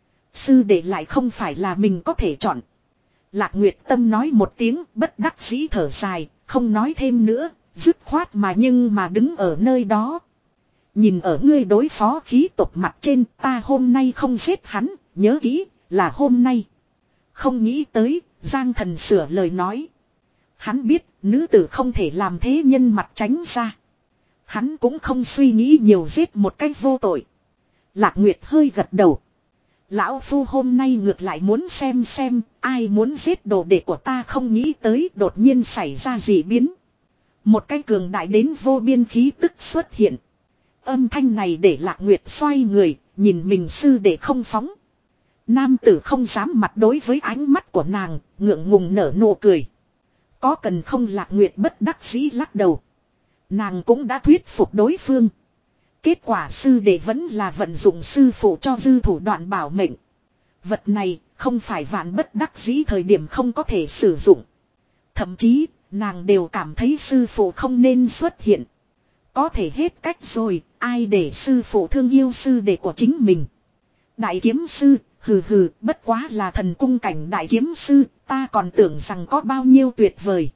Sư đệ lại không phải là mình có thể chọn. Lạc Nguyệt Tâm nói một tiếng bất đắc dĩ thở dài, không nói thêm nữa, dứt khoát mà nhưng mà đứng ở nơi đó. Nhìn ở ngươi đối phó khí tộc mặt trên, ta hôm nay không giết hắn, nhớ kỹ, là hôm nay. Không nghĩ tới, Giang Thần sửa lời nói. Hắn biết, nữ tử không thể làm thế nhân mặt tránh ra. Hắn cũng không suy nghĩ nhiều giết một cách vô tội. Lạc Nguyệt hơi gật đầu. Lão Phu hôm nay ngược lại muốn xem xem, ai muốn giết đồ đệ của ta không nghĩ tới đột nhiên xảy ra dị biến. Một cái cường đại đến vô biên khí tức xuất hiện. Âm thanh này để Lạc Nguyệt xoay người, nhìn mình sư đệ không phóng. Nam tử không dám mặt đối với ánh mắt của nàng, ngượng ngùng nở nụ cười. Có cần không? Lạc Nguyệt bất đắc dĩ lắc đầu. Nàng cũng đã thuyết phục đối phương. Kết quả sư đệ vẫn là vận dụng sư phụ cho dư thủ đoạn bảo mệnh. Vật này không phải vạn bất đắc dĩ thời điểm không có thể sử dụng. Thậm chí nàng đều cảm thấy sư phụ không nên xuất hiện. Có thể hết cách rồi, ai để sư phụ thương yêu sư đệ của chính mình. Đại kiếm sư, hừ hừ, bất quá là thần cung cảnh đại kiếm sư, ta còn tưởng rằng có bao nhiêu tuyệt vời.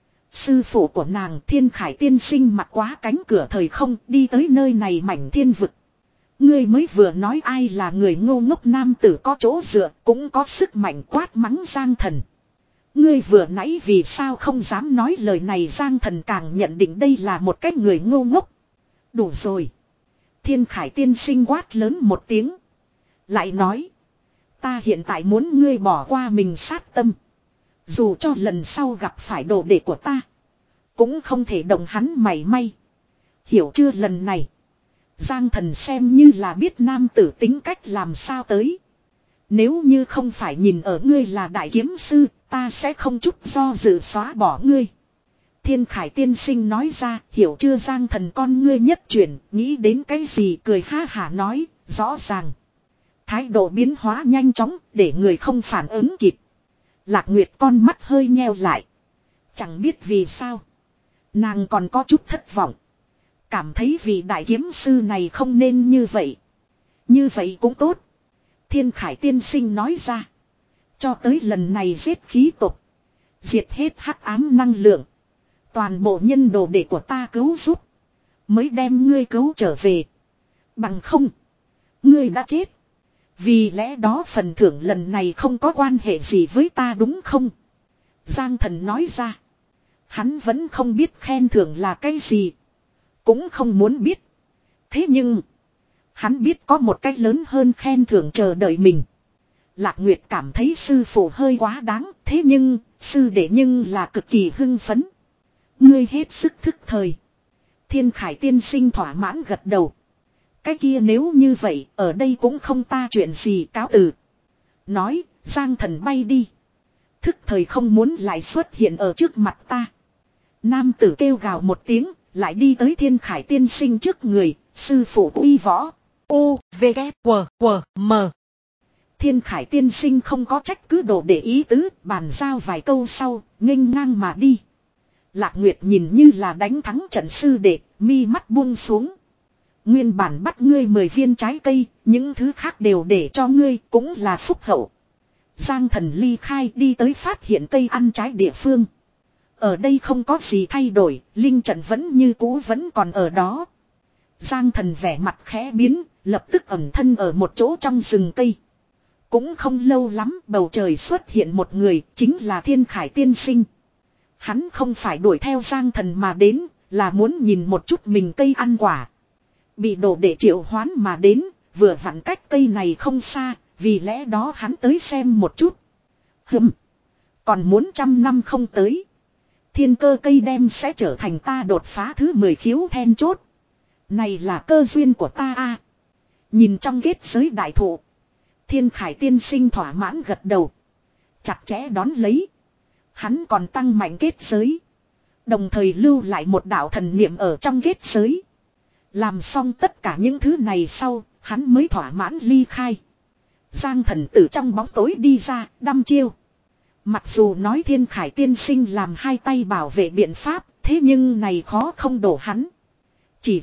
Sư phụ của nàng Thiên Khải tiên sinh mặc quá cánh cửa thời không đi tới nơi này mảnh thiên vực. Ngươi mới vừa nói ai là người ngô ngốc. Nam tử có chỗ dựa cũng có sức mạnh quát mắng Giang Thần. Ngươi vừa nãy vì sao không dám nói lời này? Giang Thần càng nhận định đây là một cái người ngô ngốc. Đủ rồi. Thiên Khải tiên sinh quát lớn một tiếng. Lại nói. Ta hiện tại muốn ngươi bỏ qua mình sát tâm. Dù cho lần sau gặp phải đồ đệ của ta. Cũng không thể động hắn mảy may. Hiểu chưa? Lần này. Giang Thần xem như là biết nam tử tính cách làm sao tới. Nếu như không phải nhìn ở ngươi là đại kiếm sư, ta sẽ không chút do dự xóa bỏ ngươi. Thiên Khải tiên sinh nói ra, hiểu chưa? Giang Thần con ngươi nhất chuyển, nghĩ đến cái gì cười ha hả nói, rõ ràng. Thái độ biến hóa nhanh chóng, để người không phản ứng kịp. Lạc Nguyệt con mắt hơi nheo lại. Chẳng biết vì sao. Nàng còn có chút thất vọng. Cảm thấy vị đại kiếm sư này không nên như vậy. Như vậy cũng tốt. Thiên Khải tiên sinh nói ra. Cho tới lần này giết khí tục. Diệt hết hắc ám năng lượng. Toàn bộ nhân đồ đệ của ta cứu giúp. Mới đem ngươi cứu trở về. Bằng không. Ngươi đã chết. Vì lẽ đó phần thưởng lần này không có quan hệ gì với ta đúng không? Giang Thần nói ra. Hắn vẫn không biết khen thưởng là cái gì. Cũng không muốn biết. Thế nhưng. Hắn biết có một cách lớn hơn khen thưởng chờ đợi mình. Lạc Nguyệt cảm thấy sư phụ hơi quá đáng. Thế nhưng sư đệ nhưng là cực kỳ hưng phấn. Ngươi hết sức thức thời. Thiên Khải tiên sinh thỏa mãn gật đầu. Cái kia nếu như vậy, ở đây cũng không ta chuyện gì, cáo từ. Nói, Giang Thần bay đi. Thức thời không muốn lại xuất hiện ở trước mặt ta. Nam tử kêu gào một tiếng, lại đi tới Thiên Khải tiên sinh trước người, sư phụ uy võ. U, V, K, W, W, M. Thiên Khải tiên sinh không có trách cứ đồ để ý tứ, bàn giao vài câu sau, nghênh ngang mà đi. Lạc Nguyệt nhìn như là đánh thắng trận sư đệ, mi mắt buông xuống. Nguyên bản bắt ngươi mười viên trái cây, những thứ khác đều để cho ngươi, cũng là phúc hậu. Giang Thần ly khai đi tới phát hiện cây ăn trái địa phương. Ở đây không có gì thay đổi, linh trận vẫn như cũ vẫn còn ở đó. Giang Thần vẻ mặt khẽ biến, lập tức ẩn thân ở một chỗ trong rừng cây. Cũng không lâu lắm bầu trời xuất hiện một người, chính là Thiên Khải tiên sinh. Hắn không phải đuổi theo Giang Thần mà đến, là muốn nhìn một chút mình cây ăn quả. Bị đồ để triệu hoán mà đến, vừa vặn cách cây này không xa, vì lẽ đó hắn tới xem một chút. Hừm, còn muốn trăm năm không tới. Thiên cơ cây đem sẽ trở thành ta đột phá thứ mười khiếu then chốt. Này là cơ duyên của ta a. Nhìn trong kết giới đại thụ. Thiên Khải tiên sinh thỏa mãn gật đầu. Chặt chẽ đón lấy. Hắn còn tăng mạnh kết giới. Đồng thời lưu lại một đạo thần niệm ở trong kết giới. Làm xong tất cả những thứ này sau, hắn mới thỏa mãn ly khai. Giang Thần từ trong bóng tối đi ra, đăm chiêu. Mặc dù nói Thiên Khải tiên sinh làm hai tay bảo vệ biện pháp, thế nhưng này khó không đổ hắn. Chỉ là,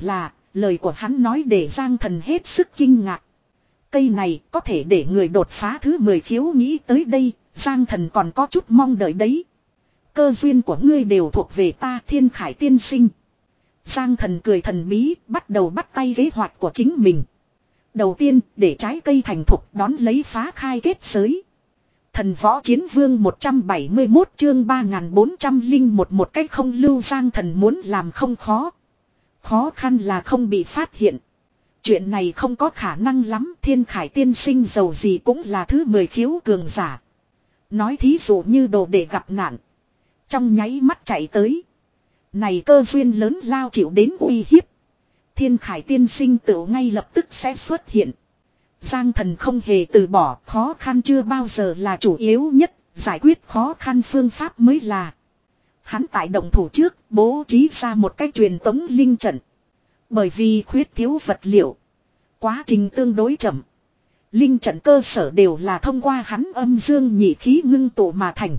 lời của hắn nói để Giang Thần hết sức kinh ngạc. Cây này có thể để người đột phá thứ mười khiếu, nghĩ tới đây, Giang Thần còn có chút mong đợi đấy. Cơ duyên của ngươi đều thuộc về ta, Thiên Khải tiên sinh. Giang Thần cười thần bí, bắt đầu bắt tay kế hoạch của chính mình. Đầu tiên, để trái cây thành thục đón lấy phá khai kết giới. Thần võ chiến vương một trăm bảy mươi mốt chương ba nghìn bốn trăm lẻ một một cách không lưu. Giang Thần muốn làm không khó. Khó khăn là không bị phát hiện. Chuyện này không có khả năng lắm, Thiên Khải tiên sinh giàu gì cũng là thứ mười khiếu cường giả. Nói thí dụ như đồ để gặp nạn. Trong nháy mắt chạy tới. Này cơ duyên lớn lao chịu đến uy hiếp. Thiên Khải tiên sinh tự ngay lập tức sẽ xuất hiện. Giang Thần không hề từ bỏ, khó khăn chưa bao giờ là chủ yếu nhất, giải quyết khó khăn phương pháp mới là. Hắn tại động thủ trước bố trí ra một cái truyền tống linh trận. Bởi vì khuyết thiếu vật liệu, quá trình tương đối chậm. Linh trận cơ sở đều là thông qua hắn âm dương nhị khí ngưng tụ mà thành.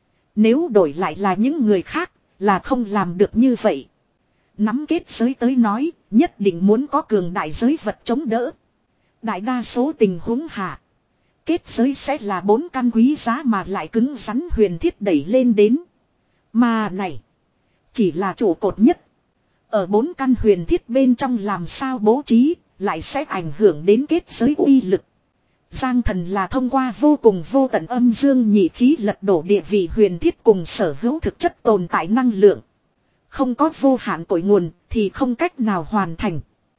Nếu đổi lại là những người khác, là không làm được như vậy. Nắm kết giới tới nói, nhất định muốn có cường đại giới vật chống đỡ. Đại đa số tình huống hạ, kết giới sẽ là bốn căn quý giá mà lại cứng rắn huyền thiết đẩy lên đến. Mà này, chỉ là trụ cột nhất. Ở bốn căn huyền thiết bên trong làm sao bố trí, lại sẽ ảnh hưởng đến kết giới uy lực. Giang Thần là thông qua vô cùng vô tận âm dương nhị khí lật đổ địa vị huyền thiết cùng sở hữu thực chất tồn tại năng lượng. Không có vô hạn cội nguồn thì không cách nào hoàn thành.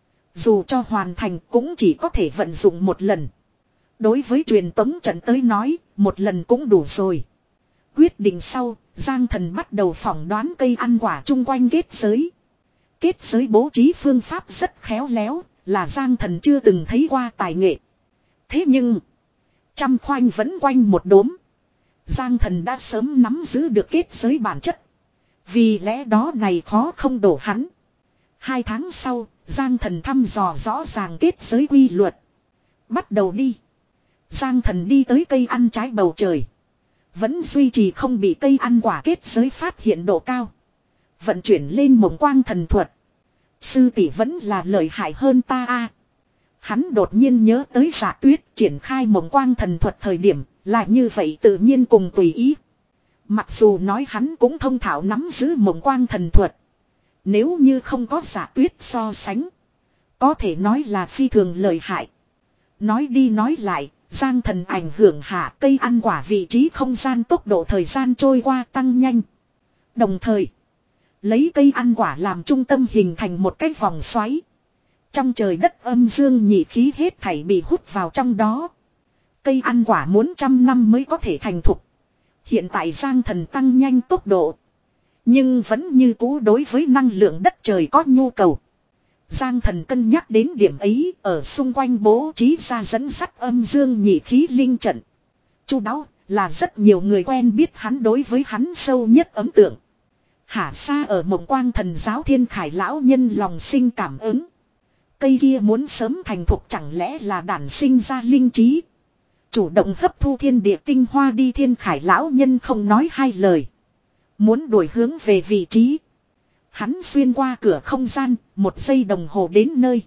Dù cho hoàn thành cũng chỉ có thể vận dụng một lần. Đối với truyền tống trận tới nói, một lần cũng đủ rồi. Quyết định sau, Giang Thần bắt đầu phỏng đoán cây ăn quả chung quanh kết giới. Kết giới bố trí phương pháp rất khéo léo, là Giang Thần chưa từng thấy qua tài nghệ. Thế nhưng, trăm khoanh vẫn quanh một đốm. Giang Thần đã sớm nắm giữ được kết giới bản chất. Vì lẽ đó này khó không đổ hắn. Hai tháng sau, Giang Thần thăm dò rõ ràng kết giới quy luật. Bắt đầu đi. Giang Thần đi tới cây ăn trái bầu trời. Vẫn duy trì không bị cây ăn quả kết giới phát hiện độ cao. Vận chuyển lên mộng quang thần thuật. Sư tỷ vẫn là lợi hại hơn ta a. Hắn đột nhiên nhớ tới Dạ Tuyết triển khai mộng quang thần thuật thời điểm, là như vậy tự nhiên cùng tùy ý. Mặc dù nói hắn cũng thông thạo nắm giữ mộng quang thần thuật. Nếu như không có Dạ Tuyết so sánh, có thể nói là phi thường lợi hại. Nói đi nói lại, Giang Thần ảnh hưởng hạ cây ăn quả vị trí không gian, tốc độ thời gian trôi qua tăng nhanh. Đồng thời, lấy cây ăn quả làm trung tâm hình thành một cái vòng xoáy. Trong trời đất âm dương nhị khí hết thảy bị hút vào trong đó. Cây ăn quả muốn trăm năm mới có thể thành thục. Hiện tại Giang Thần tăng nhanh tốc độ. Nhưng vẫn như cũ đối với năng lượng đất trời có nhu cầu. Giang Thần cân nhắc đến điểm ấy, ở xung quanh bố trí ra dẫn dắt âm dương nhị khí linh trận. Chu đáo là rất nhiều người quen biết hắn đối với hắn sâu nhất ấn tượng. Hả xa ở mộng quang thần giáo Thiên Khải lão nhân lòng sinh cảm ứng. Cây kia muốn sớm thành thục chẳng lẽ là đản sinh ra linh trí. Chủ động hấp thu thiên địa tinh hoa đi. Thiên Khải lão nhân không nói hai lời. Muốn đổi hướng về vị trí. Hắn xuyên qua cửa không gian, một giây đồng hồ đến nơi.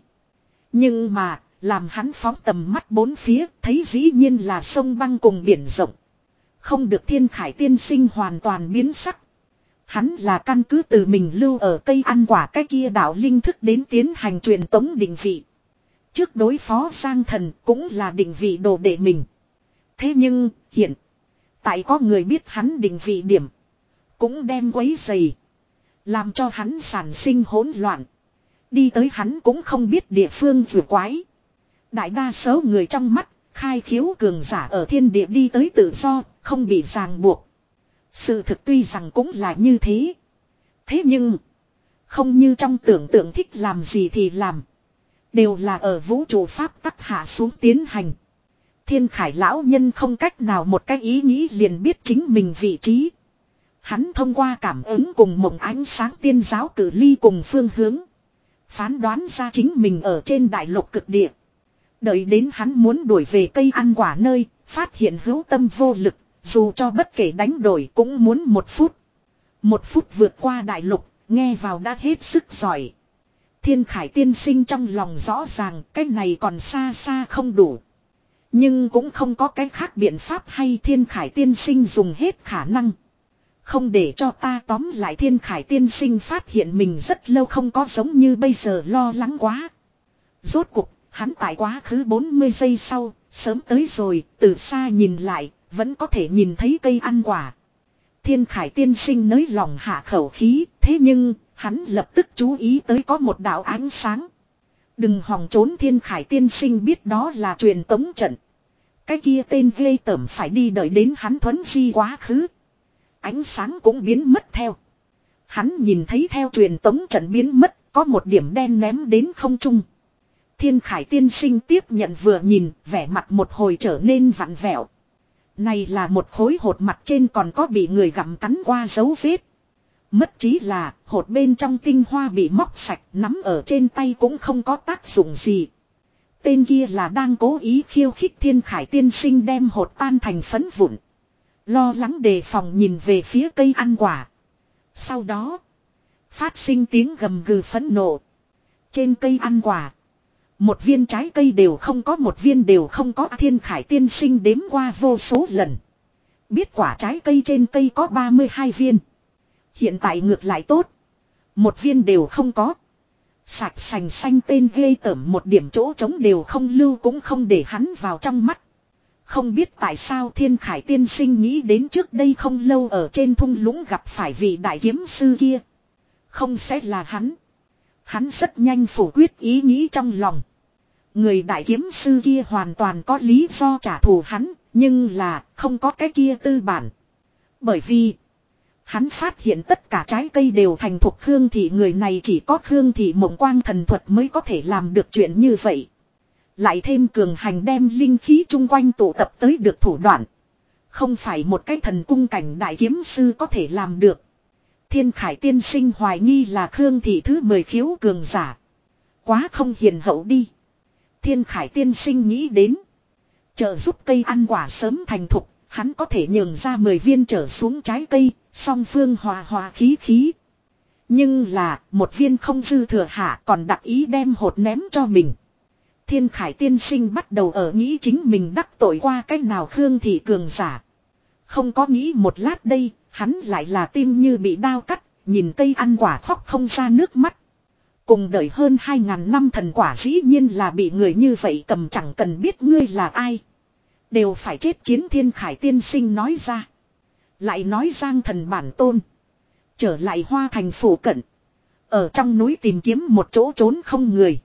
Nhưng mà, làm hắn phóng tầm mắt bốn phía, thấy dĩ nhiên là sông băng cùng biển rộng. Không được. Thiên Khải tiên sinh hoàn toàn biến sắc. Hắn là căn cứ từ mình lưu ở cây ăn quả cái kia đạo linh thức đến tiến hành truyền tống định vị. Trước đối phó Giang Thần cũng là định vị đồ đệ mình. Thế nhưng, hiện tại có người biết hắn định vị điểm, cũng đem quấy rầy, làm cho hắn sản sinh hỗn loạn. Đi tới hắn cũng không biết địa phương vừa quái. Đại đa số người trong mắt, khai khiếu cường giả ở thiên địa đi tới tự do, không bị ràng buộc. Sự thực tuy rằng cũng là như thế. Thế nhưng, không như trong tưởng tượng thích làm gì thì làm. Đều là ở vũ trụ pháp tắc hạ xuống tiến hành. Thiên Khải lão nhân không cách nào một cái ý nghĩ liền biết chính mình vị trí. Hắn thông qua cảm ứng cùng mộng ánh sáng tiên giáo cử ly cùng phương hướng, phán đoán ra chính mình ở trên đại lục cực địa. Đợi đến hắn muốn đuổi về cây ăn quả nơi, phát hiện hữu tâm vô lực, dù cho bất kể đánh đổi cũng muốn một phút. Một phút vượt qua đại lục, nghe vào đã hết sức giỏi. Thiên Khải tiên sinh trong lòng rõ ràng cái này còn xa xa không đủ. Nhưng cũng không có cái khác biện pháp hay Thiên Khải tiên sinh dùng hết khả năng. Không để cho ta tóm lại Thiên Khải tiên sinh phát hiện mình rất lâu không có giống như bây giờ lo lắng quá. Rốt cuộc, hắn tại quá khứ bốn mươi giây sau, sớm tới rồi, từ xa nhìn lại, vẫn có thể nhìn thấy cây ăn quả. Thiên Khải tiên sinh nới lòng hạ khẩu khí, thế nhưng, hắn lập tức chú ý tới có một đạo ánh sáng. Đừng hòng trốn Thiên Khải tiên sinh biết đó là truyền tống trận. Cái kia tên ghê tởm phải đi đợi đến hắn thuấn di quá khứ. Ánh sáng cũng biến mất theo. Hắn nhìn thấy theo truyền tống trận biến mất, có một điểm đen ném đến không trung. Thiên Khải tiên sinh tiếp nhận vừa nhìn, vẻ mặt một hồi trở nên vặn vẹo. Này là một khối hột mặt trên còn có bị người gặm cắn qua dấu vết. Mất trí là, hột bên trong tinh hoa bị móc sạch, nắm ở trên tay cũng không có tác dụng gì. Tên kia là đang cố ý khiêu khích Thiên Khải tiên sinh đem hột tan thành phấn vụn. Lo lắng đề phòng nhìn về phía cây ăn quả. Sau đó, phát sinh tiếng gầm gừ phẫn nộ. Trên cây ăn quả, một viên trái cây đều không có, một viên đều không có. Thiên Khải tiên sinh đếm qua vô số lần. Biết quả trái cây trên cây có ba mươi hai viên. Hiện tại ngược lại tốt. Một viên đều không có. Sạch sành xanh tên ghê tởm một điểm chỗ trống đều không lưu cũng không để hắn vào trong mắt. Không biết tại sao Thiên Khải tiên sinh nghĩ đến trước đây không lâu ở trên thung lũng gặp phải vị đại kiếm sư kia. Không sẽ là hắn. Hắn rất nhanh phủ quyết ý nghĩ trong lòng. Người đại kiếm sư kia hoàn toàn có lý do trả thù hắn, nhưng là không có cái kia tư bản. Bởi vì hắn phát hiện tất cả trái cây đều thành thuộc Khương Thị, người này chỉ có Khương Thị Mộng Quang thần thuật mới có thể làm được chuyện như vậy. Lại thêm cường hành đem linh khí chung quanh tụ tập tới được thủ đoạn. Không phải một cái thần cung cảnh đại kiếm sư có thể làm được. Thiên Khải tiên sinh hoài nghi là Khương Thị thứ mười khiếu cường giả. Quá không hiền hậu đi. Thiên Khải tiên sinh nghĩ đến. Trợ giúp cây ăn quả sớm thành thục, hắn có thể nhường ra mười viên trở xuống trái cây, song phương hòa hòa khí khí. Nhưng là, một viên không dư thừa hạ còn đặc ý đem hột ném cho mình. Thiên Khải tiên sinh bắt đầu ở nghĩ chính mình đắc tội qua cách nào Khương Thị cường giả. Không có nghĩ một lát đây, hắn lại là tim như bị đao cắt, nhìn cây ăn quả khóc không ra nước mắt. Cùng đợi hơn hai ngàn năm thần quả dĩ nhiên là bị người như vậy cầm, chẳng cần biết ngươi là ai. Đều phải chết chiến. Thiên Khải tiên sinh nói ra. Lại nói Giang thần bản tôn. Trở lại Hoa Thành phủ cận. Ở trong núi tìm kiếm một chỗ trốn không người.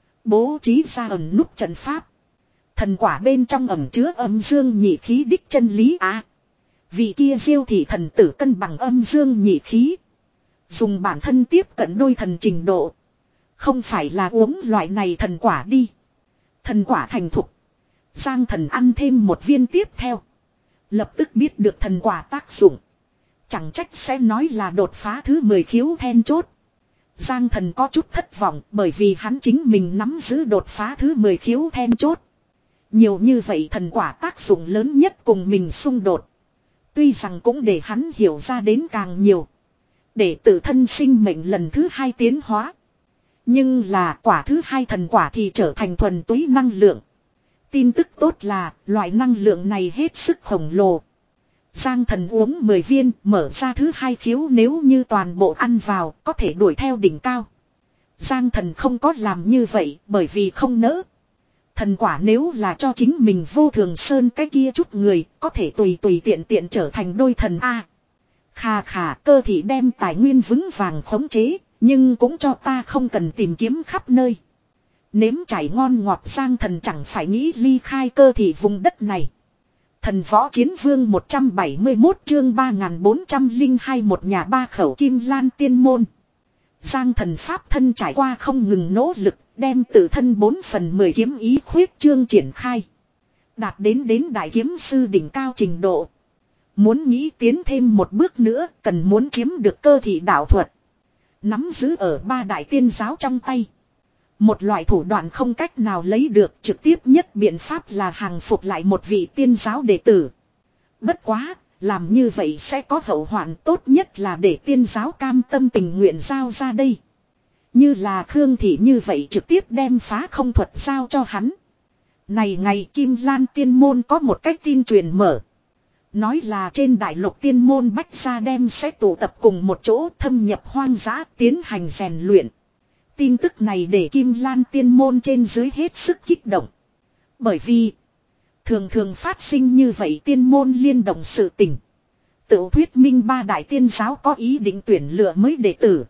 Bố trí ra ẩn núp trận pháp. Thần quả bên trong ẩn chứa âm dương nhị khí đích chân lý á. Vị kia Diêu thị thần tử cân bằng âm dương nhị khí. Dùng bản thân tiếp cận đôi thần trình độ. Không phải là uống loại này thần quả đi. Thần quả thành thục. Giang thần ăn thêm một viên tiếp theo. Lập tức biết được thần quả tác dụng. Chẳng trách sẽ nói là đột phá thứ mười khiếu then chốt. Giang thần có chút thất vọng bởi vì hắn chính mình nắm giữ đột phá thứ mười khiếu then chốt. Nhiều như vậy thần quả tác dụng lớn nhất cùng mình xung đột. Tuy rằng cũng để hắn hiểu ra đến càng nhiều. Để tự thân sinh mệnh lần thứ hai tiến hóa. Nhưng là quả thứ hai thần quả thì trở thành thuần túy năng lượng. Tin tức tốt là loại năng lượng này hết sức khổng lồ. Giang thần uống mười viên, mở ra thứ hai khiếu, nếu như toàn bộ ăn vào có thể đuổi theo đỉnh cao. Giang thần không có làm như vậy bởi vì không nỡ. Thần quả nếu là cho chính mình Vô Thường Sơn cái kia chút người, có thể tùy tùy tiện tiện trở thành đôi thần A. Khà khà, cơ thị đem tài nguyên vững vàng khống chế, nhưng cũng cho ta không cần tìm kiếm khắp nơi. Nếm trải ngon ngọt Giang thần chẳng phải nghĩ ly khai cơ thị vùng đất này. Thần võ chiến vương một trăm bảy mươi mốt chương ba nghìn bốn trăm lẻ hai một nhà ba khẩu Kim Lan tiên môn. Giang thần pháp thân trải qua không ngừng nỗ lực, đem tự thân bốn phần mười kiếm ý khuyết chương triển khai. Đạt đến đến đại kiếm sư đỉnh cao trình độ. Muốn nghĩ tiến thêm một bước nữa, cần muốn chiếm được cơ thị đạo thuật. Nắm giữ ở ba đại tiên giáo trong tay. Một loại thủ đoạn không cách nào lấy được, trực tiếp nhất biện pháp là hàng phục lại một vị tiên giáo đệ tử. Bất quá, làm như vậy sẽ có hậu hoạn, tốt nhất là để tiên giáo cam tâm tình nguyện giao ra đây. Như là Khương Thị như vậy trực tiếp đem phá không thuật giao cho hắn. Này ngày Kim Lan tiên môn có một cách tin truyền mở. Nói là trên đại lục tiên môn bách gia đem sẽ tụ tập cùng một chỗ thâm nhập hoang dã tiến hành rèn luyện. Tin tức này để Kim Lan tiên môn trên dưới hết sức kích động. Bởi vì thường thường phát sinh như vậy tiên môn liên động sự tình. Tự thuyết minh ba đại tiên giáo có ý định tuyển lựa mới đệ tử.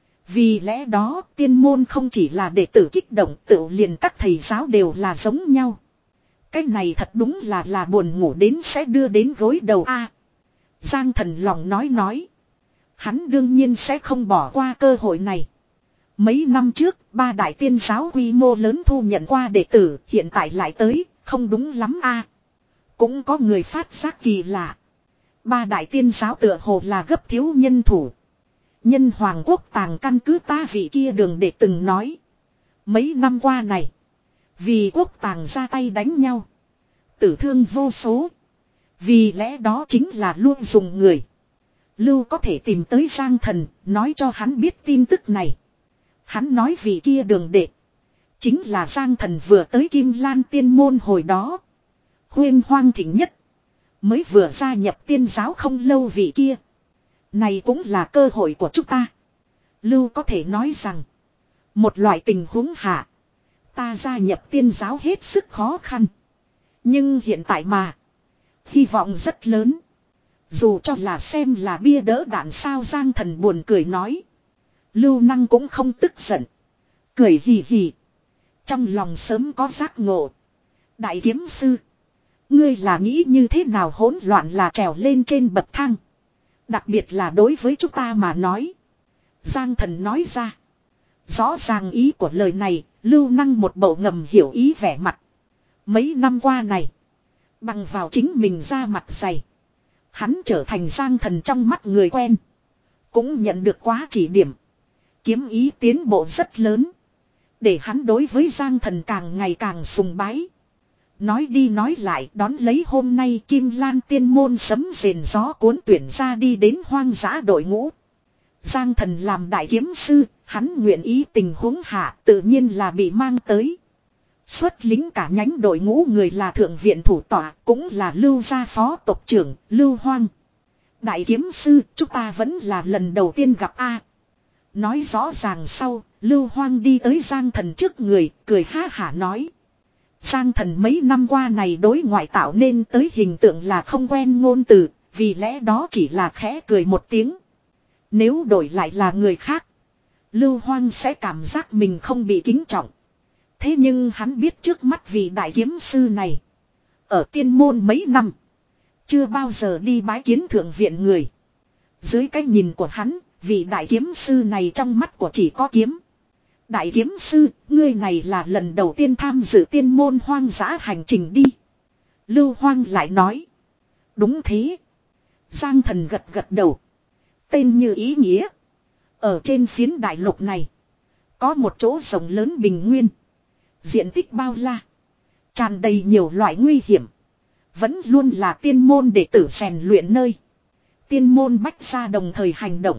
Vì lẽ đó tiên môn không chỉ là đệ tử kích động, tự liền các thầy giáo đều là giống nhau. Cái này thật đúng là là buồn ngủ đến sẽ đưa đến gối đầu a. Giang Thần lòng nói nói. Hắn đương nhiên sẽ không bỏ qua cơ hội này. Mấy năm trước, ba đại tiên giáo quy mô lớn thu nhận qua đệ tử, hiện tại lại tới, không đúng lắm a. Cũng có người phát giác kỳ lạ. Ba đại tiên giáo tựa hồ là gấp thiếu nhân thủ. Nhân Hoàng Quốc Tàng căn cứ ta vị kia đường để từng nói. Mấy năm qua này, vì Quốc Tàng ra tay đánh nhau, tử thương vô số. Vì lẽ đó chính là luôn dùng người. Lưu có thể tìm tới Giang Thần, nói cho hắn biết tin tức này. Hắn nói vị kia đường đệ, chính là Giang Thần vừa tới Kim Lan tiên môn hồi đó. Huyên hoang thịnh nhất, mới vừa gia nhập tiên giáo không lâu vị kia. Này cũng là cơ hội của chúng ta. Lưu có thể nói rằng, một loại tình huống hạ, ta gia nhập tiên giáo hết sức khó khăn. Nhưng hiện tại mà, hy vọng rất lớn. Dù cho là xem là bia đỡ đạn sao. Giang Thần buồn cười nói. Lưu Năng cũng không tức giận, cười hì hì. Trong lòng sớm có giác ngộ. Đại kiếm sư, ngươi là nghĩ như thế nào hỗn loạn là trèo lên trên bậc thang. Đặc biệt là đối với chúng ta mà nói. Giang Thần nói ra. Rõ ràng ý của lời này, Lưu Năng một bộ ngầm hiểu ý vẻ mặt. Mấy năm qua này, bằng vào chính mình ra mặt dày, hắn trở thành Giang Thần trong mắt người quen. Cũng nhận được quá chỉ điểm. Kiếm ý tiến bộ rất lớn, để hắn đối với Giang Thần càng ngày càng sùng bái. Nói đi nói lại, đón lấy hôm nay Kim Lan tiên môn sấm rền gió cuốn tuyển ra đi đến hoang dã đội ngũ. Giang Thần làm đại kiếm sư, hắn nguyện ý tình huống hạ tự nhiên là bị mang tới. Xuất lính cả nhánh đội ngũ người là thượng viện thủ tọa, cũng là Lưu gia phó tộc trưởng, Lưu Hoang. Đại kiếm sư, chúng ta vẫn là lần đầu tiên gặp a. Nói rõ ràng sau, Lưu Hoang đi tới Giang Thần trước người, cười ha hả nói. Giang Thần mấy năm qua này đối ngoại tạo nên tới hình tượng là không quen ngôn từ, vì lẽ đó chỉ là khẽ cười một tiếng. Nếu đổi lại là người khác, Lưu Hoang sẽ cảm giác mình không bị kính trọng. Thế nhưng hắn biết trước mắt vị đại kiếm sư này, ở tiên môn mấy năm, chưa bao giờ đi bái kiến thượng viện người. Dưới cái nhìn của hắn, vị đại kiếm sư này trong mắt của chỉ có kiếm. Đại kiếm sư, ngươi này là lần đầu tiên tham dự tiên môn hoang dã hành trình đi. Lưu Hoang lại nói. Đúng thế. Giang Thần gật gật đầu. Tên như ý nghĩa. Ở trên phiến đại lục này, có một chỗ rộng lớn bình nguyên. Diện tích bao la, tràn đầy nhiều loại nguy hiểm. Vẫn luôn là tiên môn đệ tử rèn luyện nơi. Tiên môn bách gia đồng thời hành động,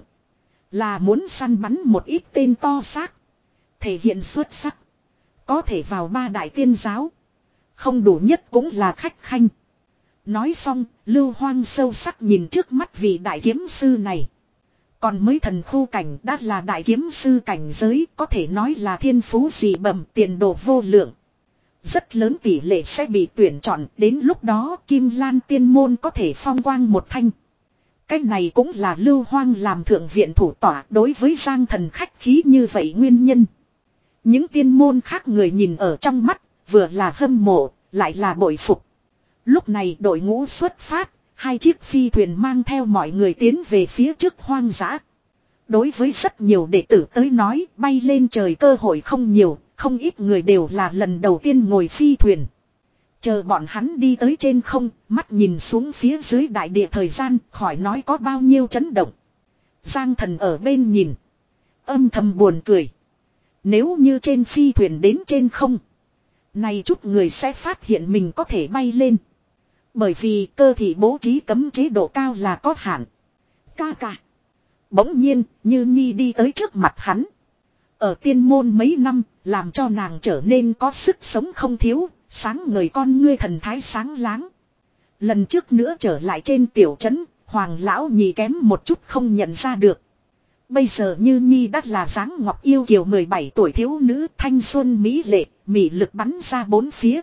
là muốn săn bắn một ít tên to xác, thể hiện xuất sắc. Có thể vào ba đại tiên giáo, không đủ nhất cũng là khách khanh. Nói xong, Lưu Hoang sâu sắc nhìn trước mắt vị đại kiếm sư này. Còn mới thần khu cảnh đã là đại kiếm sư cảnh giới, có thể nói là thiên phú dị bẩm, tiền đồ vô lượng. Rất lớn tỷ lệ sẽ bị tuyển chọn, đến lúc đó Kim Lan tiên môn có thể phong quang một thanh. Cái này cũng là Lưu Hoang làm thượng viện thủ tọa đối với Giang Thần khách khí như vậy nguyên nhân. Những tiên môn khác người nhìn ở trong mắt, vừa là hâm mộ, lại là bội phục. Lúc này đội ngũ xuất phát, hai chiếc phi thuyền mang theo mọi người tiến về phía trước hoang dã. Đối với rất nhiều đệ tử tới nói, bay lên trời cơ hội không nhiều, không ít người đều là lần đầu tiên ngồi phi thuyền. Chờ bọn hắn đi tới trên không, mắt nhìn xuống phía dưới đại địa thời gian, khỏi nói có bao nhiêu chấn động. Giang Thần ở bên nhìn, âm thầm buồn cười. Nếu như trên phi thuyền đến trên không, này chút người sẽ phát hiện mình có thể bay lên. Bởi vì cơ thị bố trí cấm chế độ cao là có hạn. Ca ca. Bỗng nhiên, Như Nhi đi tới trước mặt hắn. Ở tiên môn mấy năm, làm cho nàng trở nên có sức sống không thiếu, sáng ngời con ngươi thần thái sáng láng. Lần trước nữa trở lại trên tiểu trấn, Hoàng lão nhì kém một chút không nhận ra được. Bây giờ Như Nhi đã là dáng ngọc yêu kiều mười bảy tuổi thiếu nữ thanh xuân mỹ lệ, mỹ lực bắn ra bốn phía.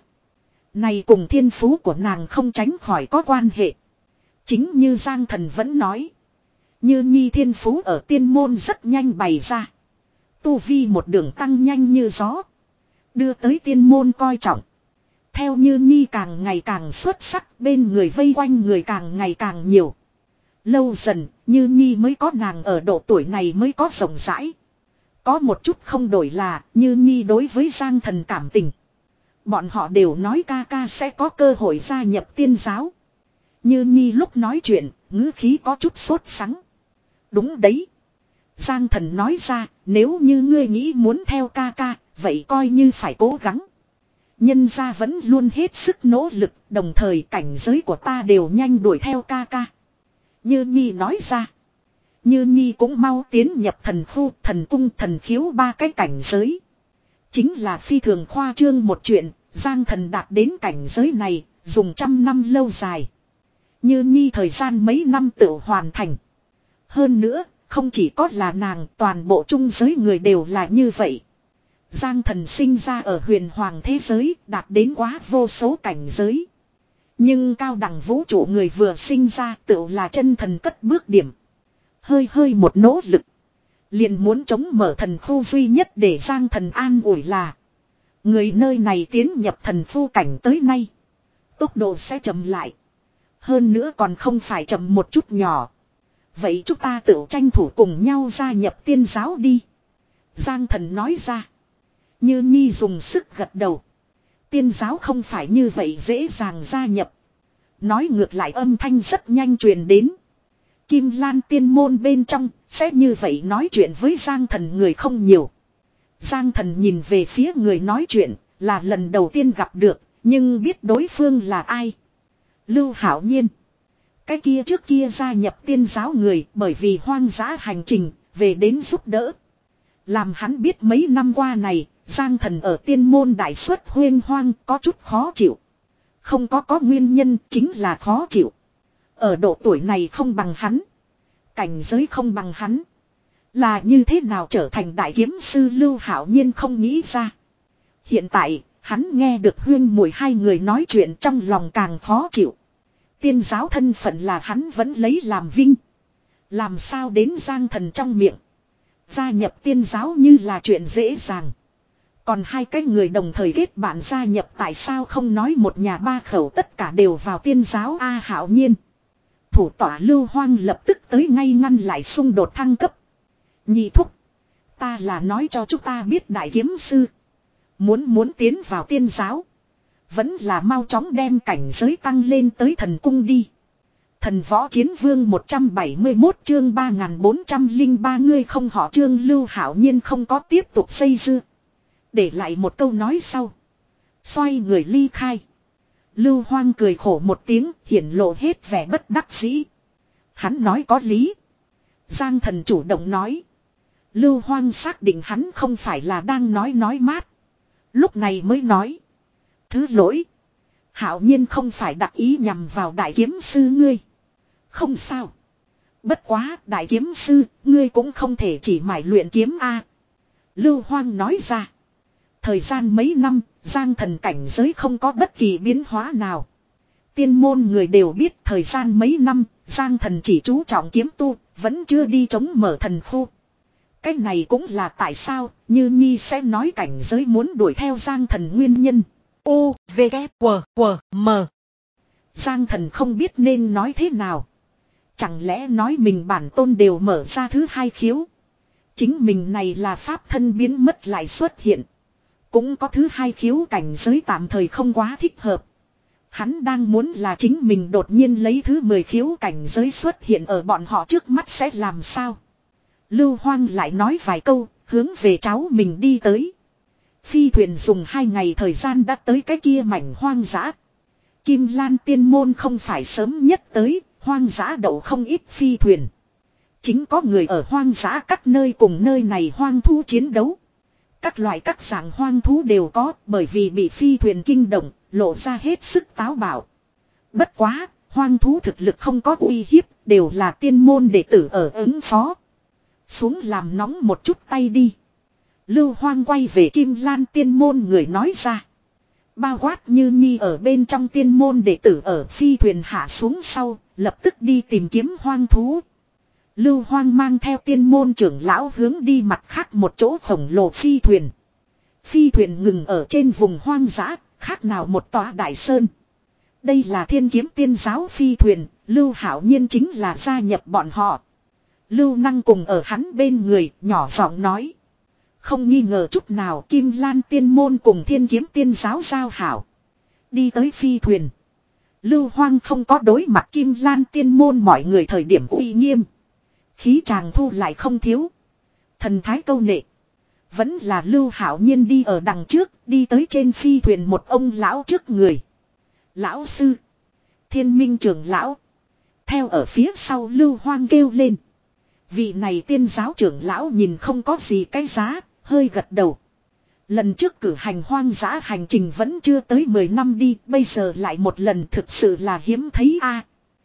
Này cùng thiên phú của nàng không tránh khỏi có quan hệ. Chính như Giang Thần vẫn nói. Như Nhi thiên phú ở tiên môn rất nhanh bày ra. Tu vi một đường tăng nhanh như gió. Đưa tới tiên môn coi trọng. Theo Như Nhi càng ngày càng xuất sắc, bên người vây quanh người càng ngày càng nhiều. Lâu dần, Như Nhi mới có nàng ở độ tuổi này mới có rộng rãi. Có một chút không đổi là, Như Nhi đối với Giang Thần cảm tình. Bọn họ đều nói ca ca sẽ có cơ hội gia nhập tiên giáo. Như Nhi lúc nói chuyện, ngữ khí có chút sốt sắng. Đúng đấy. Giang Thần nói ra, nếu như ngươi nghĩ muốn theo ca ca, vậy coi như phải cố gắng. Nhân gia vẫn luôn hết sức nỗ lực, đồng thời cảnh giới của ta đều nhanh đuổi theo ca ca. Như Nhi nói ra. Như Nhi cũng mau tiến nhập thần khu, thần cung, thần khiếu ba cái cảnh giới. Chính là phi thường khoa trương một chuyện, Giang Thần đạt đến cảnh giới này, dùng trăm năm lâu dài. Như Nhi thời gian mấy năm tự hoàn thành. Hơn nữa, không chỉ có là nàng, toàn bộ trung giới người đều là như vậy. Giang Thần sinh ra ở huyền hoàng thế giới, đạt đến quá vô số cảnh giới. Nhưng cao đẳng vũ trụ người vừa sinh ra tự là chân thần cất bước điểm. Hơi hơi một nỗ lực. Liền muốn chống mở thần khu duy nhất để Giang Thần an ủi là. Người nơi này tiến nhập thần khu cảnh tới nay. Tốc độ sẽ chậm lại. Hơn nữa còn không phải chậm một chút nhỏ. Vậy chúng ta tự tranh thủ cùng nhau gia nhập tiên giáo đi. Giang Thần nói ra. Như Nhi dùng sức gật đầu. Tiên giáo không phải như vậy dễ dàng gia nhập. Nói ngược lại âm thanh rất nhanh truyền đến. Kim Lan tiên môn bên trong sẽ như vậy nói chuyện với Giang Thần người không nhiều. Giang Thần nhìn về phía người nói chuyện là lần đầu tiên gặp được, nhưng biết đối phương là ai. Lưu Hảo Nhiên. Cái kia trước kia gia nhập tiên giáo người bởi vì hoang dã hành trình về đến giúp đỡ. Làm hắn biết mấy năm qua này Giang Thần ở tiên môn đại xuất huyên hoang có chút khó chịu. Không có có nguyên nhân chính là khó chịu. Ở độ tuổi này không bằng hắn. Cảnh giới không bằng hắn. Là như thế nào trở thành đại kiếm sư Lưu Hảo Nhiên không nghĩ ra. Hiện tại hắn nghe được huyên mùi hai người nói chuyện trong lòng càng khó chịu. Tiên giáo thân phận là hắn vẫn lấy làm vinh. Làm sao đến Giang Thần trong miệng. Gia nhập tiên giáo như là chuyện dễ dàng. Còn hai cái người đồng thời kết bạn gia nhập tại sao không nói một nhà ba khẩu tất cả đều vào tiên giáo A Hảo Nhiên. Thủ tỏa Lưu Hoang lập tức tới ngay ngăn lại xung đột thăng cấp. Nhị thúc. Ta là nói cho chúng ta biết đại kiếm sư. Muốn muốn tiến vào tiên giáo. Vẫn là mau chóng đem cảnh giới tăng lên tới thần cung đi. Thần võ chiến vương một trăm bảy mươi mốt chương ba nghìn bốn trăm lẻ ba ngươi không họ Trương. Lưu Hảo Nhiên không có tiếp tục xây dưa. Để lại một câu nói sau. Xoay người ly khai. Lưu Hoang cười khổ một tiếng hiển lộ hết vẻ bất đắc dĩ. Hắn nói có lý. Giang Thần chủ động nói. Lưu Hoang xác định hắn không phải là đang nói nói mát. Lúc này mới nói. Thứ lỗi. Hảo Nhiên không phải đặc ý nhằm vào đại kiếm sư ngươi. Không sao. Bất quá đại kiếm sư ngươi cũng không thể chỉ mải luyện kiếm a. Lưu Hoang nói ra. Thời gian mấy năm, Giang Thần cảnh giới không có bất kỳ biến hóa nào. Tiên môn người đều biết thời gian mấy năm, Giang Thần chỉ chú trọng kiếm tu, vẫn chưa đi chống mở thần khu. Cái này cũng là tại sao, Như Nhi sẽ nói cảnh giới muốn đuổi theo Giang Thần nguyên nhân. U, V, K, W, W, M. Giang Thần không biết nên nói thế nào. Chẳng lẽ nói mình bản tôn đều mở ra thứ hai khiếu. Chính mình này là pháp thân biến mất lại xuất hiện. Cũng có thứ hai khiếu cảnh giới tạm thời không quá thích hợp. Hắn đang muốn là chính mình đột nhiên lấy thứ mười khiếu cảnh giới xuất hiện ở bọn họ trước mắt sẽ làm sao. Lưu Hoang lại nói vài câu, hướng về cháu mình đi tới. Phi thuyền dùng hai ngày thời gian đã tới cái kia mảnh hoang dã. Kim Lan tiên môn không phải sớm nhất tới, hoang dã đậu không ít phi thuyền. Chính có người ở hoang dã các nơi cùng nơi này hoang thu chiến đấu. Các loại các dạng hoang thú đều có, bởi vì bị phi thuyền kinh động, lộ ra hết sức táo bạo. Bất quá, hoang thú thực lực không có uy hiếp, đều là tiên môn đệ tử ở ứng phó. Xuống làm nóng một chút tay đi. Lưu Hoang quay về Kim Lan tiên môn người nói ra. Bao quát Như Nhi ở bên trong tiên môn đệ tử ở phi thuyền hạ xuống sau, lập tức đi tìm kiếm hoang thú. Lưu Hoang mang theo tiên môn trưởng lão hướng đi mặt khác một chỗ khổng lồ phi thuyền. Phi thuyền ngừng ở trên vùng hoang dã, khác nào một tòa đại sơn. Đây là Thiên Kiếm Tiên giáo phi thuyền, Lưu Hạo Nhiên chính là gia nhập bọn họ. Lưu Năng cùng ở hắn bên người, nhỏ giọng nói. Không nghi ngờ chút nào Kim Lan tiên môn cùng Thiên Kiếm Tiên giáo giao hảo. Đi tới phi thuyền. Lưu Hoang không có đối mặt Kim Lan tiên môn mọi người thời điểm uy nghiêm. Khí chàng thu lại không thiếu. Thần thái câu nệ. Vẫn là Lưu Hạo Nhiên đi ở đằng trước, đi tới trên phi thuyền một ông lão trước người. Lão sư. Thiên Minh trưởng lão. Theo ở phía sau Lưu Hoang kêu lên. Vị này tiên giáo trưởng lão nhìn không có gì cái giá, hơi gật đầu. Lần trước cử hành hoang dã hành trình vẫn chưa tới mười năm đi, bây giờ lại một lần thực sự là hiếm thấy a.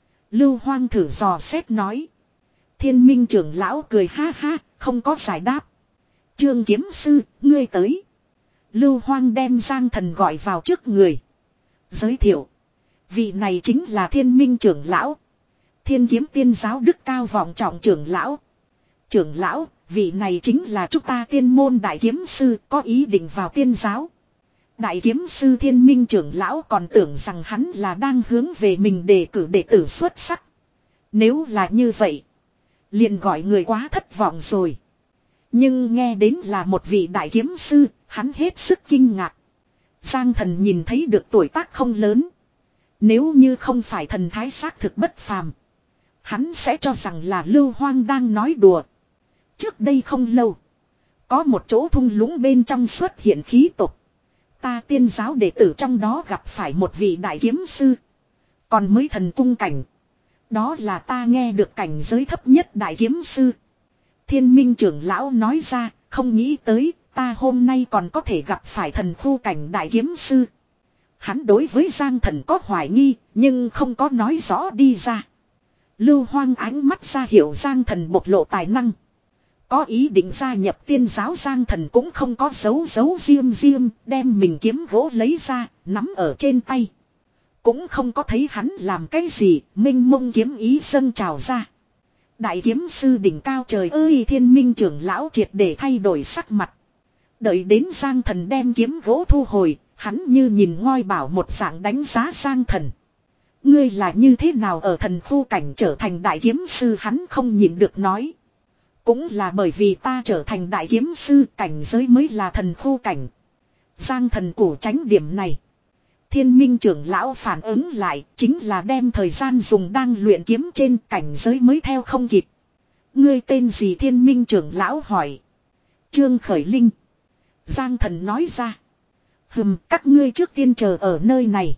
Lưu Hoang thử dò xét nói. Thiên Minh trưởng lão cười ha ha, không có giải đáp. Trương kiếm sư, ngươi tới. Lưu Hoang đem Giang Thần gọi vào trước người. Giới thiệu. Vị này chính là Thiên Minh trưởng lão. Thiên Kiếm Tiên giáo đức cao vọng trọng trưởng lão. Trưởng lão, vị này chính là chúng ta tiên môn đại kiếm sư có ý định vào tiên giáo. Đại kiếm sư Thiên Minh trưởng lão còn tưởng rằng hắn là đang hướng về mình đề cử đệ tử xuất sắc. Nếu là như vậy, liền gọi người quá thất vọng rồi. Nhưng nghe đến là một vị đại kiếm sư, hắn hết sức kinh ngạc. Giang Thần nhìn thấy được tuổi tác không lớn. Nếu như không phải thần thái xác thực bất phàm, hắn sẽ cho rằng là Lưu Hoang đang nói đùa. Trước đây không lâu, có một chỗ thung lũng bên trong xuất hiện khí tục. Ta tiên giáo đệ tử trong đó gặp phải một vị đại kiếm sư. Còn mới thần cung cảnh. Đó là ta nghe được cảnh giới thấp nhất đại kiếm sư. Thiên Minh trưởng lão nói ra, không nghĩ tới, ta hôm nay còn có thể gặp phải thần khu cảnh đại kiếm sư. Hắn đối với Giang Thần có hoài nghi, nhưng không có nói rõ đi ra. Lưu Hoang ánh mắt ra hiểu Giang Thần bộc lộ tài năng. Có ý định gia nhập tiên giáo Giang Thần cũng không có giấu giấu riêng riêng, đem mình kiếm gỗ lấy ra, nắm ở trên tay. Cũng không có thấy hắn làm cái gì, minh mông kiếm ý dâng trào ra. Đại kiếm sư đỉnh cao trời ơi, Thiên Minh trưởng lão triệt để thay đổi sắc mặt. Đợi đến Giang Thần đem kiếm gỗ thu hồi, hắn như nhìn ngoi bảo một dạng đánh giá Giang Thần. Ngươi là như thế nào ở thần khu cảnh trở thành đại kiếm sư, hắn không nhịn được nói. Cũng là bởi vì ta trở thành đại kiếm sư, cảnh giới mới là thần khu cảnh. Giang Thần cổ tránh điểm này. Thiên Minh trưởng lão phản ứng lại, chính là đem thời gian dùng đang luyện kiếm trên, cảnh giới mới theo không kịp. Ngươi tên gì? Thiên Minh trưởng lão hỏi. Trương Khởi Linh. Giang Thần nói ra. Hừm, các ngươi trước tiên chờ ở nơi này.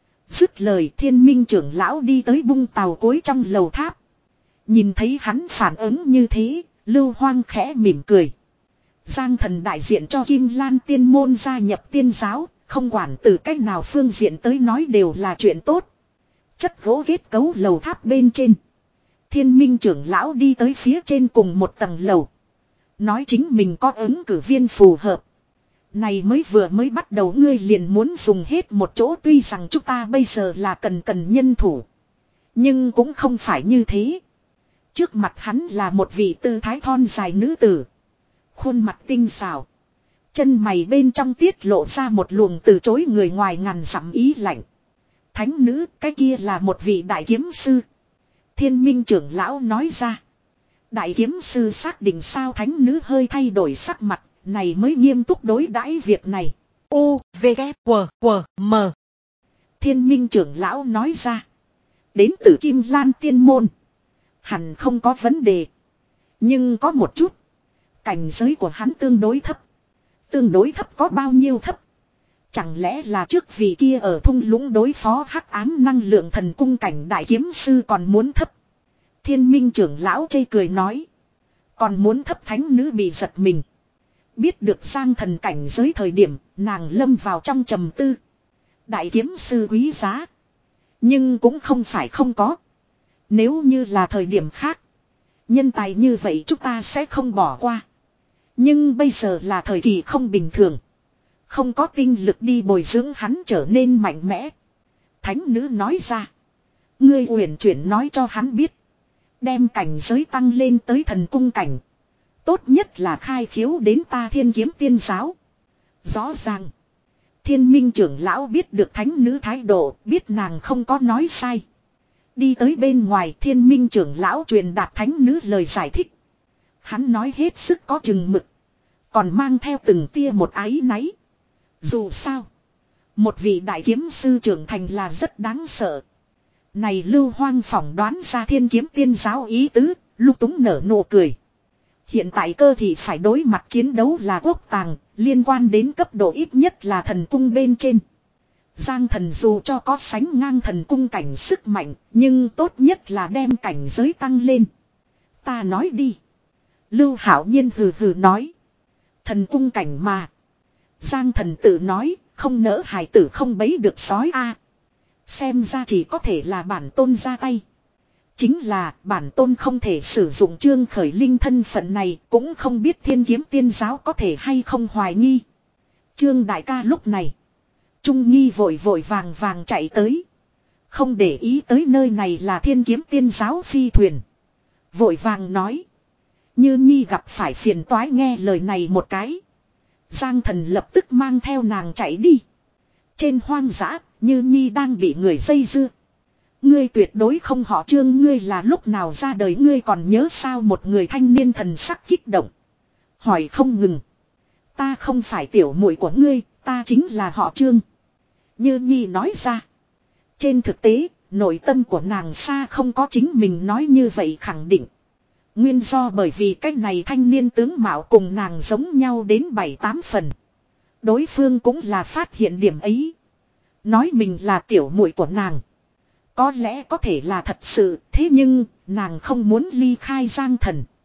Dứt lời, Thiên Minh trưởng lão đi tới bung tàu cối trong lầu tháp. Nhìn thấy hắn phản ứng như thế, Lưu Hoang khẽ mỉm cười. Giang Thần đại diện cho Kim Lan tiên môn gia nhập tiên giáo, không quản từ cách nào phương diện tới nói đều là chuyện tốt. Chất gỗ kết cấu lầu tháp bên trên. Thiên Minh trưởng lão đi tới phía trên cùng một tầng lầu. Nói chính mình có ứng cử viên phù hợp. Này mới vừa mới bắt đầu ngươi liền muốn dùng hết một chỗ, tuy rằng chúng ta bây giờ là cần cần nhân thủ. Nhưng cũng không phải như thế. Trước mặt hắn là một vị tư thái thon dài nữ tử. Khuôn mặt tinh xảo. Chân mày bên trong tiết lộ ra một luồng từ chối người ngoài ngàn dặm ý lạnh. Thánh nữ, cái kia là một vị đại kiếm sư. Thiên Minh trưởng lão nói ra. Đại kiếm sư xác định sao? Thánh nữ hơi thay đổi sắc mặt, này mới nghiêm túc đối đãi việc này. U, V, K, W, W, M. Thiên Minh trưởng lão nói ra. Đến từ Kim Lan tiên môn. Hẳn không có vấn đề. Nhưng có một chút. Cảnh giới của hắn tương đối thấp. Tương đối thấp có bao nhiêu thấp? Chẳng lẽ là trước vị kia ở thung lũng đối phó hắc ám năng lượng thần cung cảnh đại kiếm sư còn muốn thấp? Thiên Minh trưởng lão chê cười nói. Còn muốn thấp? Thánh nữ bị giật mình. Biết được Giang Thần cảnh giới thời điểm, nàng lâm vào trong trầm tư. Đại kiếm sư quý giá. Nhưng cũng không phải không có. Nếu như là thời điểm khác, nhân tài như vậy chúng ta sẽ không bỏ qua. Nhưng bây giờ là thời kỳ không bình thường. Không có tinh lực đi bồi dưỡng hắn trở nên mạnh mẽ. Thánh nữ nói ra. Ngươi uyển chuyển nói cho hắn biết. Đem cảnh giới tăng lên tới thần cung cảnh. Tốt nhất là khai khiếu đến ta Thiên Kiếm Tiên giáo. Rõ ràng. Thiên Minh trưởng lão biết được thánh nữ thái độ, biết nàng không có nói sai. Đi tới bên ngoài, Thiên Minh trưởng lão truyền đạt thánh nữ lời giải thích. Hắn nói hết sức có chừng mực. Còn mang theo từng tia một áy náy. Dù sao, một vị đại kiếm sư trưởng thành là rất đáng sợ. Này Lưu Hoang phỏng đoán ra Thiên Kiếm Tiên giáo ý tứ, lúc túng nở nụ cười. Hiện tại cơ thì phải đối mặt chiến đấu là quốc tàng, liên quan đến cấp độ ít nhất là thần cung bên trên. Giang Thần dù cho có sánh ngang thần cung cảnh sức mạnh, nhưng tốt nhất là đem cảnh giới tăng lên. Ta nói đi. Lưu Hạo Nhiên hừ hừ nói. Thần cung cảnh mà. Giang Thần tự nói, không nỡ hài tử không bấy được sói a. Xem ra chỉ có thể là bản tôn ra tay. Chính là bản tôn không thể sử dụng Trương Khởi Linh thân phận này, cũng không biết Thiên Kiếm Tiên giáo có thể hay không hoài nghi. Trương đại ca lúc này, Trung Nghi vội vội vàng vàng chạy tới. Không để ý tới nơi này là Thiên Kiếm Tiên giáo phi thuyền. Vội vàng nói. Như Nhi gặp phải phiền toái, nghe lời này một cái. Giang Thần lập tức mang theo nàng chạy đi. Trên hoang dã, Như Nhi đang bị người dây dưa. Ngươi tuyệt đối không họ Trương, ngươi là lúc nào ra đời ngươi còn nhớ sao? Một người thanh niên thần sắc kích động. Hỏi không ngừng. Ta không phải tiểu muội của ngươi, ta chính là họ Trương. Như Nhi nói ra. Trên thực tế, nội tâm của nàng xa không có chính mình nói như vậy khẳng định. Nguyên do bởi vì cách này thanh niên tướng mạo cùng nàng giống nhau đến bảy tám phần. Đối phương cũng là phát hiện điểm ấy. Nói mình là tiểu muội của nàng. Có lẽ có thể là thật sự, thế nhưng nàng không muốn ly khai Giang Thần.